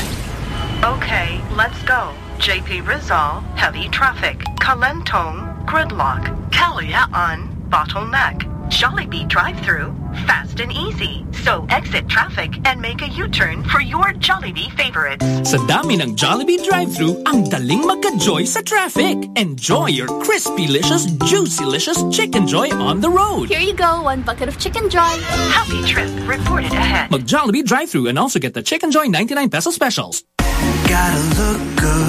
Okay, let's go. J P Rizal, heavy traffic. Kalentong, gridlock. Kalayaan, bottleneck. Jollibee drive-thru, fast and easy. So exit traffic and make a U-turn for your Jollibee favorites. Sa dami ng Jollibee drive-thru, ang daling magka-joy sa traffic. Enjoy your crispy-licious, juicy-licious Chicken Joy on the road. Here you go, one bucket of Chicken Joy. Happy trip reported ahead. Mag Jollibee drive-thru and also get the Chicken Joy ninety-nine peso specials. Gotta look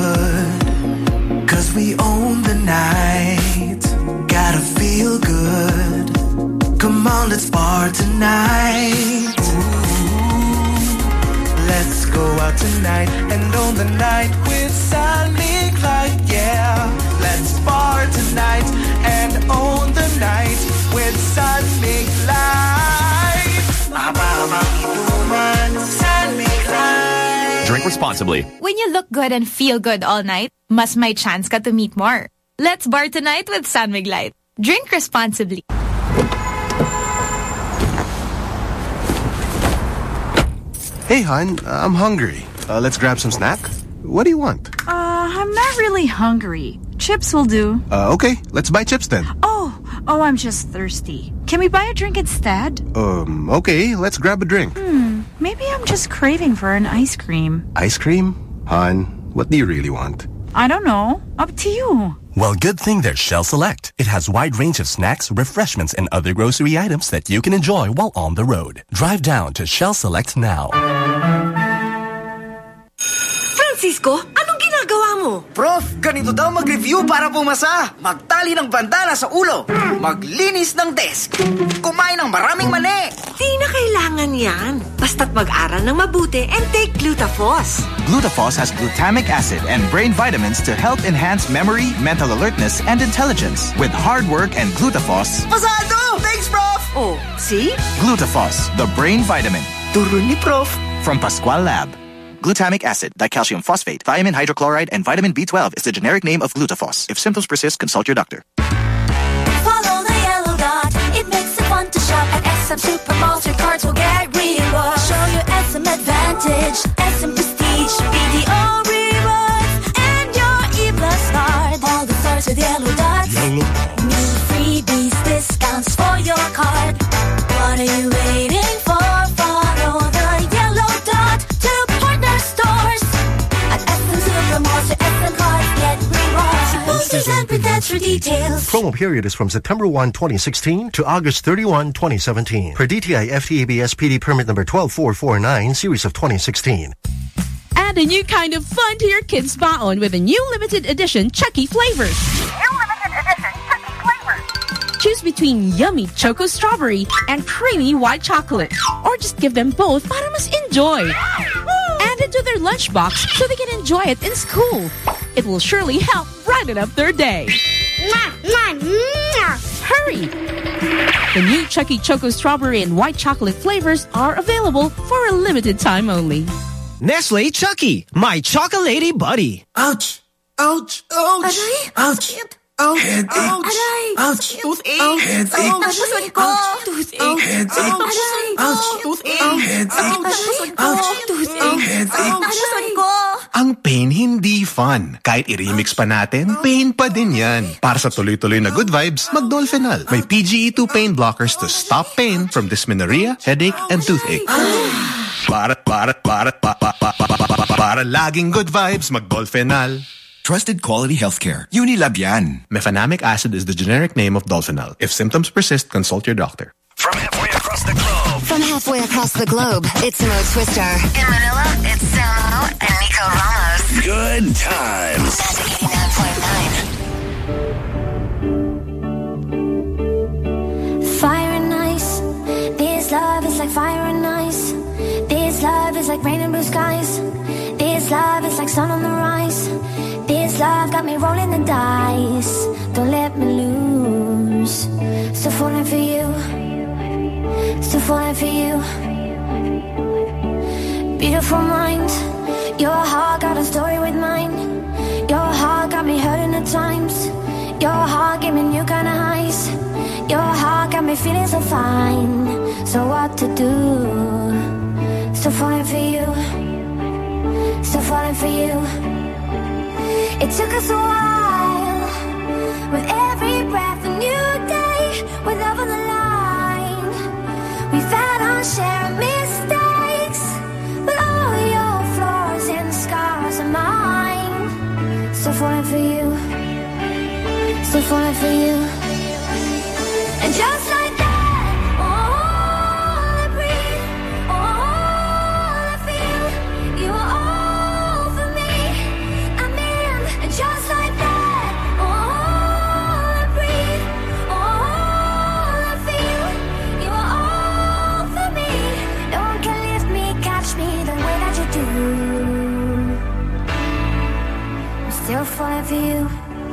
good, cause we own the night. Gotta feel good. Come on, let's bar tonight. Ooh, let's go out tonight and own the night with San Mig Light, yeah. Let's bar tonight and own the night with San Mig Light. San Mig Light. Drink responsibly. When you look good and feel good all night, mas may chance ka to meet more. Let's bar tonight with San Mig Light. Drink responsibly. Hey, hon, I'm hungry. Uh, let's grab some snack. What do you want? Uh, I'm not really hungry. Chips will do. Uh, okay, let's buy chips then. Oh, oh, I'm just thirsty. Can we buy a drink instead? Um, okay, let's grab a drink. Hmm, maybe I'm just craving for an ice cream. Ice cream? Hon, what do you really want? I don't know. Up to you. Well, good thing there's Shell Select. It has wide range of snacks, refreshments, and other grocery items that you can enjoy while on the road. Drive down to Shell Select now. Francisco, anong ginagawa mo? Prof, ganito daw mag-review para pumasa. Magtali ng bandana sa ulo. Maglinis ng desk. Kumain ng maraming mani. Di na kailangan yan. Basta't mag-aral ng mabuti and take Glutafos. Glutafos has glutamic acid and brain vitamins to help enhance memory, mental alertness, and intelligence. With hard work and Glutafos... Pasado! Thanks, Prof! Oh, see? Glutafos, the brain vitamin. Turo ni Prof. From Pascual Lab. Glutamic acid, dicalcium phosphate, thiamine hydrochloride, and vitamin B twelve is the generic name of Glutafos. If symptoms persist, consult your doctor. Follow the yellow dot. It makes it fun to shop at S M Supermalls. Your cards will get rewards. Show your S M Advantage, S M Prestige, B D O Rewards, and your E Plus card. All the stars with yellow dots. Yellow. New freebies, discounts for your card. What are you waiting for? Follow the yellow dot to partner stores at S M Supermalls. Your S M cards get rewards. Posters and printouts for details. Promo period is from September first, twenty sixteen to August thirty-first, twenty seventeen. Per D T I F T E B S P D permit number one two four four nine, series of twenty sixteen. Add a new kind of fun to your kids' baon with a new limited edition Chucky flavors. New limited edition Chucky flavors. Choose between yummy choco strawberry and creamy white chocolate. Or just give them both para mas enjoy. Add it to their lunchbox so they can enjoy it in school. It will surely help brighten up their day. Hurry! The new Chucky Choco Strawberry and White Chocolate flavors are available for a limited time only. Nestle Chucky, my chocolatey buddy. Ouch! Ouch! Ouch! Aray! Ouch! Ouch! Headache! Aray! Ouch! Toothache! Headache! Ouch! Toothache! Headache! Ouch! Toothache! Headache! Ouch! Toothache! Ang pain hindi fun. Kahit i-remix pa natin, pain pa din yan. Para sa tuloy-tuloy na good vibes, mag-Dolphinal. May P G E two pain blockers to stop pain from dysmenorrhea, headache, and toothache. Para, para, para, para, para, para, para laging good vibes, mag-Dolphinal. Trusted quality healthcare. Unilab yan. Mefenamic acid is the generic name of Dolphinal. If symptoms persist, consult your doctor. From halfway across the globe. From halfway across the globe, it's Mo Twister. In Manila, it's Samo and Nico Ramos. Good times. That's eighty-nine point nine. Fire and ice. This love is like fire and ice. This love is like rain and blue skies. This love is like sun on the rise. This love got me rolling the dice. Don't let me lose. Still falling for you. Still falling for you. Beautiful mind. Your heart got a story with mine. Your heart got me hurting at times. Your heart gave me new kind of highs. Your heart got me feeling so fine. So what to do? Still falling for you. Still falling for you. It took us a while. With every breath a new day. With love on the line. We've had our share of mistakes. But all your flaws and scars are mine. Still falling for you. Still falling for you. And just like that, all I breathe, all I feel, you are all for me. I'm in. And just like that, all I breathe, all I feel, you are all for me. No one can lift me, catch me the way that you do. I'm still falling for you.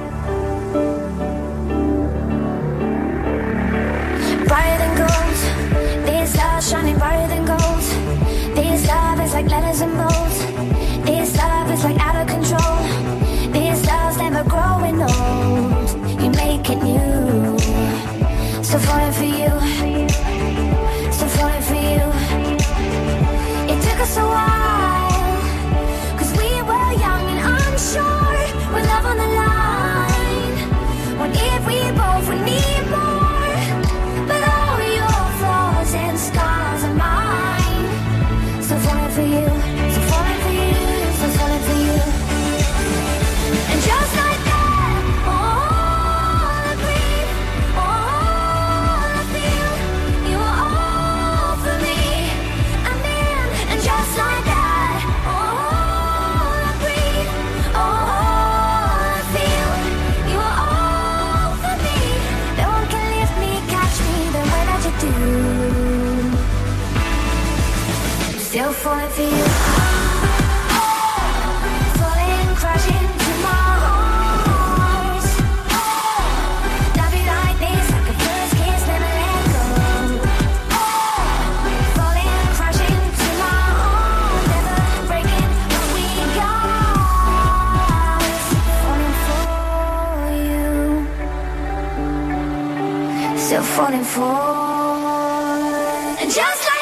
Brighter than gold, this love shining brighter than gold. This love is like letters and bolts. This love is like out of control. This love's never growing old. You make it new. Still falling for you. Still falling for you. It took us a while, cause we were young and unsure. With love on the line. What if we both would need more? And scars are mine. Still falling for you. Still falling for you. Still falling for you. And just like that, all I breathe, all I feel, you are all for me. I'm in. And just like that, all I breathe, all I feel, you are all for me. No one can lift me, catch me the way that you do. Still falling for you. Falling, crashing to my arms. Love you like this, like a first kiss, never let go. Falling, crashing to my arms, never breaking what we got. Falling for you. Still falling for. And just like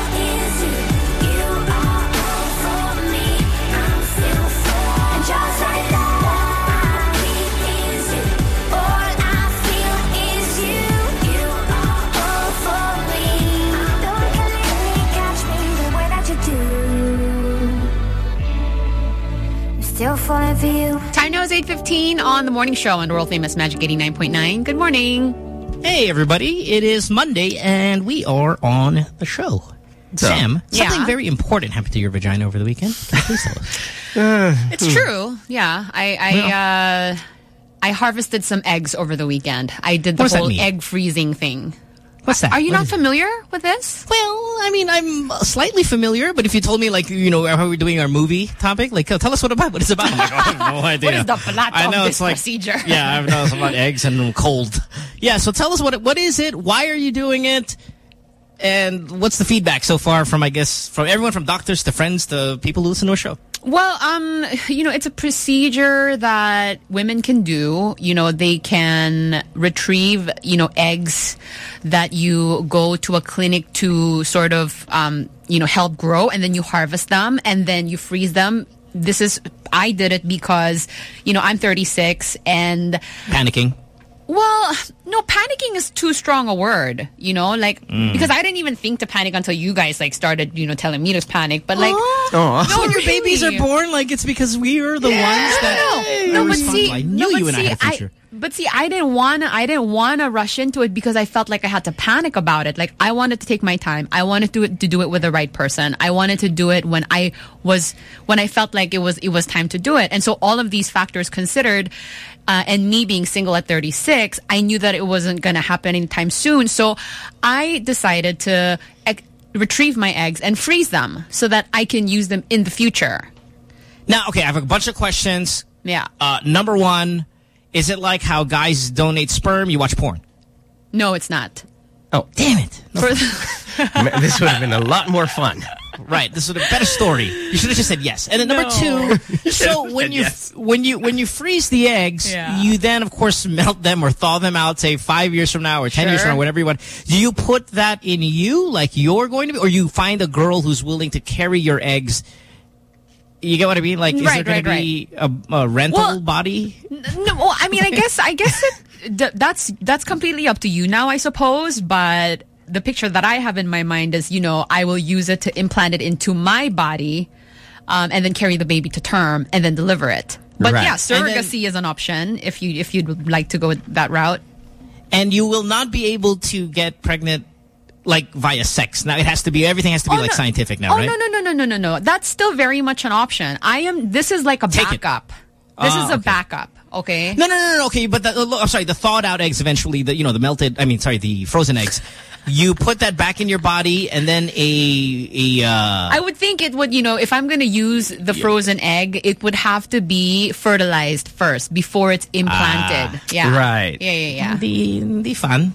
just Still falling for you. Time now is eight fifteen on the morning show on the world famous Magic eighty-nine point nine. Good morning. Hey, everybody. It is Monday, and we are on the show. So, Sam, yeah. something very important happened to your vagina over the weekend. Please tell us. Uh, it's true. Yeah. I I, well, uh, I harvested some eggs over the weekend. I did the whole egg freezing thing. What's that? Are you what not familiar with this? Well, I mean, I'm slightly familiar, but if you told me, like, you know, how we're doing our movie topic, like, uh, tell us what about what it's about. I'm like, oh, I have no idea. What is the plot I know of it's this like, procedure? Yeah, I know it's about eggs and cold. Yeah, so tell us what it, what is it? Why are you doing it? And what's the feedback so far from, I guess, from everyone, from doctors to friends to people who listen to our show? Well, um, you know, it's a procedure that women can do. You know, they can retrieve, you know, eggs that you go to a clinic to sort of, um, you know, help grow, and then you harvest them and then you freeze them. This is, I did it because, you know, I'm thirty-six and... Panicking. Well, no, panicking is too strong a word, you know, like, mm. because I didn't even think to panic until you guys, like, started, you know, telling me to panic, but, like, oh. no, when your really. babies are born, like, it's because we are the yeah. ones that no, no, are but responsible. see, I knew no, you but and see, I had a future. I, but see, I didn't want to, I didn't want to rush into it because I felt like I had to panic about it. Like, I wanted to take my time. I wanted to, to do it with the right person. I wanted to do it when I was, when I felt like it was, it was time to do it. And so all of these factors considered, Uh, and me being single at thirty-six, I knew that it wasn't going to happen anytime soon. So I decided to e retrieve my eggs and freeze them so that I can use them in the future. Now, okay, I have a bunch of questions. Yeah. Uh, number one, is it like how guys donate sperm? You watch porn? No, it's not. Oh, damn it. No this would have been a lot more fun. Right, this would have been a better story. You should have just said yes. And then number No. two, so when you yes. when you when you freeze the eggs, Yeah. you then of course melt them or thaw them out, say five years from now or ten Sure. years from now, whatever you want. Do you put that in you, like you're going to be, or you find a girl who's willing to carry your eggs? You get what I mean? Like, is Right, there going right, to be a, a rental Well, body? No, well, I mean, I guess, I guess it, th that's, that's completely up to you now, I suppose, but the picture that I have in my mind is, you know, I will use it to implant it into my body, um, and then carry the baby to term and then deliver it. But Right. yeah, And then- surrogacy is an option if you, if you'd like to go that route. And you will not be able to get pregnant like via sex. Now it has to be, everything has to be Oh, like no. scientific now, oh, right? no, no, no, no, no, no, no. That's still very much an option. I am, this is like a Take it. backup. This Ah, is a okay. backup. Okay. No, no, no, no. Okay, but the, uh, I'm sorry. The thawed out eggs eventually, the you know the melted. I mean, sorry, the frozen eggs. You put that back in your body, and then a a. Uh, I would think it would, you know, if I'm going to use the frozen egg, it would have to be fertilized first before it's implanted. Ah, yeah. right. Yeah, yeah, yeah. The the fun.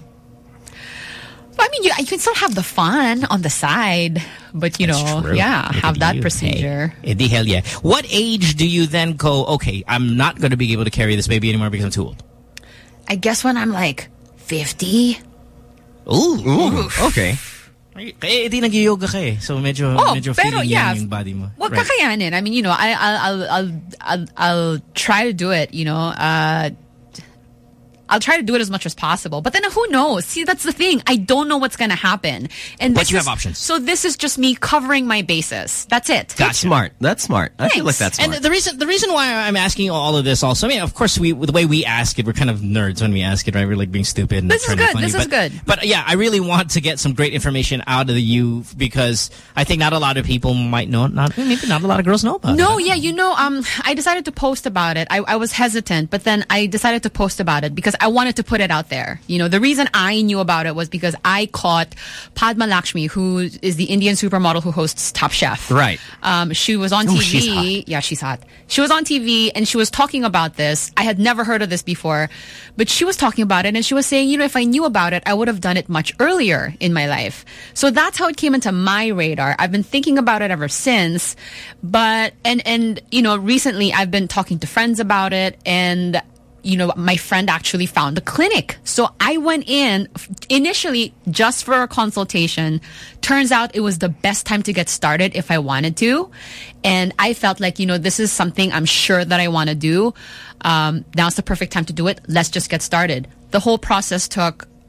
I mean, you, you can still have the fun on the side, but, you That's know, true. yeah, Look have at that you. procedure. Hey, the hell yeah. What age do you then go, okay, I'm not going to be able to carry this baby anymore because I'm too old? I guess when I'm like fifty. Ooh. Ooh, okay. Eh, di nag-yoga ka eh. So medyo, Oh, medyo pero feeling yeah, yan yung body mo. Well, Right. kakayanin. I mean, you know, I, I'll, I'll, I'll, I'll, I'll try to do it, you know, uh, I'll try to do it as much as possible. But then who knows? See, that's the thing. I don't know what's going to happen. And But this you is- have options. So this is just me covering my bases. That's it. That's smart. That's smart. I feel like Thanks. that's smart. And the reason the reason why I'm asking all of this also, I mean, of course, we the way we ask it, we're kind of nerds when we ask it, right? We're like being stupid. And This is trying to be good. funny. This is but, good. But yeah, I really want to get some great information out of you because I think not a lot of people might know. Not maybe not a lot of girls know about it. No, yeah, you know, um, I decided to post about it. I, I was hesitant, but then I decided to post about it because I wanted to put it out there. You know, the reason I knew about it was because I caught Padma Lakshmi, who is the Indian supermodel who hosts Top Chef. Right. Um, she was on Ooh, T V. she's hot. Yeah, she's hot. She was on T V and she was talking about this. I had never heard of this before, but she was talking about it and she was saying, you know, if I knew about it, I would have done it much earlier in my life. So that's how it came into my radar. I've been thinking about it ever since, but, and, and, you know, recently I've been talking to friends about it and, you know, my friend actually found a clinic. So I went in initially just for a consultation. Turns out it was the best time to get started if I wanted to. And I felt like, you know, this is something I'm sure that I want to do. Um, now's the perfect time to do it. Let's just get started. The whole process took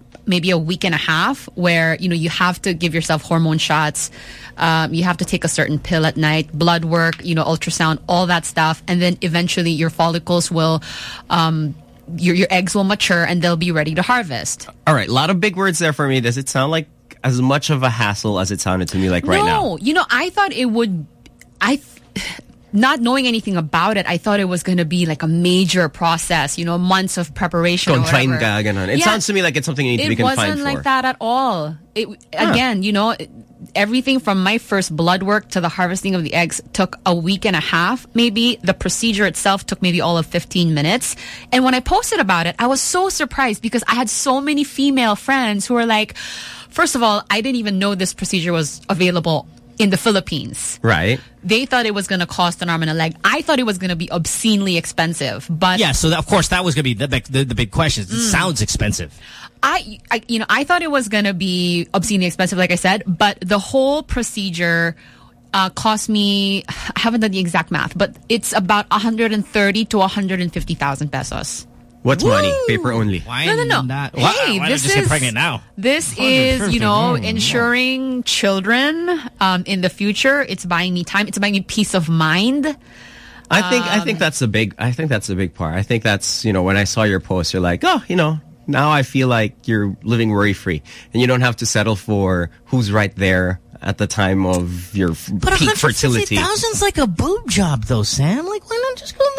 maybe a week and a half where, you know, you have to give yourself hormone shots. Um, you have to take a certain pill at night, blood work, you know, ultrasound, all that stuff. And then eventually your follicles will, um, your, your eggs will mature and they'll be ready to harvest. All right. A lot of big words there for me. Does it sound like as much of a hassle as it sounded to me like right now? No, you know, I thought it would, I, not knowing anything about it, I thought it was going to be like a major process, you know, months of preparation or Confined whatever. ka, ganon. It Yeah. sounds to me like it's something you need to be It confined wasn't for. like that at all. It, again, you know, everything from my first blood work to the harvesting of the eggs took a week and a half, maybe. The procedure itself took maybe all of fifteen minutes. And when I posted about it, I was so surprised because I had so many female friends who were like, first of all, I didn't even know this procedure was available in the Philippines. Right. They thought it was going to cost an arm and a leg. I thought it was going to be obscenely expensive. But yeah, so that, of course that was going to be the, big- the the big question. It Mm. sounds expensive. I, I, you know, I thought it was going to be obscenely expensive, like I said, but the whole procedure uh, cost me, I haven't done the exact math, but it's about one hundred thirty to one hundred fifty thousand pesos. What's money? Paper only. Why No, no, no. not? Hey, why, why this not just get is- pregnant now? This is, you know, Mm, ensuring children um, in the future. It's buying me time. It's buying me peace of mind. I think I Um, think that's a big I think that's a big part. I think that's, you know, when I saw your post, you're like, oh, you know, now I feel like you're living worry free, and you don't have to settle for who's right there at the time of your f- But peak fertility. one hundred fifty thousand is like a boob job, though, Sam. Like, why not just go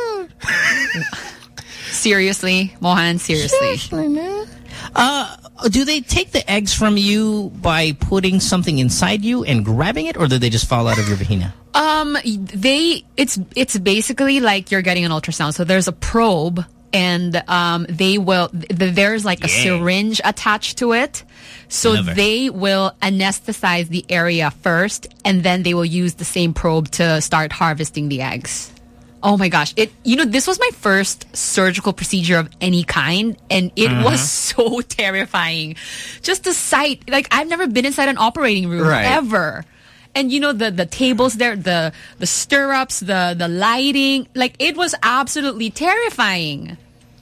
there? Seriously, Mohan, seriously. Seriously, man. Uh, do they take the eggs from you by putting something inside you and grabbing it, or do they just fall out of your vagina? Um, they, it's, it's basically like you're getting an ultrasound. So there's a probe and, um, they will, th there's like a syringe attached to it. So Never. they will anesthetize the area first and then they will use the same probe to start harvesting the eggs. Oh my gosh. It, you know, this was my first surgical procedure of any kind and it Uh-huh. was so terrifying. Just the sight, like I've never been inside an operating room Right. ever. And you know, the, the tables there, the, the stirrups, the, the lighting, like it was absolutely terrifying.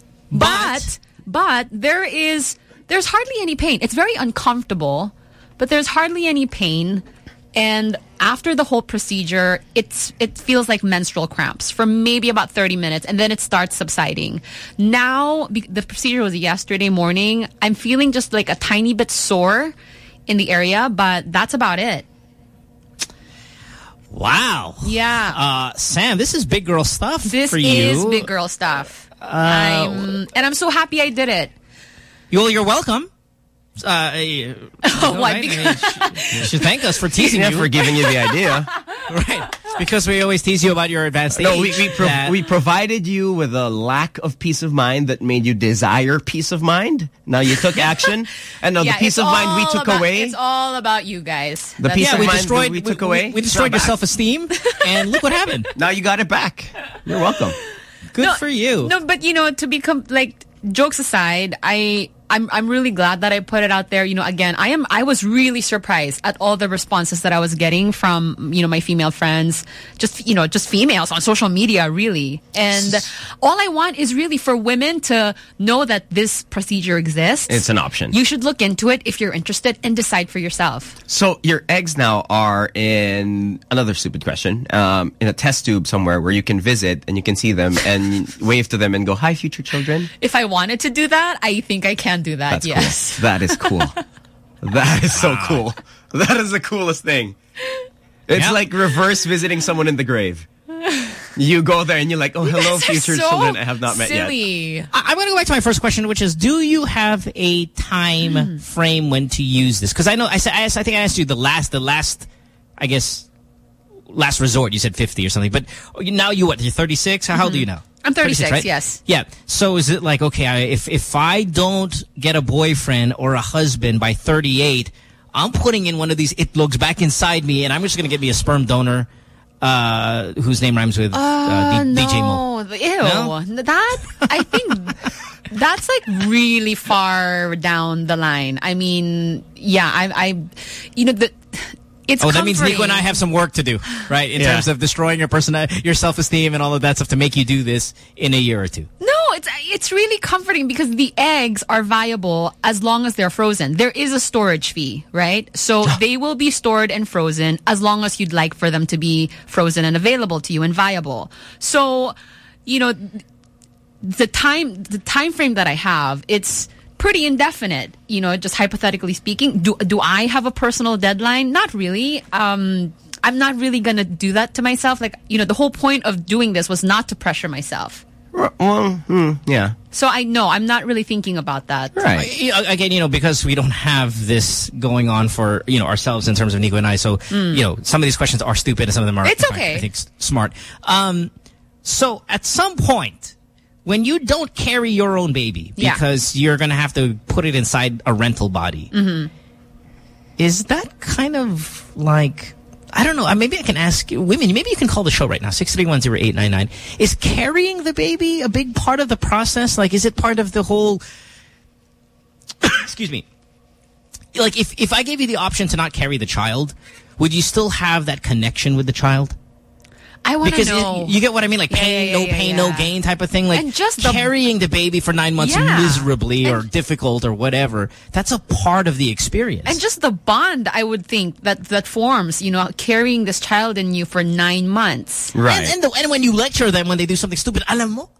But, but there is, there's hardly any pain. It's very uncomfortable, but there's hardly any pain. And after the whole procedure, it's it feels like menstrual cramps for maybe about thirty minutes, and then it starts subsiding. Now, be- the procedure was yesterday morning. I'm feeling just like a tiny bit sore in the area, but that's about it. Wow. Yeah. Uh, Sam, this is big girl stuff This for is you. big girl stuff. Uh, I'm, and I'm so happy I did it. Well, you're welcome. Uh, you know, Why? right? I mean, you should thank us for teasing Yeah, you. for giving you the idea. Right. Because we always tease you about your advanced age. No, we we, pro that- we provided you with a lack of peace of mind that made you desire peace of mind. Now you took action, and now Yeah, the peace it's of mind we all took about- away. It's all about you guys. The That's peace yeah, of we mind destroyed. we took away. We, we It's destroyed not your back. self-esteem, and look what happened. Now you got it back. You're welcome. Good No, for you. No, but you know, to become like jokes aside, I I'm I'm really glad that I put it out there. You know, again, I am I was really surprised at all the responses that I was getting from, you know, my female friends, just you know, just females on social media, really. And all I want is really for women to know that this procedure exists. It's an option. You should look into it if you're interested and decide for yourself. So your eggs now are in another stupid question, um, in a test tube somewhere where you can visit and you can see them and wave to them and go, "Hi, future children." If I wanted to do that, I think I can do that. That's yes. cool. That is cool. That is so cool. That is the coolest thing. It's Yeah. like reverse visiting someone in the grave. You go there and you're like, "Oh, You hello, guys are future so children I have not met yet." silly. I- I'm going to go back to my first question, which is, do you have a time Hmm. frame when to use this? Because I know I said I, asked, I think I asked you the last, the last, I guess, last resort. You said fifty or something, but now you what? You're thirty-six. How Mm-hmm. old are you now? I'm thirty-six, right? yes. Yeah. So is it like, okay, I, if if I don't get a boyfriend or a husband by thirty-eight, I'm putting in one of these itlogs back inside me, and I'm just going to get me a sperm donor uh, whose name rhymes with uh, Uh, D- no. D J Mo. Ew. No? That, I think that's like really far down the line. I mean, yeah, I, I you know, the, it's Oh, that means Nico and I comforting. have some work to do, right? In Yeah. terms of destroying your person, your self-esteem and all of that stuff to make you do this in a year or two. No, it's it's really comforting because the eggs are viable as long as they're frozen. There is a storage fee, right? So they will be stored and frozen as long as you'd like for them to be frozen and available to you and viable. So, you know, the time the time frame that I have, it's pretty indefinite, you know, just hypothetically speaking. Do do I have a personal deadline? Not really. Um, I'm not really going to do that to myself. Like, you know, the whole point of doing this was not to pressure myself. Well, hmm, yeah. So I know I'm not really thinking about that. Right. You know, again, you know, because we don't have this going on for, you know, ourselves in terms of Nico and I. So, mm. you know, some of these questions are stupid and some of them are, it's okay. I think, smart. Um, so at some point, when you don't carry your own baby because yeah. you're going to have to put it inside a rental body, mm-hmm. is that kind of like... I don't know. Maybe I can ask you, women, maybe you can call the show right now, six three one zero eight nine nine. Is carrying the baby a big part of the process? Like, is it part of the whole... Excuse me. Like, if, if I gave you the option to not carry the child, would you still have that connection with the child? I want to know. Because you get what I mean? Like, pain, yeah, yeah, no pain, yeah. no gain type of thing. Like, and just the, carrying the baby for nine months yeah. miserably and, or difficult or whatever, that's a part of the experience. And just the bond, I would think, that, that forms, you know, carrying this child in you for nine months. Right. And, and, the, and when you lecture them when they do something stupid, alam mo,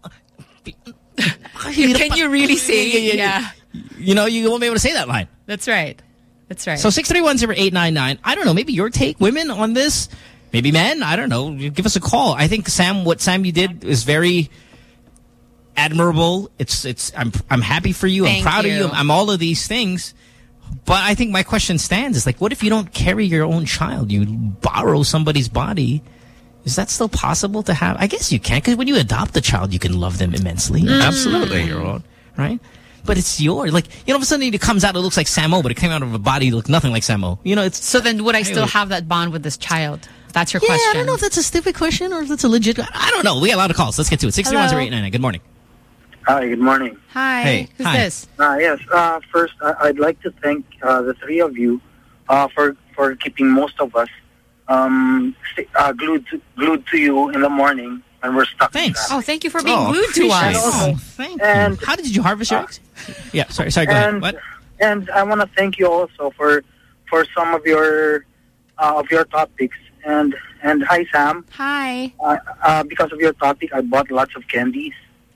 can you really say it? Yeah. You know, you won't be able to say that line. That's right. That's right. So six three one zero eight nine nine. I don't know, maybe your take, women, on this... Maybe men, I don't know. Give us a call. I think Sam, what Sam you did is very admirable. It's it's. I'm I'm happy for you. Thank I'm proud you. of you. I'm, I'm all of these things. But I think my question stands is like, what if you don't carry your own child? You borrow somebody's body. Is that still possible to have? I guess you can, because when you adopt a child, you can love them immensely. Mm. Absolutely, your own, right? But it's yours. Like, you know, all of a sudden it comes out, it looks like Samo, but it came out of a body that looked nothing like Samo. You know, it's... So then would I still have that bond with this child? That's your yeah, question. I don't know if that's a stupid question or if that's a legit... I don't know. We got a lot of calls. Let's get to it. six three one zero eight nine nine. Good morning. Hi, good morning. Hi. Hey. Who's Hi. this? Uh, yes, uh, first, uh, I'd like to thank uh, the three of you uh, for, for keeping most of us um, uh, glued, to, glued to you in the morning when we're stuck. Thanks. Oh, thank you for being oh, glued to us. Oh, thank and, you. How did you harvest your uh, eggs? Yeah, sorry, sorry, go and, ahead. What? And I want to thank you also for for some of your uh, of your topics. And and hi, Sam. Hi. Uh, uh, because of your topic, I bought lots of candies.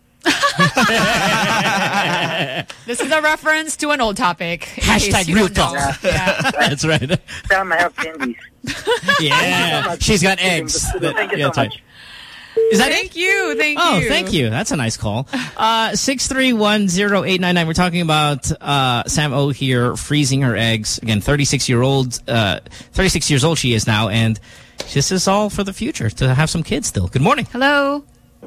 This is a reference to an old topic. Hashtag real talk. Yeah. Yeah. That's right. Sam, I have candies. Yeah, so she's got eggs. Thank you yeah, so much. Right. Is that thank it? you, thank oh, you. Oh, thank you. That's a nice call. Uh, six three one zero eight nine nine. We're talking about uh, Sam O here freezing her eggs. Again, thirty-six year old, uh, thirty-six years old she is now, and this is all for the future to have some kids still. Good morning. Hello.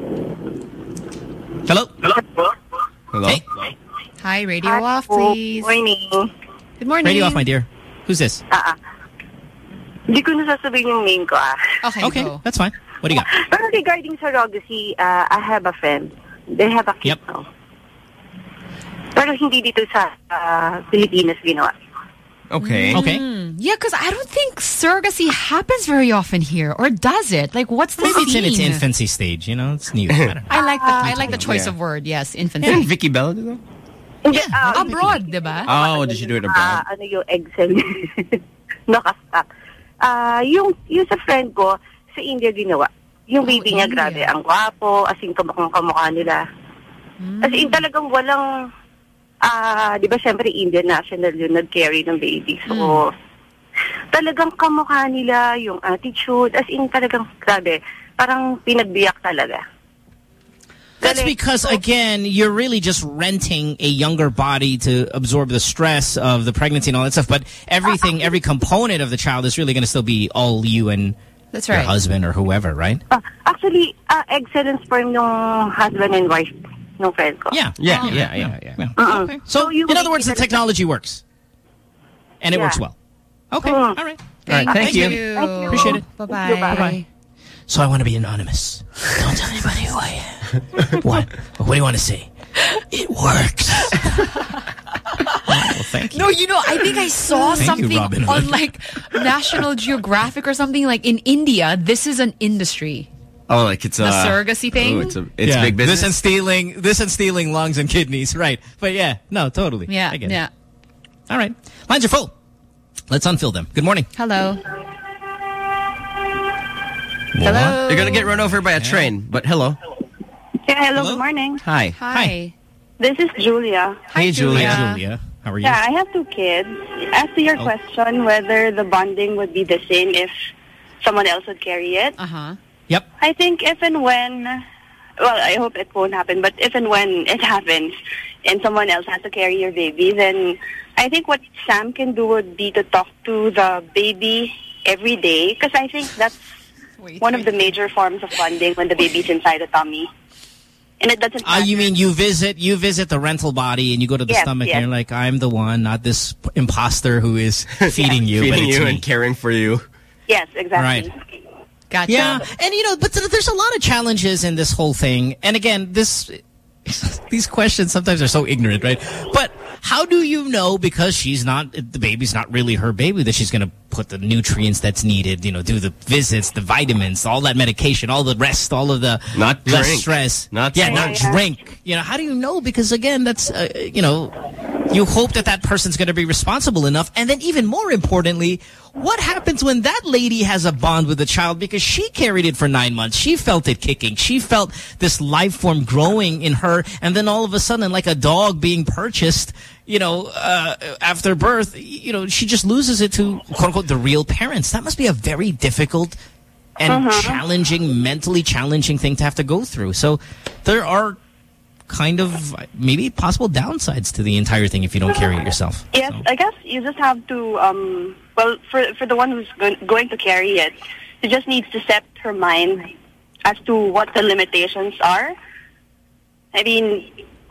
Hello. Hello. Hello. Hey. Hi, radio Hi, off, please. Good morning. Good morning. Radio off, my dear. Who's this? Ah, uh, hindi ko nasasabihin yung name ko ah. Okay, okay, go. That's fine. What do you got? Pero regarding surrogacy, uh, I have a friend. They have a kid yep. now. Pero hindi dito sa uh, Pilipinas ginawa. Okay. Mm. Okay. Yeah, because I don't think surrogacy happens very often here, or does it? Like, what's the Maybe it's in its scene? infancy stage. You know, it's new. I, don't know. I like the I like the choice Yeah. of word. Yes, infancy. And Vicky Bell, did that? Hindi, Yeah, uh, abroad, diba? Oh, did she do it abroad? Uh, ano yung Excel? Nakastak. Uh, yung, yung sa friend ko, sa India ginawa. Yung Oh, baby niya, India. grabe, ang gwapo, as in kamukhang kamukha nila. Mm. As in talagang walang, ah, di ba syempre Indian national yun, nag-carry ng baby. So, Mm. talagang kamukha nila, yung attitude, as in talagang, grabe, parang pinagbiyak talaga. That's Galing. because, again, you're really just renting a younger body to absorb the stress of the pregnancy and all that stuff. But everything, every component of the child is really going to still be all you and That's your right. husband or whoever, right? Ah, actually, uh, excellent sperm nung husband and wife nung friend ko. Yeah. Yeah, Oh. yeah, yeah, yeah. Yeah. Uh-uh. Okay. So, you in other words, the make it- technology works. And it Yeah. works well. Okay. Mm. All right. All right, thank, Thank you. you. Thank you. Appreciate it. Bye-bye. Bye-bye. So I want to be anonymous. Don't tell anybody who I am. What? What do you want to say? It works. Well, thank you. No, you know, I think I saw Thank you, something Robin Hood. on like National Geographic or something like in India. This is an industry. Oh, like it's a the surrogacy thing. Oh, it's a it's yeah. big business. This and stealing, this and stealing lungs and kidneys, right? But yeah, no, totally. Yeah, I get yeah. it. All right, lines are full. Let's unfill them. Good morning. Hello. Hello. You're gonna get run over by a train, but hello. Yeah, hello, hello? Good morning. Hi. Hi. This is Julia. Hi, hey, Julia. Hi, Julia. How are you? Yeah, I have two kids. As to your oh. question, whether the bonding would be the same if someone else would carry it. Uh-huh. Yep. I think if and when, well, I hope it won't happen, but if and when it happens and someone else has to carry your baby, then I think what Sam can do would be to talk to the baby every day, because I think that's wait, one wait. of the major forms of bonding when the baby's inside the tummy. And it doesn't uh, you mean you visit you visit the rental body and you go to the yes, stomach yes. and you're like, I'm the one, not this imposter who is feeding yes. you. Feeding but it's you me. and caring for you. Yes, exactly. Right. Gotcha. Yeah, and you know, but there's a lot of challenges in this whole thing. And again, this these questions sometimes are so ignorant, right? But how do you know, because she's not, the baby's not really her baby, that she's going to put the nutrients that's needed, you know, do the visits, the vitamins, all that medication, all the rest, all of the not less drink. stress. Not yeah, drink. not drink. You know, how do you know? Because again, that's, uh, you know, you hope that that person's going to be responsible enough. And then even more importantly, what happens when that lady has a bond with the child because she carried it for nine months? She felt it kicking. She felt this life form growing in her. And then all of a sudden, like a dog being purchased, you know, uh, after birth, you know, she just loses it to, quote unquote, the real parents. That must be a very difficult and uh-huh. challenging, mentally challenging thing to have to go through. So there are kind of maybe possible downsides to the entire thing if you don't carry it yourself. Yes, so. I guess you just have to, um, well, for, for the one who's go going to carry it, she just needs to set her mind as to what the limitations are. I mean,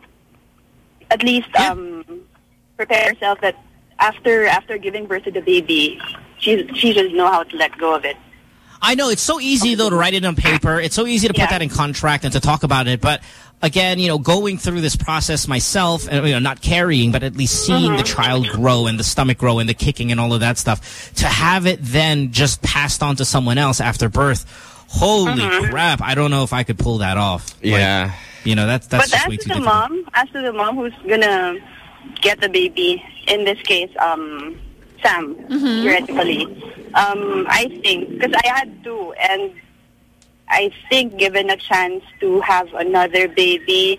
at least yeah. um, prepare herself that after after giving birth to the baby, she, she should know how to let go of it. I know. It's so easy, though, to write it on paper. It's so easy to put yeah. that in contract and to talk about it. But again, you know, going through this process myself, and you know, not carrying, but at least seeing mm-hmm. the child grow and the stomach grow and the kicking and all of that stuff, to have it then just passed on to someone else after birth, holy mm-hmm. crap, I don't know if I could pull that off. Yeah. Like, you know, that's, that's but just way too the difficult. Mom, as to the mom who's going to get the baby, in this case, um, Sam, mm-hmm. theoretically, um, I think, because I had two, and I think given a chance to have another baby,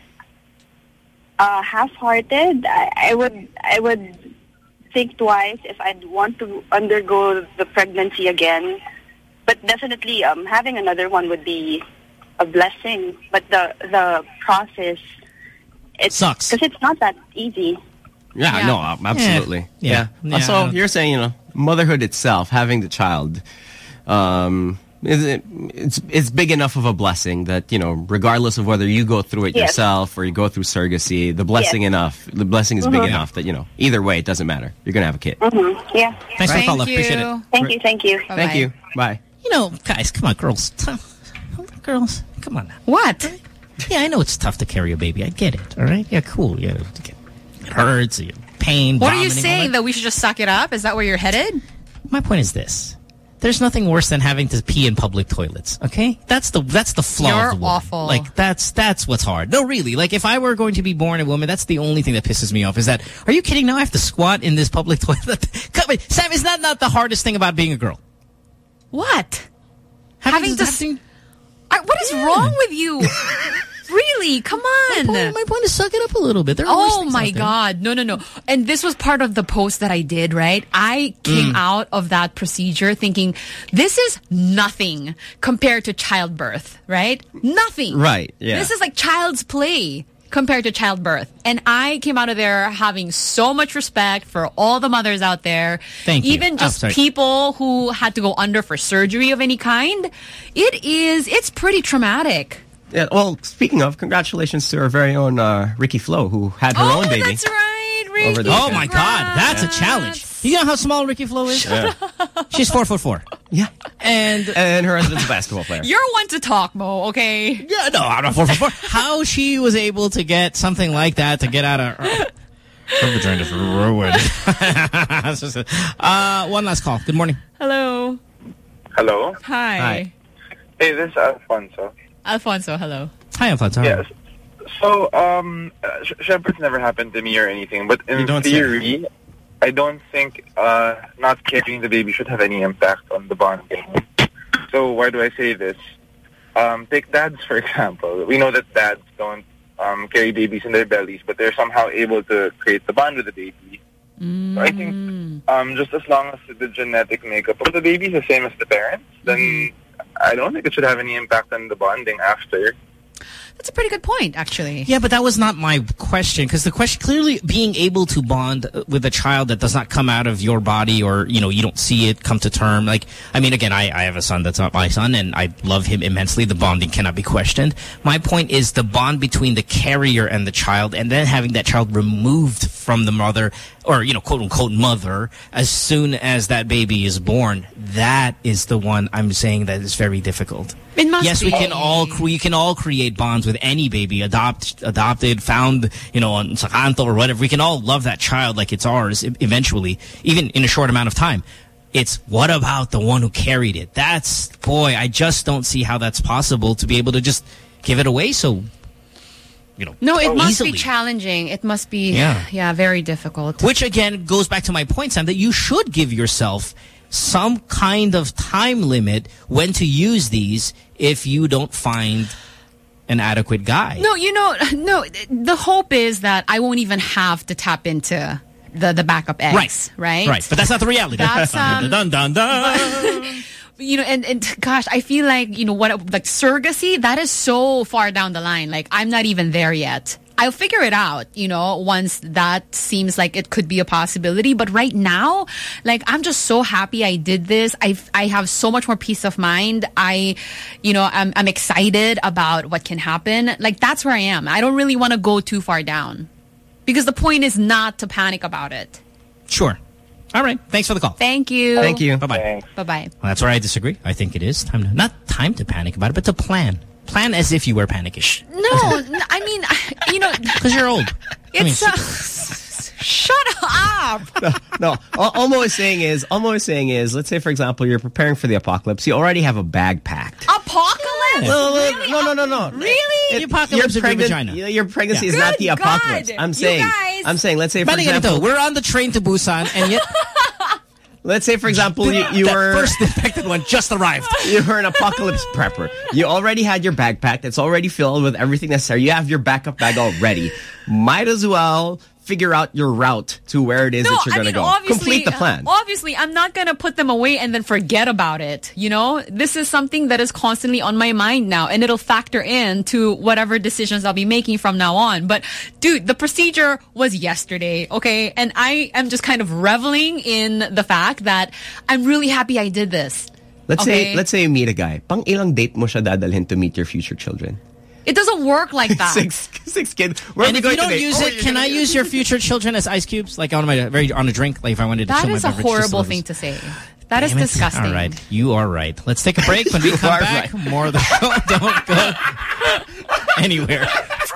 uh, half-hearted, I, I would I would think twice if I'd want to undergo the pregnancy again. But definitely, um, having another one would be a blessing. But the the process, it sucks because it's not that easy. Yeah, yeah. no, absolutely. Yeah. yeah. yeah. So you're saying, you know, motherhood itself, having the child, um, is it's it's big enough of a blessing that, you know, regardless of whether you go through it yes. yourself or you go through surrogacy, the blessing yes. enough, the blessing is mm-hmm. big enough that, you know, either way, it doesn't matter. You're gonna have a kid. Mm-hmm. Yeah. Thanks right. for the call. Thank Appreciate you. it. Thank you. Thank you. Bye-bye. Thank you. Bye. You know, guys, come on, girls. Girls, come on now. What? Yeah, I know it's tough to carry a baby. I get it. All right. Yeah, cool. Yeah, it hurts. You pain. What are you vomiting, saying? That we should just suck it up? Is that where you're headed? My point is this: there's nothing worse than having to pee in public toilets. Okay, that's the that's the flaw. You're of the woman. awful. Like that's that's what's hard. No, really. Like if I were going to be born a woman, that's the only thing that pisses me off. Is that? Are you kidding? Now I have to squat in this public toilet. Come on, Sam, is that not the hardest thing about being a girl? What? Having, having to. Having, I, what is yeah. wrong with you? Really? Come on. My point, my point is suck it up a little bit. There are oh, my God. No, no, no. And this was part of the post that I did, right? I came mm. out of that procedure thinking, this is nothing compared to childbirth, right? Nothing. Right, yeah. This is like child's play compared to childbirth. And I came out of there having so much respect for all the mothers out there. Thank you. Even just oh, people who had to go under for surgery of any kind. It is, it's pretty traumatic. Yeah, well, speaking of, congratulations to our very own uh, Ricky Flo, who had her oh, own baby. Oh, that's right, Ricky. Over the oh, my God. That's yeah. a challenge. You know how small Ricky Flo is? Yeah. She's four foot four. Yeah. And and her husband's a basketball player. You're one to talk, Mo, okay? Yeah, no, I'm not four foot four. How she was able to get something like that to get out of her, her vagina for ruined. uh, one last call. Good morning. Hello. Hello. Hi. Hi. Hey, this is Alfonso. Alfonso, hello. Hi, Alfonso. Yes. So, um, sh Shepard's never happened to me or anything, but in theory, I don't think uh, not carrying the baby should have any impact on the bonding. So why do I say this? Um, take dads, for example. We know that dads don't um, carry babies in their bellies, but they're somehow able to create the bond with the baby. Mm. So I think um, just as long as the genetic makeup of the baby is the same as the parents, then mm. I don't think it should have any impact on the bonding after. That's a pretty good point, actually. Yeah, but that was not my question, because the question, clearly being able to bond with a child that does not come out of your body, or, you know, you don't see it come to term. Like, I mean, again, I, I have a son that's not my son, and I love him immensely. The bonding cannot be questioned. My point is the bond between the carrier and the child, and then having that child removed from the mother, or, you know, quote-unquote mother, as soon as that baby is born. That is the one I'm saying that is very difficult. It must yes, be. we can all we can all create bonds with any baby, adopt, adopted, found, you know, on Sakanto or whatever. We can all love that child like it's ours eventually, even in a short amount of time. It's what about the one who carried it? That's, boy, I just don't see how that's possible to be able to just give it away so, you know, no, it must easily. be challenging. It must be, yeah. yeah, very difficult. Which, again, goes back to my point, Sam, that you should give yourself some kind of time limit when to use these if you don't find an adequate guy. No, you know, no, the hope is that I won't even have to tap into the, the backup eggs, right? Right. Right. But that's not the reality. That's, um, dun, dun, dun, dun. You know, and, and gosh, I feel like, you know, what, like surrogacy, that is so far down the line. Like, I'm not even there yet. I'll figure it out, you know, once that seems like it could be a possibility. But right now, like, I'm just so happy I did this. I I have so much more peace of mind. I, you know, I'm, I'm excited about what can happen. Like, that's where I am. I don't really want to go too far down, because the point is not to panic about it. Sure. All right. Thanks for the call. Thank you. Thank you. Bye-bye. Bye-bye. Well, that's where I disagree. I think it is time to, not time to panic about it, but to plan. Plan as if you were panicking. No, I mean, you know... Because you're old. It's... I mean, uh, shut up! No, no. All, all I'm saying is, all I'm saying is, let's say, for example, you're preparing for the apocalypse. You already have a bag packed. Apocalypse? No, Really? no, no, no, no. Really? The apocalypse your of your pregnant- vagina. Your pregnancy Yeah. is not Good the apocalypse. God. I'm You saying, guys- I'm saying, let's say, for But example, ganito, we're on the train to Busan, and yet... let's say, for example, you, you that were... first infected one just arrived. You were an apocalypse prepper. You already had your bag packed. It's already filled with everything necessary. You have your backup bag already. Might as well figure out your route to where it is No, that you're I going to mean, go. obviously, Complete the plan. Obviously, I'm not going to put them away and then forget about it. You know, this is something that is constantly on my mind now, and it'll factor in to whatever decisions I'll be making from now on. But dude, the procedure was yesterday, okay? And I am just kind of reveling in the fact that I'm really happy I did this. Let's okay? say let's say you meet a guy. Pang ilang date mo siya dadalhin to meet your future children? It doesn't work like that. six six kids. Where And are we if going you don't today? use Oh, it, you're can gonna I use your future children as ice cubes? Like on my very on a drink, like if I wanted to That chill is my a beverage. just horrible levels. thing to say. That is Damn it. disgusting. All right, you are right. Let's take a break. When we come are back, right. more of the show. Don't go anywhere.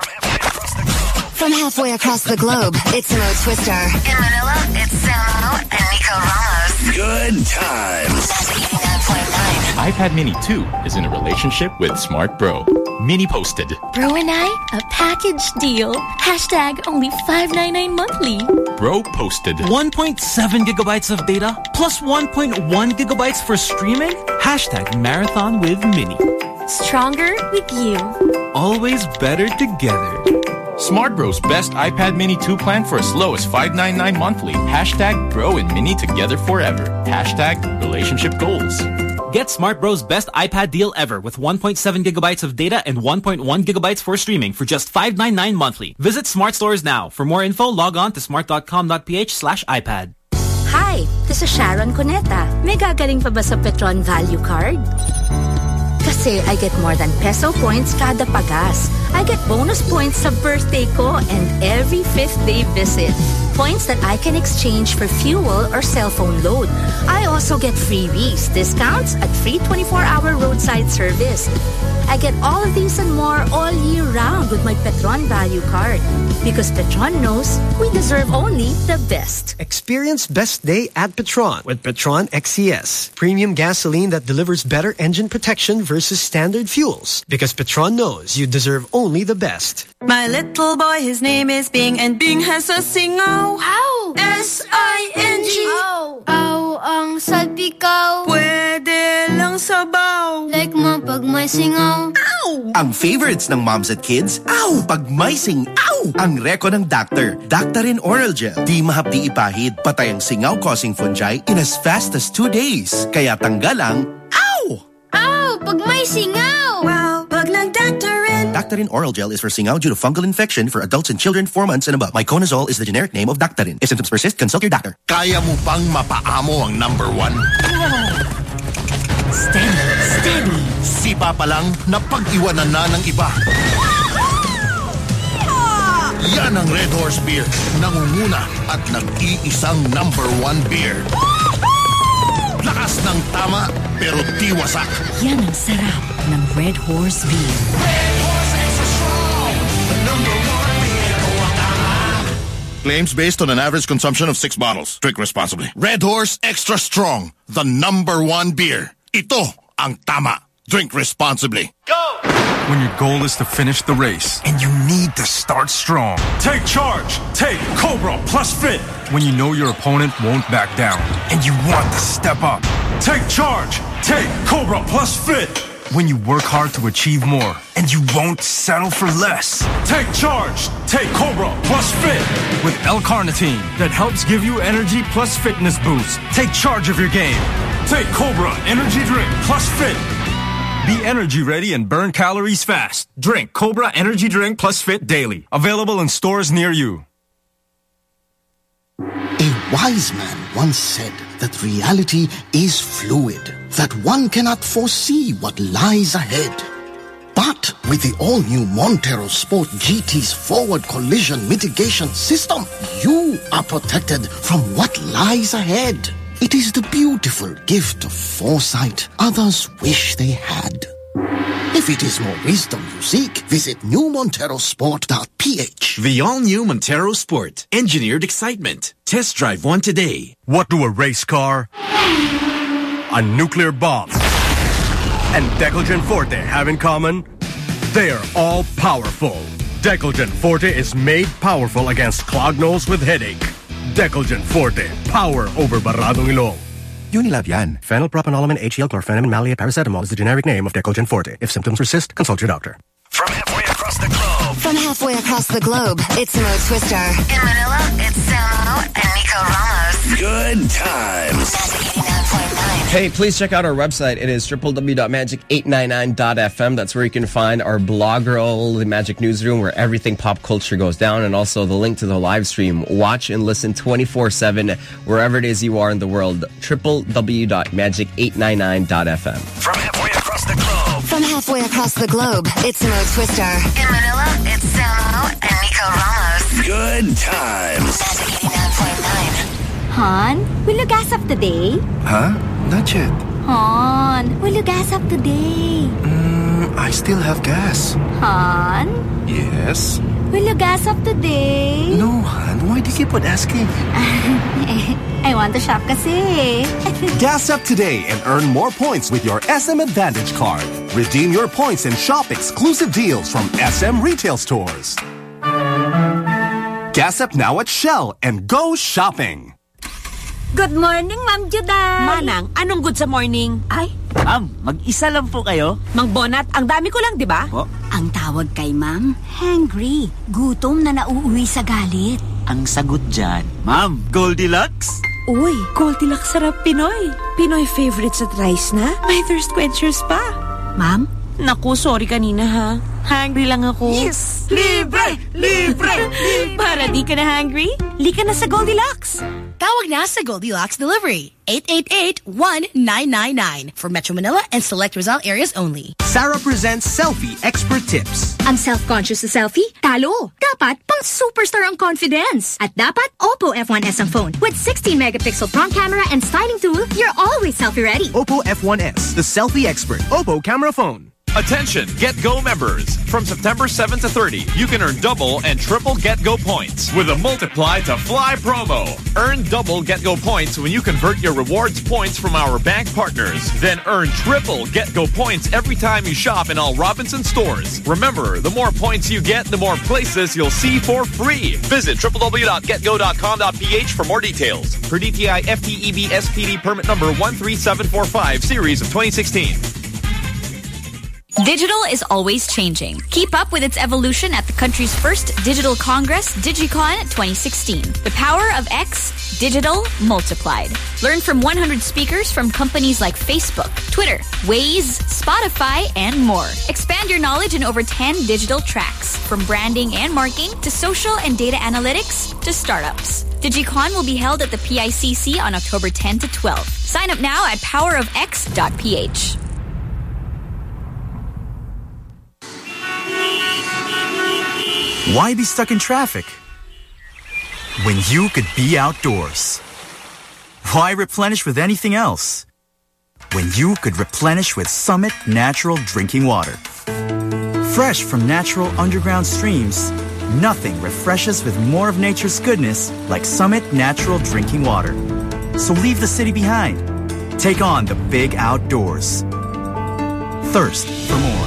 From halfway across the globe, it's Mo Twister. In Manila, it's Samo and Nico Ramos. Good times. eighty-nine point nine. iPad Mini two is in a relationship with Smart Bro. Mini posted. Bro and I, a package deal. Hashtag only five ninety-nine monthly. Bro posted. one point seven gigabytes of data plus one point one gigabytes for streaming? Hashtag marathon with Mini. Stronger with you. Always better together. Smart Bro's best iPad Mini two plan for as low as five ninety-nine monthly. Hashtag Bro and Mini together forever. Hashtag relationship goals. Get Smart Bro's best iPad deal ever with one point seven gigabytes of data and one point one gigabytes for streaming for just five ninety-nine monthly. Visit Smart Stores now. For more info, log on to smart.com.ph slash iPad. Hi, this is Sharon Cuneta. May gagaling pa ba sa Petron Value Card? Kasi I get more than peso points kada pagas. I get bonus points sa birthday ko and every fifth day visit. Points that I can exchange for fuel or cell phone load. I also get freebies, discounts at free twenty-four hour roadside service. I get all of these and more all year round with my Petron Value Card. Because Petron knows we deserve only the best. Experience best day at Petron with Petron X C S. Premium gasoline that delivers better engine protection versus standard fuels. Because Petron knows you deserve only the best. My little boy, his name is Bing, and Bing has a singaw. Ow! S I N G. Ow! Ow ang salpikaw. Pwede lang sabaw. Like mo pag may singaw. Ow! Ang favorites ng moms at kids, ow! Pag may sing, ow! Ang reko ng doctor, Daktarin Oral Gel. Di mahapdi ipahid, patay ang singaw-causing fungi in as fast as two days. Kaya tanggal ang, ow! Ow! Pag may singaw. Wow! Pag nag-Daktarin. Daktarin Oral Gel is for singaw due to fungal infection for adults and children four months and above. Myconazole is the generic name of Daktarin. If symptoms persist, consult your doctor. Kaya mo bang mapaamo ang number one? Steady, steady. Sipa pa lang, napag-iwanan na ng iba. Yan ang Red Horse Beer. Nangunguna at nag-iisang number one beer. Lakas ng tama, pero di wasak. Yan ang sarap ng Red Horse Beer. Red Horse Extra Strong, the number one beer. Claims based on an average consumption of six bottles. Drink responsibly. Red Horse Extra Strong, the number one beer. Ito ang tama. Drink responsibly. Go! When your goal is to finish the race and you need to start strong, take charge. Take Cobra Plus Fit. When you know your opponent won't back down and you want to step up, take charge. Take Cobra Plus Fit. When you work hard to achieve more and you won't settle for less, take charge. Take Cobra Plus Fit. With L-carnitine that helps give you energy plus fitness boost. Take charge of your game. Take Cobra Energy Drink Plus Fit. Be energy ready and burn calories fast. Drink Cobra Energy Drink Plus Fit daily. Available in stores near you. A wise man once said that reality is fluid, that one cannot foresee what lies ahead. But with the all-new Montero Sport G T's forward collision mitigation system, you are protected from what lies ahead. It is the beautiful gift of foresight others wish they had. If it is more wisdom you seek, visit new montero sport dot p h. The all-new Montero Sport. Engineered excitement. Test drive one today. What do a race car, a nuclear bomb, and Decolgen Forte have in common? They are all powerful. Decolgen Forte is made powerful against clogged nose with headache. Decolgen Forte. Power over Baradong Ilong. Unilab yan. Phenylpropanolamine, H C L, chlorphenamine, maleate, paracetamol is the generic name of Decolgen Forte. If symptoms persist, consult your doctor. From halfway across the globe. From halfway across the globe, it's Mo Twister. In Manila, it's Samo and Nico Ramos. Good times. Hey, please check out our website. It is w w w dot magic eight nine nine dot f m. That's where you can find our blog roll, the Magic Newsroom, where everything pop culture goes down, and also the link to the live stream. Watch and listen twenty-four seven wherever it is you are in the world. w w w dot magic eight nine nine dot f m. From halfway across the globe. From halfway across the globe, it's Mo Twister. In Manila, it's Samo and Nico Ramos. Good times. Magic eighty-nine point nine. Han, will you gas up today? Huh? Not yet. Han, will you gas up today? Mm, I still have gas. Han? Yes? Will you gas up today? No, Han. Why do you keep on asking? I want to shop kasi. Gas up today and earn more points with your S M Advantage card. Redeem your points and shop exclusive deals from S M retail stores. Gas up now at Shell and go shopping. Good morning, Ma'am Juday. Manang, anong good sa morning? Ay, Ma'am, mag-isa lang po kayo? Mang Bonat, ang dami ko lang, di ba? Po? Ang tawag kay Ma'am, hangry. Gutom na nauuwi sa galit. Ang sagot dyan, Ma'am, Goldilocks? Uy, Goldilocks sarap Pinoy. Pinoy favorite sa rice na. May thirst quenchers pa. Ma'am? Naku, sorry kanina ha. Hungry lang ako. Yes! Libre! Libre! Libre! Para di ka na hungry, lika na sa Goldilocks. Tawag na sa Goldilocks Delivery. eight eight eight, one nine nine nine for Metro Manila and select Rizal areas only. Sarah presents Selfie Expert Tips. Ang self-conscious sa selfie? Talo! Dapat pang superstar ang confidence. At dapat Oppo F one S ang phone. With sixteen megapixel front camera and styling tool, you're always selfie ready. Oppo F one S, the selfie expert. Oppo camera phone. Attention, GetGo members. From September seventh to thirtieth, you can earn double and triple GetGo points with a Multiply to Fly promo. Earn double GetGo points when you convert your rewards points from our bank partners. Then earn triple GetGo points every time you shop in all Robinson stores. Remember, the more points you get, the more places you'll see for free. Visit w w w dot get go dot com dot p h for more details. Per D T I F T E B S P D permit number one three seven four five, series of twenty sixteen. Digital is always changing. Keep up with its evolution at the country's first digital congress, DigiCon twenty sixteen. The power of X, digital multiplied. Learn from one hundred speakers from companies like Facebook, Twitter, Waze, Spotify, and more. Expand your knowledge in over ten digital tracks, from branding and marketing to social and data analytics to startups. DigiCon will be held at the P I C C on October tenth to twelfth. Sign up now at power of x dot p h. Why be stuck in traffic when you could be outdoors? Why replenish with anything else when you could replenish with Summit Natural Drinking Water? Fresh from natural underground streams, nothing refreshes with more of nature's goodness like Summit Natural Drinking Water. So leave the city behind. Take on the big outdoors. Thirst for more.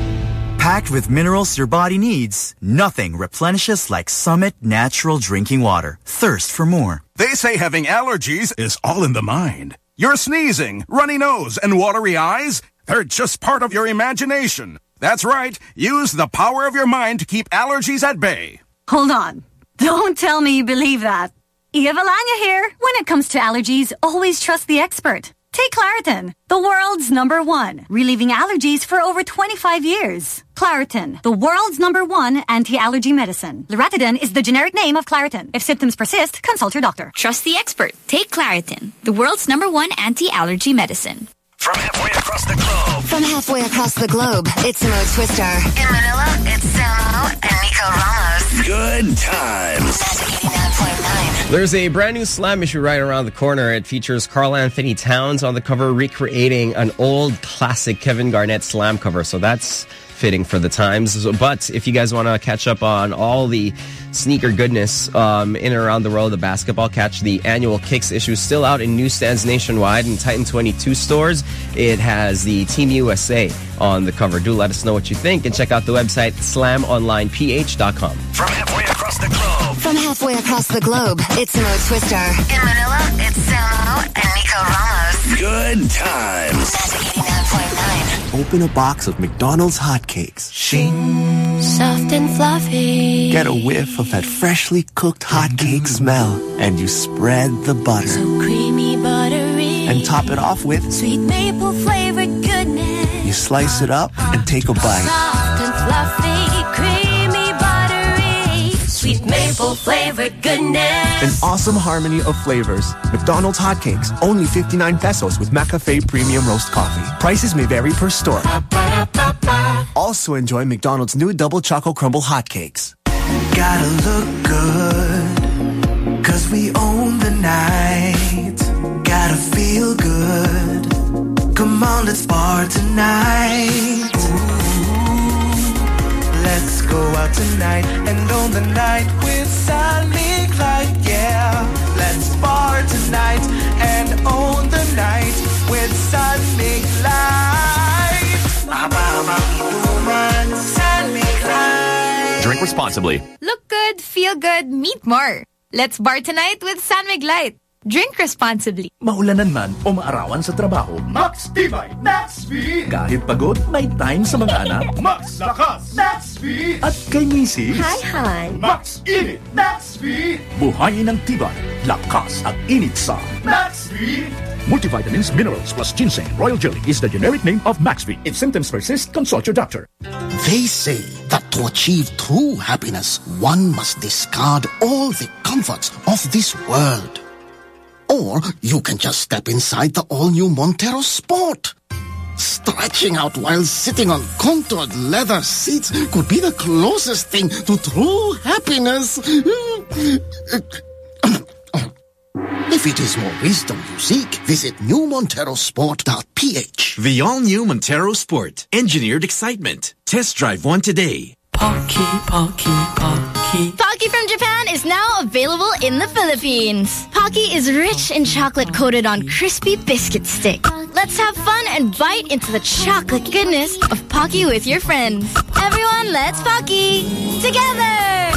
Packed with minerals your body needs, nothing replenishes like Summit Natural Drinking Water. Thirst for more. They say having allergies is all in the mind. Your sneezing, runny nose, and watery eyes, they're just part of your imagination. That's right. Use the power of your mind to keep allergies at bay. Hold on. Don't tell me you believe that. Iya Valanya here. When it comes to allergies, always trust the expert. Take Claritin, the world's number one, relieving allergies for over twenty-five years. Claritin, the world's number one anti-allergy medicine. Loratadine is the generic name of Claritin. If symptoms persist, consult your doctor. Trust the expert. Take Claritin, the world's number one anti-allergy medicine. From halfway across the globe. From halfway across the globe, it's Mo Twister. In Manila, it's Samo and Nico Ramos. Good times. Magic eighty-nine point nine. There's a brand new slam issue right around the corner. It features Karl Anthony Towns on the cover, recreating an old classic Kevin Garnett slam cover. So that's fitting for the times. But if you guys want to catch up on all the sneaker goodness um, in and around the world of basketball, catch the annual Kicks issue, still out in newsstands nationwide and Titan twenty-two stores. It has the Team U S A on the cover. Do let us know what you think and check out the website slam online p h dot com. From halfway across the globe. From halfway across the globe, it's Mo Twister. In Manila, it's Samo and Nico Ramos. Good times. Magic eighty-nine point nine. Open a box of McDonald's hotcakes. Shing. Soft and fluffy. Get a whiff of that freshly cooked hotcake smell. And you spread the butter. So creamy, buttery. And top it off with sweet maple flavored goodness. You slice it up and take a bite. Soft and fluffy, creamy, buttery. Sweet maple flavored goodness. An awesome harmony of flavors. McDonald's hotcakes, only fifty-nine pesos with McCafe Premium Roast Coffee. Prices may vary per store. Also enjoy McDonald's new Double Choco Crumble hotcakes. Gotta look good, cause we own the night. Gotta feel good. Come on, let's bar tonight. Ooh, let's go out tonight and own the night with San Mig Light, yeah. Let's bar tonight and own the night with San Mig Light. San Mig Light. Drink responsibly. Look good, feel good, meet more. Let's bar tonight with San Mig Light. Drink responsibly. Maulanan man o maarawan sa trabaho, Max Tibay, Max V. Kahit pagod, may time sa mga anak, Max Lakas, Max V. At kay misis, Hi, hi. Max Init, Max V. Buhayin ng tibay, lakas at init sa Max V. Multivitamins, minerals plus ginseng, royal jelly is the generic name of Max V. If symptoms persist, consult your doctor. They say that to achieve true happiness, one must discard all the comforts of this world. Or you can just step inside the all-new Montero Sport. Stretching out while sitting on contoured leather seats could be the closest thing to true happiness. If it is more wisdom you seek, visit new montero sport dot p h. The all-new Montero Sport. Engineered excitement. Test drive one today. Pocky, Pocky, Pocky. Pocky from Japan is now available in the Philippines. Pocky is rich in chocolate coated on crispy biscuit stick. Let's have fun and bite into the chocolate goodness of Pocky with your friends. Everyone, let's Pocky together.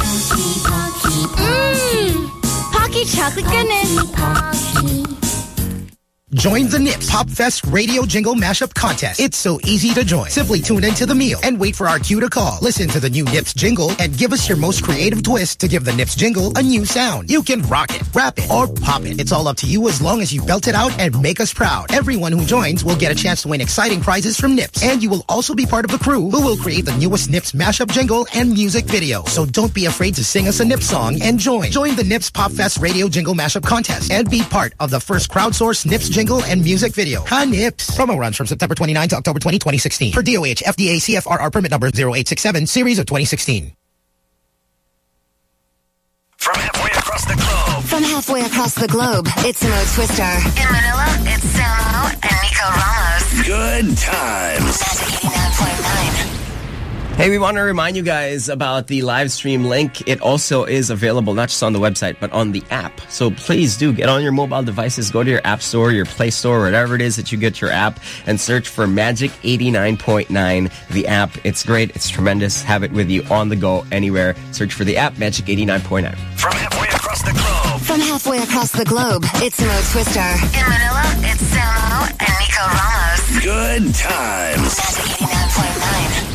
Mmm, Pocky chocolate goodness. Join the Nips Pop Fest Radio Jingle Mashup Contest. It's so easy to join. Simply tune into the meal and wait for our cue to call. Listen to the new Nips jingle and give us your most creative twist to give the Nips jingle a new sound. You can rock it, rap it, or pop it. It's all up to you as long as you belt it out and make us proud. Everyone who joins will get a chance to win exciting prizes from Nips. And you will also be part of the crew who will create the newest Nips mashup jingle and music video. So don't be afraid to sing us a Nips song and join. Join the Nips Pop Fest Radio Jingle Mashup Contest and be part of the first crowdsourced Nips jingle and music video. Ha Nips. Promo runs from September twenty-ninth to October twentieth, twenty sixteen. Per D O H, F D A, C F R R permit number zero eight six seven, series of twenty sixteen. From halfway across the globe. From halfway across the globe, it's Mo Twister. In Manila, it's Samo and Nico Ramos. Good times. Magic eighty-nine point nine. Hey, we want to remind you guys about the live stream link. It also is available not just on the website, but on the app. So please do get on your mobile devices, go to your app store, your Play Store, whatever it is that you get your app, and search for Magic eighty-nine point nine, the app. It's great. It's tremendous. Have it with you on the go anywhere. Search for the app, Magic eighty-nine point nine. From halfway across the globe. From halfway across the globe, it's Mo Twister. In Manila, it's Samo and Nico Ramos. Good times. Magic eighty-nine point nine.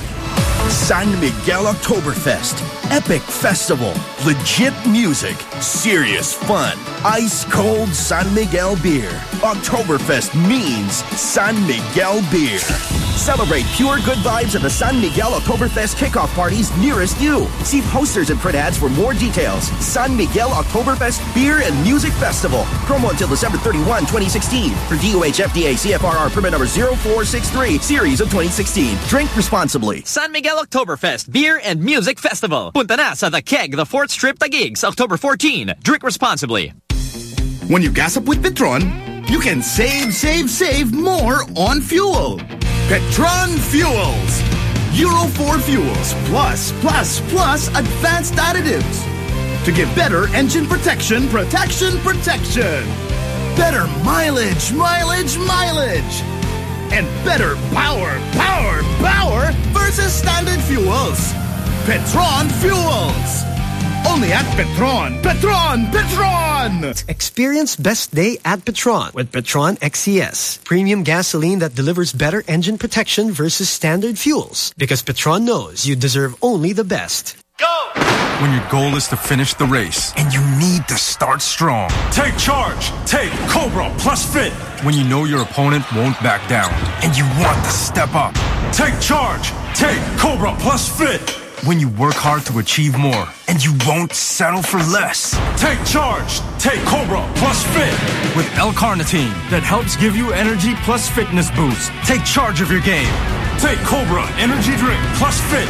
San Miguel Oktoberfest. Epic festival. Legit music. Serious fun. Ice cold San Miguel beer. Oktoberfest means San Miguel beer. Celebrate pure good vibes at the San Miguel Oktoberfest kickoff parties nearest you. See posters and print ads for more details. San Miguel Oktoberfest Beer and Music Festival. Promo until December thirty-first, twenty sixteen. For D O H F D A C F R R permit number zero four six three, series of twenty sixteen. Drink responsibly. San Miguel Oktoberfest Beer and Music Festival. Punta na sa The Keg, the fourth Strip Taguig, October fourteenth. Drink responsibly. When you gas up with Petron, you can save, save, save more on fuel. Petron Fuels. Euro four fuels plus, plus, plus advanced additives to give better engine protection, protection, protection. Better mileage, mileage, mileage. And better power, power, power versus standard fuels. Petron Fuels. Only at Petron. Petron! Petron! Experience best day at Petron with Petron X C S. Premium gasoline that delivers better engine protection versus standard fuels. Because Petron knows you deserve only the best. Go! When your goal is to finish the race and you need to start strong. Take charge. Take Cobra Plus Fit. When you know your opponent won't back down and you want to step up. Take charge. Take Cobra Plus Fit. When you work hard to achieve more and you won't settle for less. Take charge. Take Cobra Plus Fit with L-carnitine that helps give you energy plus fitness boost. Take charge of your game. Take Cobra Energy Drink Plus Fit.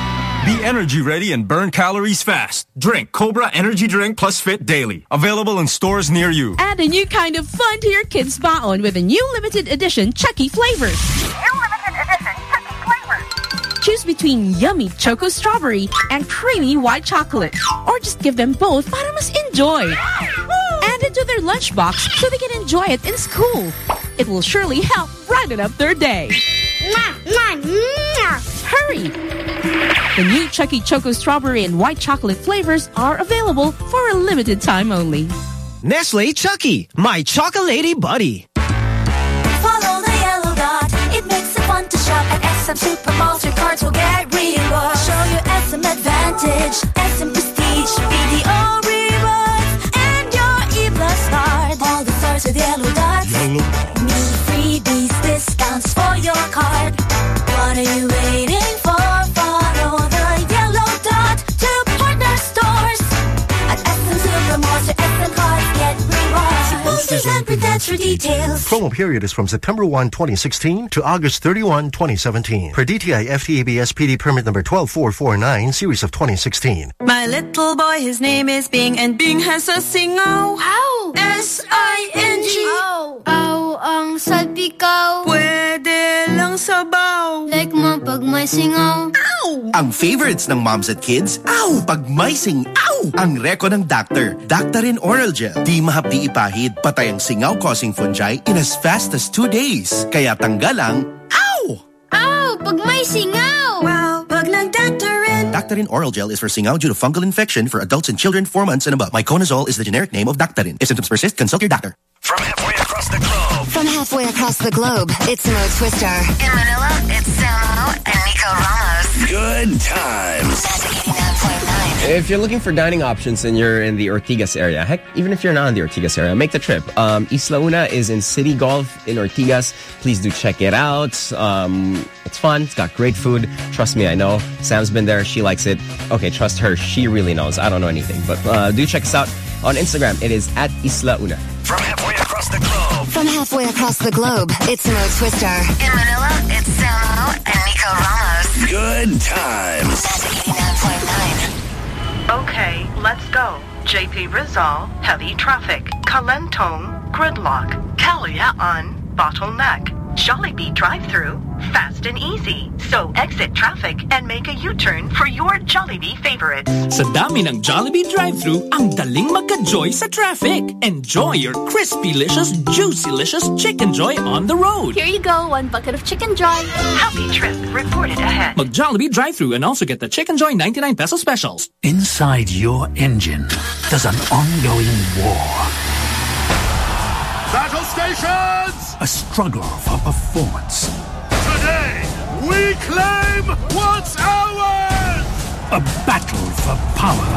Be energy ready and burn calories fast. Drink Cobra Energy Drink Plus Fit daily. Available in stores near you. Add a new kind of fun to your kids' baon with a new limited edition Chucky flavors. New limited edition Chucky flavors. Choose between yummy choco strawberry and creamy white chocolate. Or just give them both para mas enjoy. Add it to their lunchbox so they can enjoy it in school. It will surely help brighten up their day. Hurry! The new Chucky Choco Strawberry and White Chocolate flavors are available for a limited time only. Nestle Chucky, my chocolatey buddy. Follow the yellow dot. It makes it fun to shop at S M Supermalls. Your cards will get rewards. Show your S M Advantage, S M Prestige, B D O Rewards, and your E-Plus card. All the stars with yellow dots. Yellow. New freebies, discounts for your card. What are you waiting for? Follow the yellow dot to partner stores at S M Supermalls. Your S M cards get rewards. Boosters and protect Max for details. Promo period is from September first, twenty sixteen to August thirty-first, twenty seventeen. Per D T I F T A B S P D permit number one two four four nine, series of twenty sixteen. My little boy, his name is Bing, and Bing has a singaw. Ow! S I N G. Ow! Ow ang salpikaw. Pwede lang sabaw. Like mo pag may singaw. Ow! Ang favorites ng moms at kids, ow! Pag may sing, ow! Ang reko ng doctor, Daktarin Oral Gel. Di mahapdi ipahid, patay ang singaw-causing fungi in as fast as two days. Kaya tanggal ang, ow! Ow! Pag may singaw! Wow! Pag nag-Daktarin. Daktarin Oral Gel is for singaw due to fungal infection for adults and children four months and above. Miconazole is the generic name of Daktarin. If symptoms persist, consult your doctor. From halfway across the globe. From halfway across the globe, it's Mo Twister. In Manila, it's Samo and Nico Ramos. Good times. Magic eighty-nine point nine. If you're looking for dining options and you're in the Ortigas area, heck, even if you're not in the Ortigas area, make the trip. Um, Isla Una is in City Golf in Ortigas. Please do check it out. Um, it's fun. It's got great food. Trust me, I know. Sam's been there. She likes it. Okay, trust her. She really knows. I don't know anything. But uh, do check us out on Instagram. It is at Isla Una. From halfway across the globe. From halfway across the globe, it's Mo Twister. In Manila, it's Samo and Nico Ramos. Good times. Magic eighty-nine point nine. Okay, let's go. J P Rizal, heavy traffic. Kalentong, gridlock. Kalayaan, bottleneck. Jollibee drive-thru, fast and easy. So exit traffic and make a U-turn for your Jollibee favorites. Sa dami ng Jollibee drive-thru, ang daling magka-joy sa traffic. Enjoy your crispy-licious, juicy-licious Chicken Joy on the road. Here you go, one bucket of Chicken Joy. Happy trip reported ahead. Mag Jollibee drive-thru and also get the Chicken Joy ninety-nine peso specials. Inside your engine, there's an ongoing war. Battle stations! A struggle for performance. Today, we claim what's ours! A battle for power.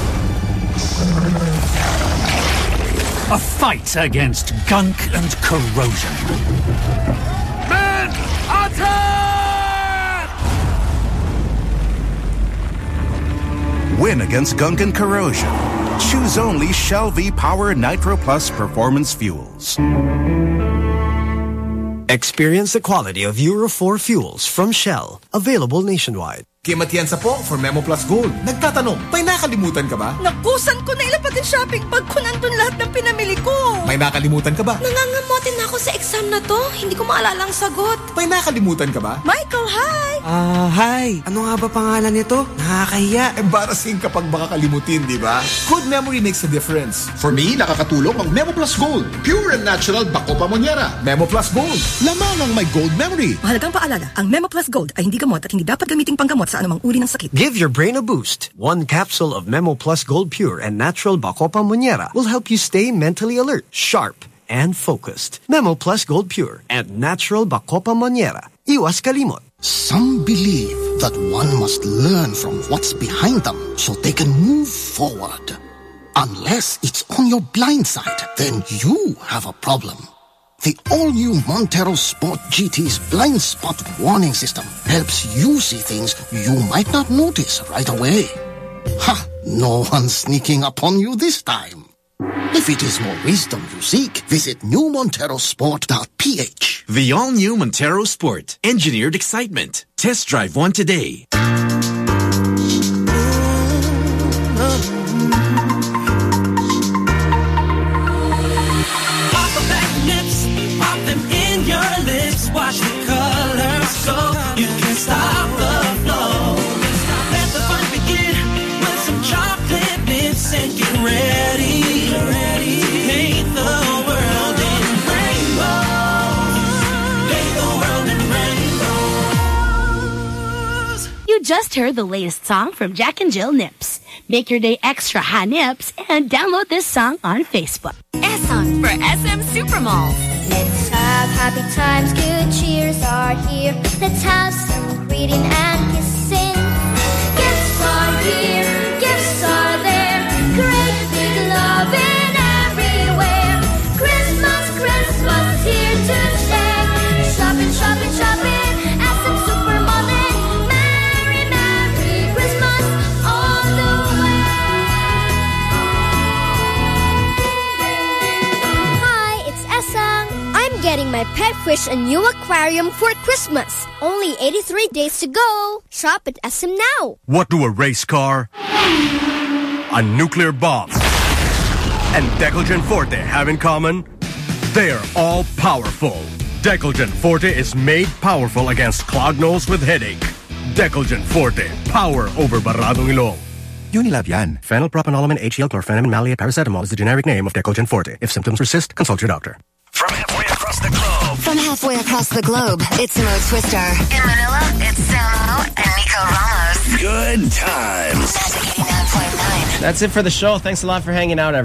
A fight against gunk and corrosion. Men, attack! Win against gunk and corrosion. Choose only Shell V-Power Nitro Plus Performance Fuels. Experience the quality of Euro four fuels from Shell. Available nationwide. Kim Atienza po for Memo Plus Gold. Nagtatanong, may nakalimutan ka ba? Nakusan ko na ilapad yung shopping bag ko nandun lahat ng pinamili ko. May nakalimutan ka ba? Nangangamotin na ako sa exam na to. Hindi ko maalala ang sagot. May nakalimutan ka ba? Michael, hi! Ah, uh, hi. Ano nga ba pangalan nito? Nakakahiya. Embarrassing kapag baka kalimutin, di ba? Good memory makes a difference. For me, nakakatulong ang Memo Plus Gold. Pure and natural Bacopa Monnieri. Memo Plus Gold. Lamang ang may gold memory. Mahalagang paalala, ang Memo Plus Gold ay hindi gamot at hindi dapat gamiting panggamot sa anumang uri ng sakit. Give your brain a boost. One capsule of Memo Plus Gold Pure and Natural Bacopa Monnieri will help you stay mentally alert, sharp, and focused. Memo Plus Gold Pure and Natural Bacopa Monnieri. Iwas kalimot. Some believe that one must learn from what's behind them so they can move forward. Unless it's on your blind side, then you have a problem. The all-new Montero Sport G T's blind spot warning system helps you see things you might not notice right away. Ha! No one's sneaking up on you this time. If it is more wisdom you seek, visit new montero sport dot p h. The all-new Montero Sport. Engineered excitement. Test drive one today. Watch the colors so you can stop the flow. Let the fun begin with some chocolate nips and get ready, ready to paint the world in rainbows. Paint the world in rainbows. You just heard the latest song from Jack and Jill Nips. Make your day extra high nips and download this song on Facebook. S on for S M Supermalls. Let's have happy times, good cheers are here. Let's have some greeting and kissing. Gifts are here, gifts are there. Great big loving everywhere. Christmas, Christmas here to share. Shopping, shopping, shopping at some Supermall. Merry, Merry Christmas all the way. Hi, it's Essa. my pet fish a new aquarium for Christmas. Only eighty-three days to go. Shop at S M now. What do a race car, a nuclear bomb, and Decolgen Forte have in common? They are all powerful. Decolgen Forte is made powerful against clogged nose with headache. Decolgen Forte, power over baradong ilong. Unilab yan. Phenylpropanolamine, H C L, chlorphenamine, maleate, paracetamol is the generic name of Decolgen Forte. If symptoms persist, consult your doctor. From halfway across the globe. From halfway across the globe, it's Mo Twister. In Manila, it's Samo and Nico Ramos. Good times. Magic eighty-nine point nine. That's it for the show. Thanks a lot for hanging out, everyone.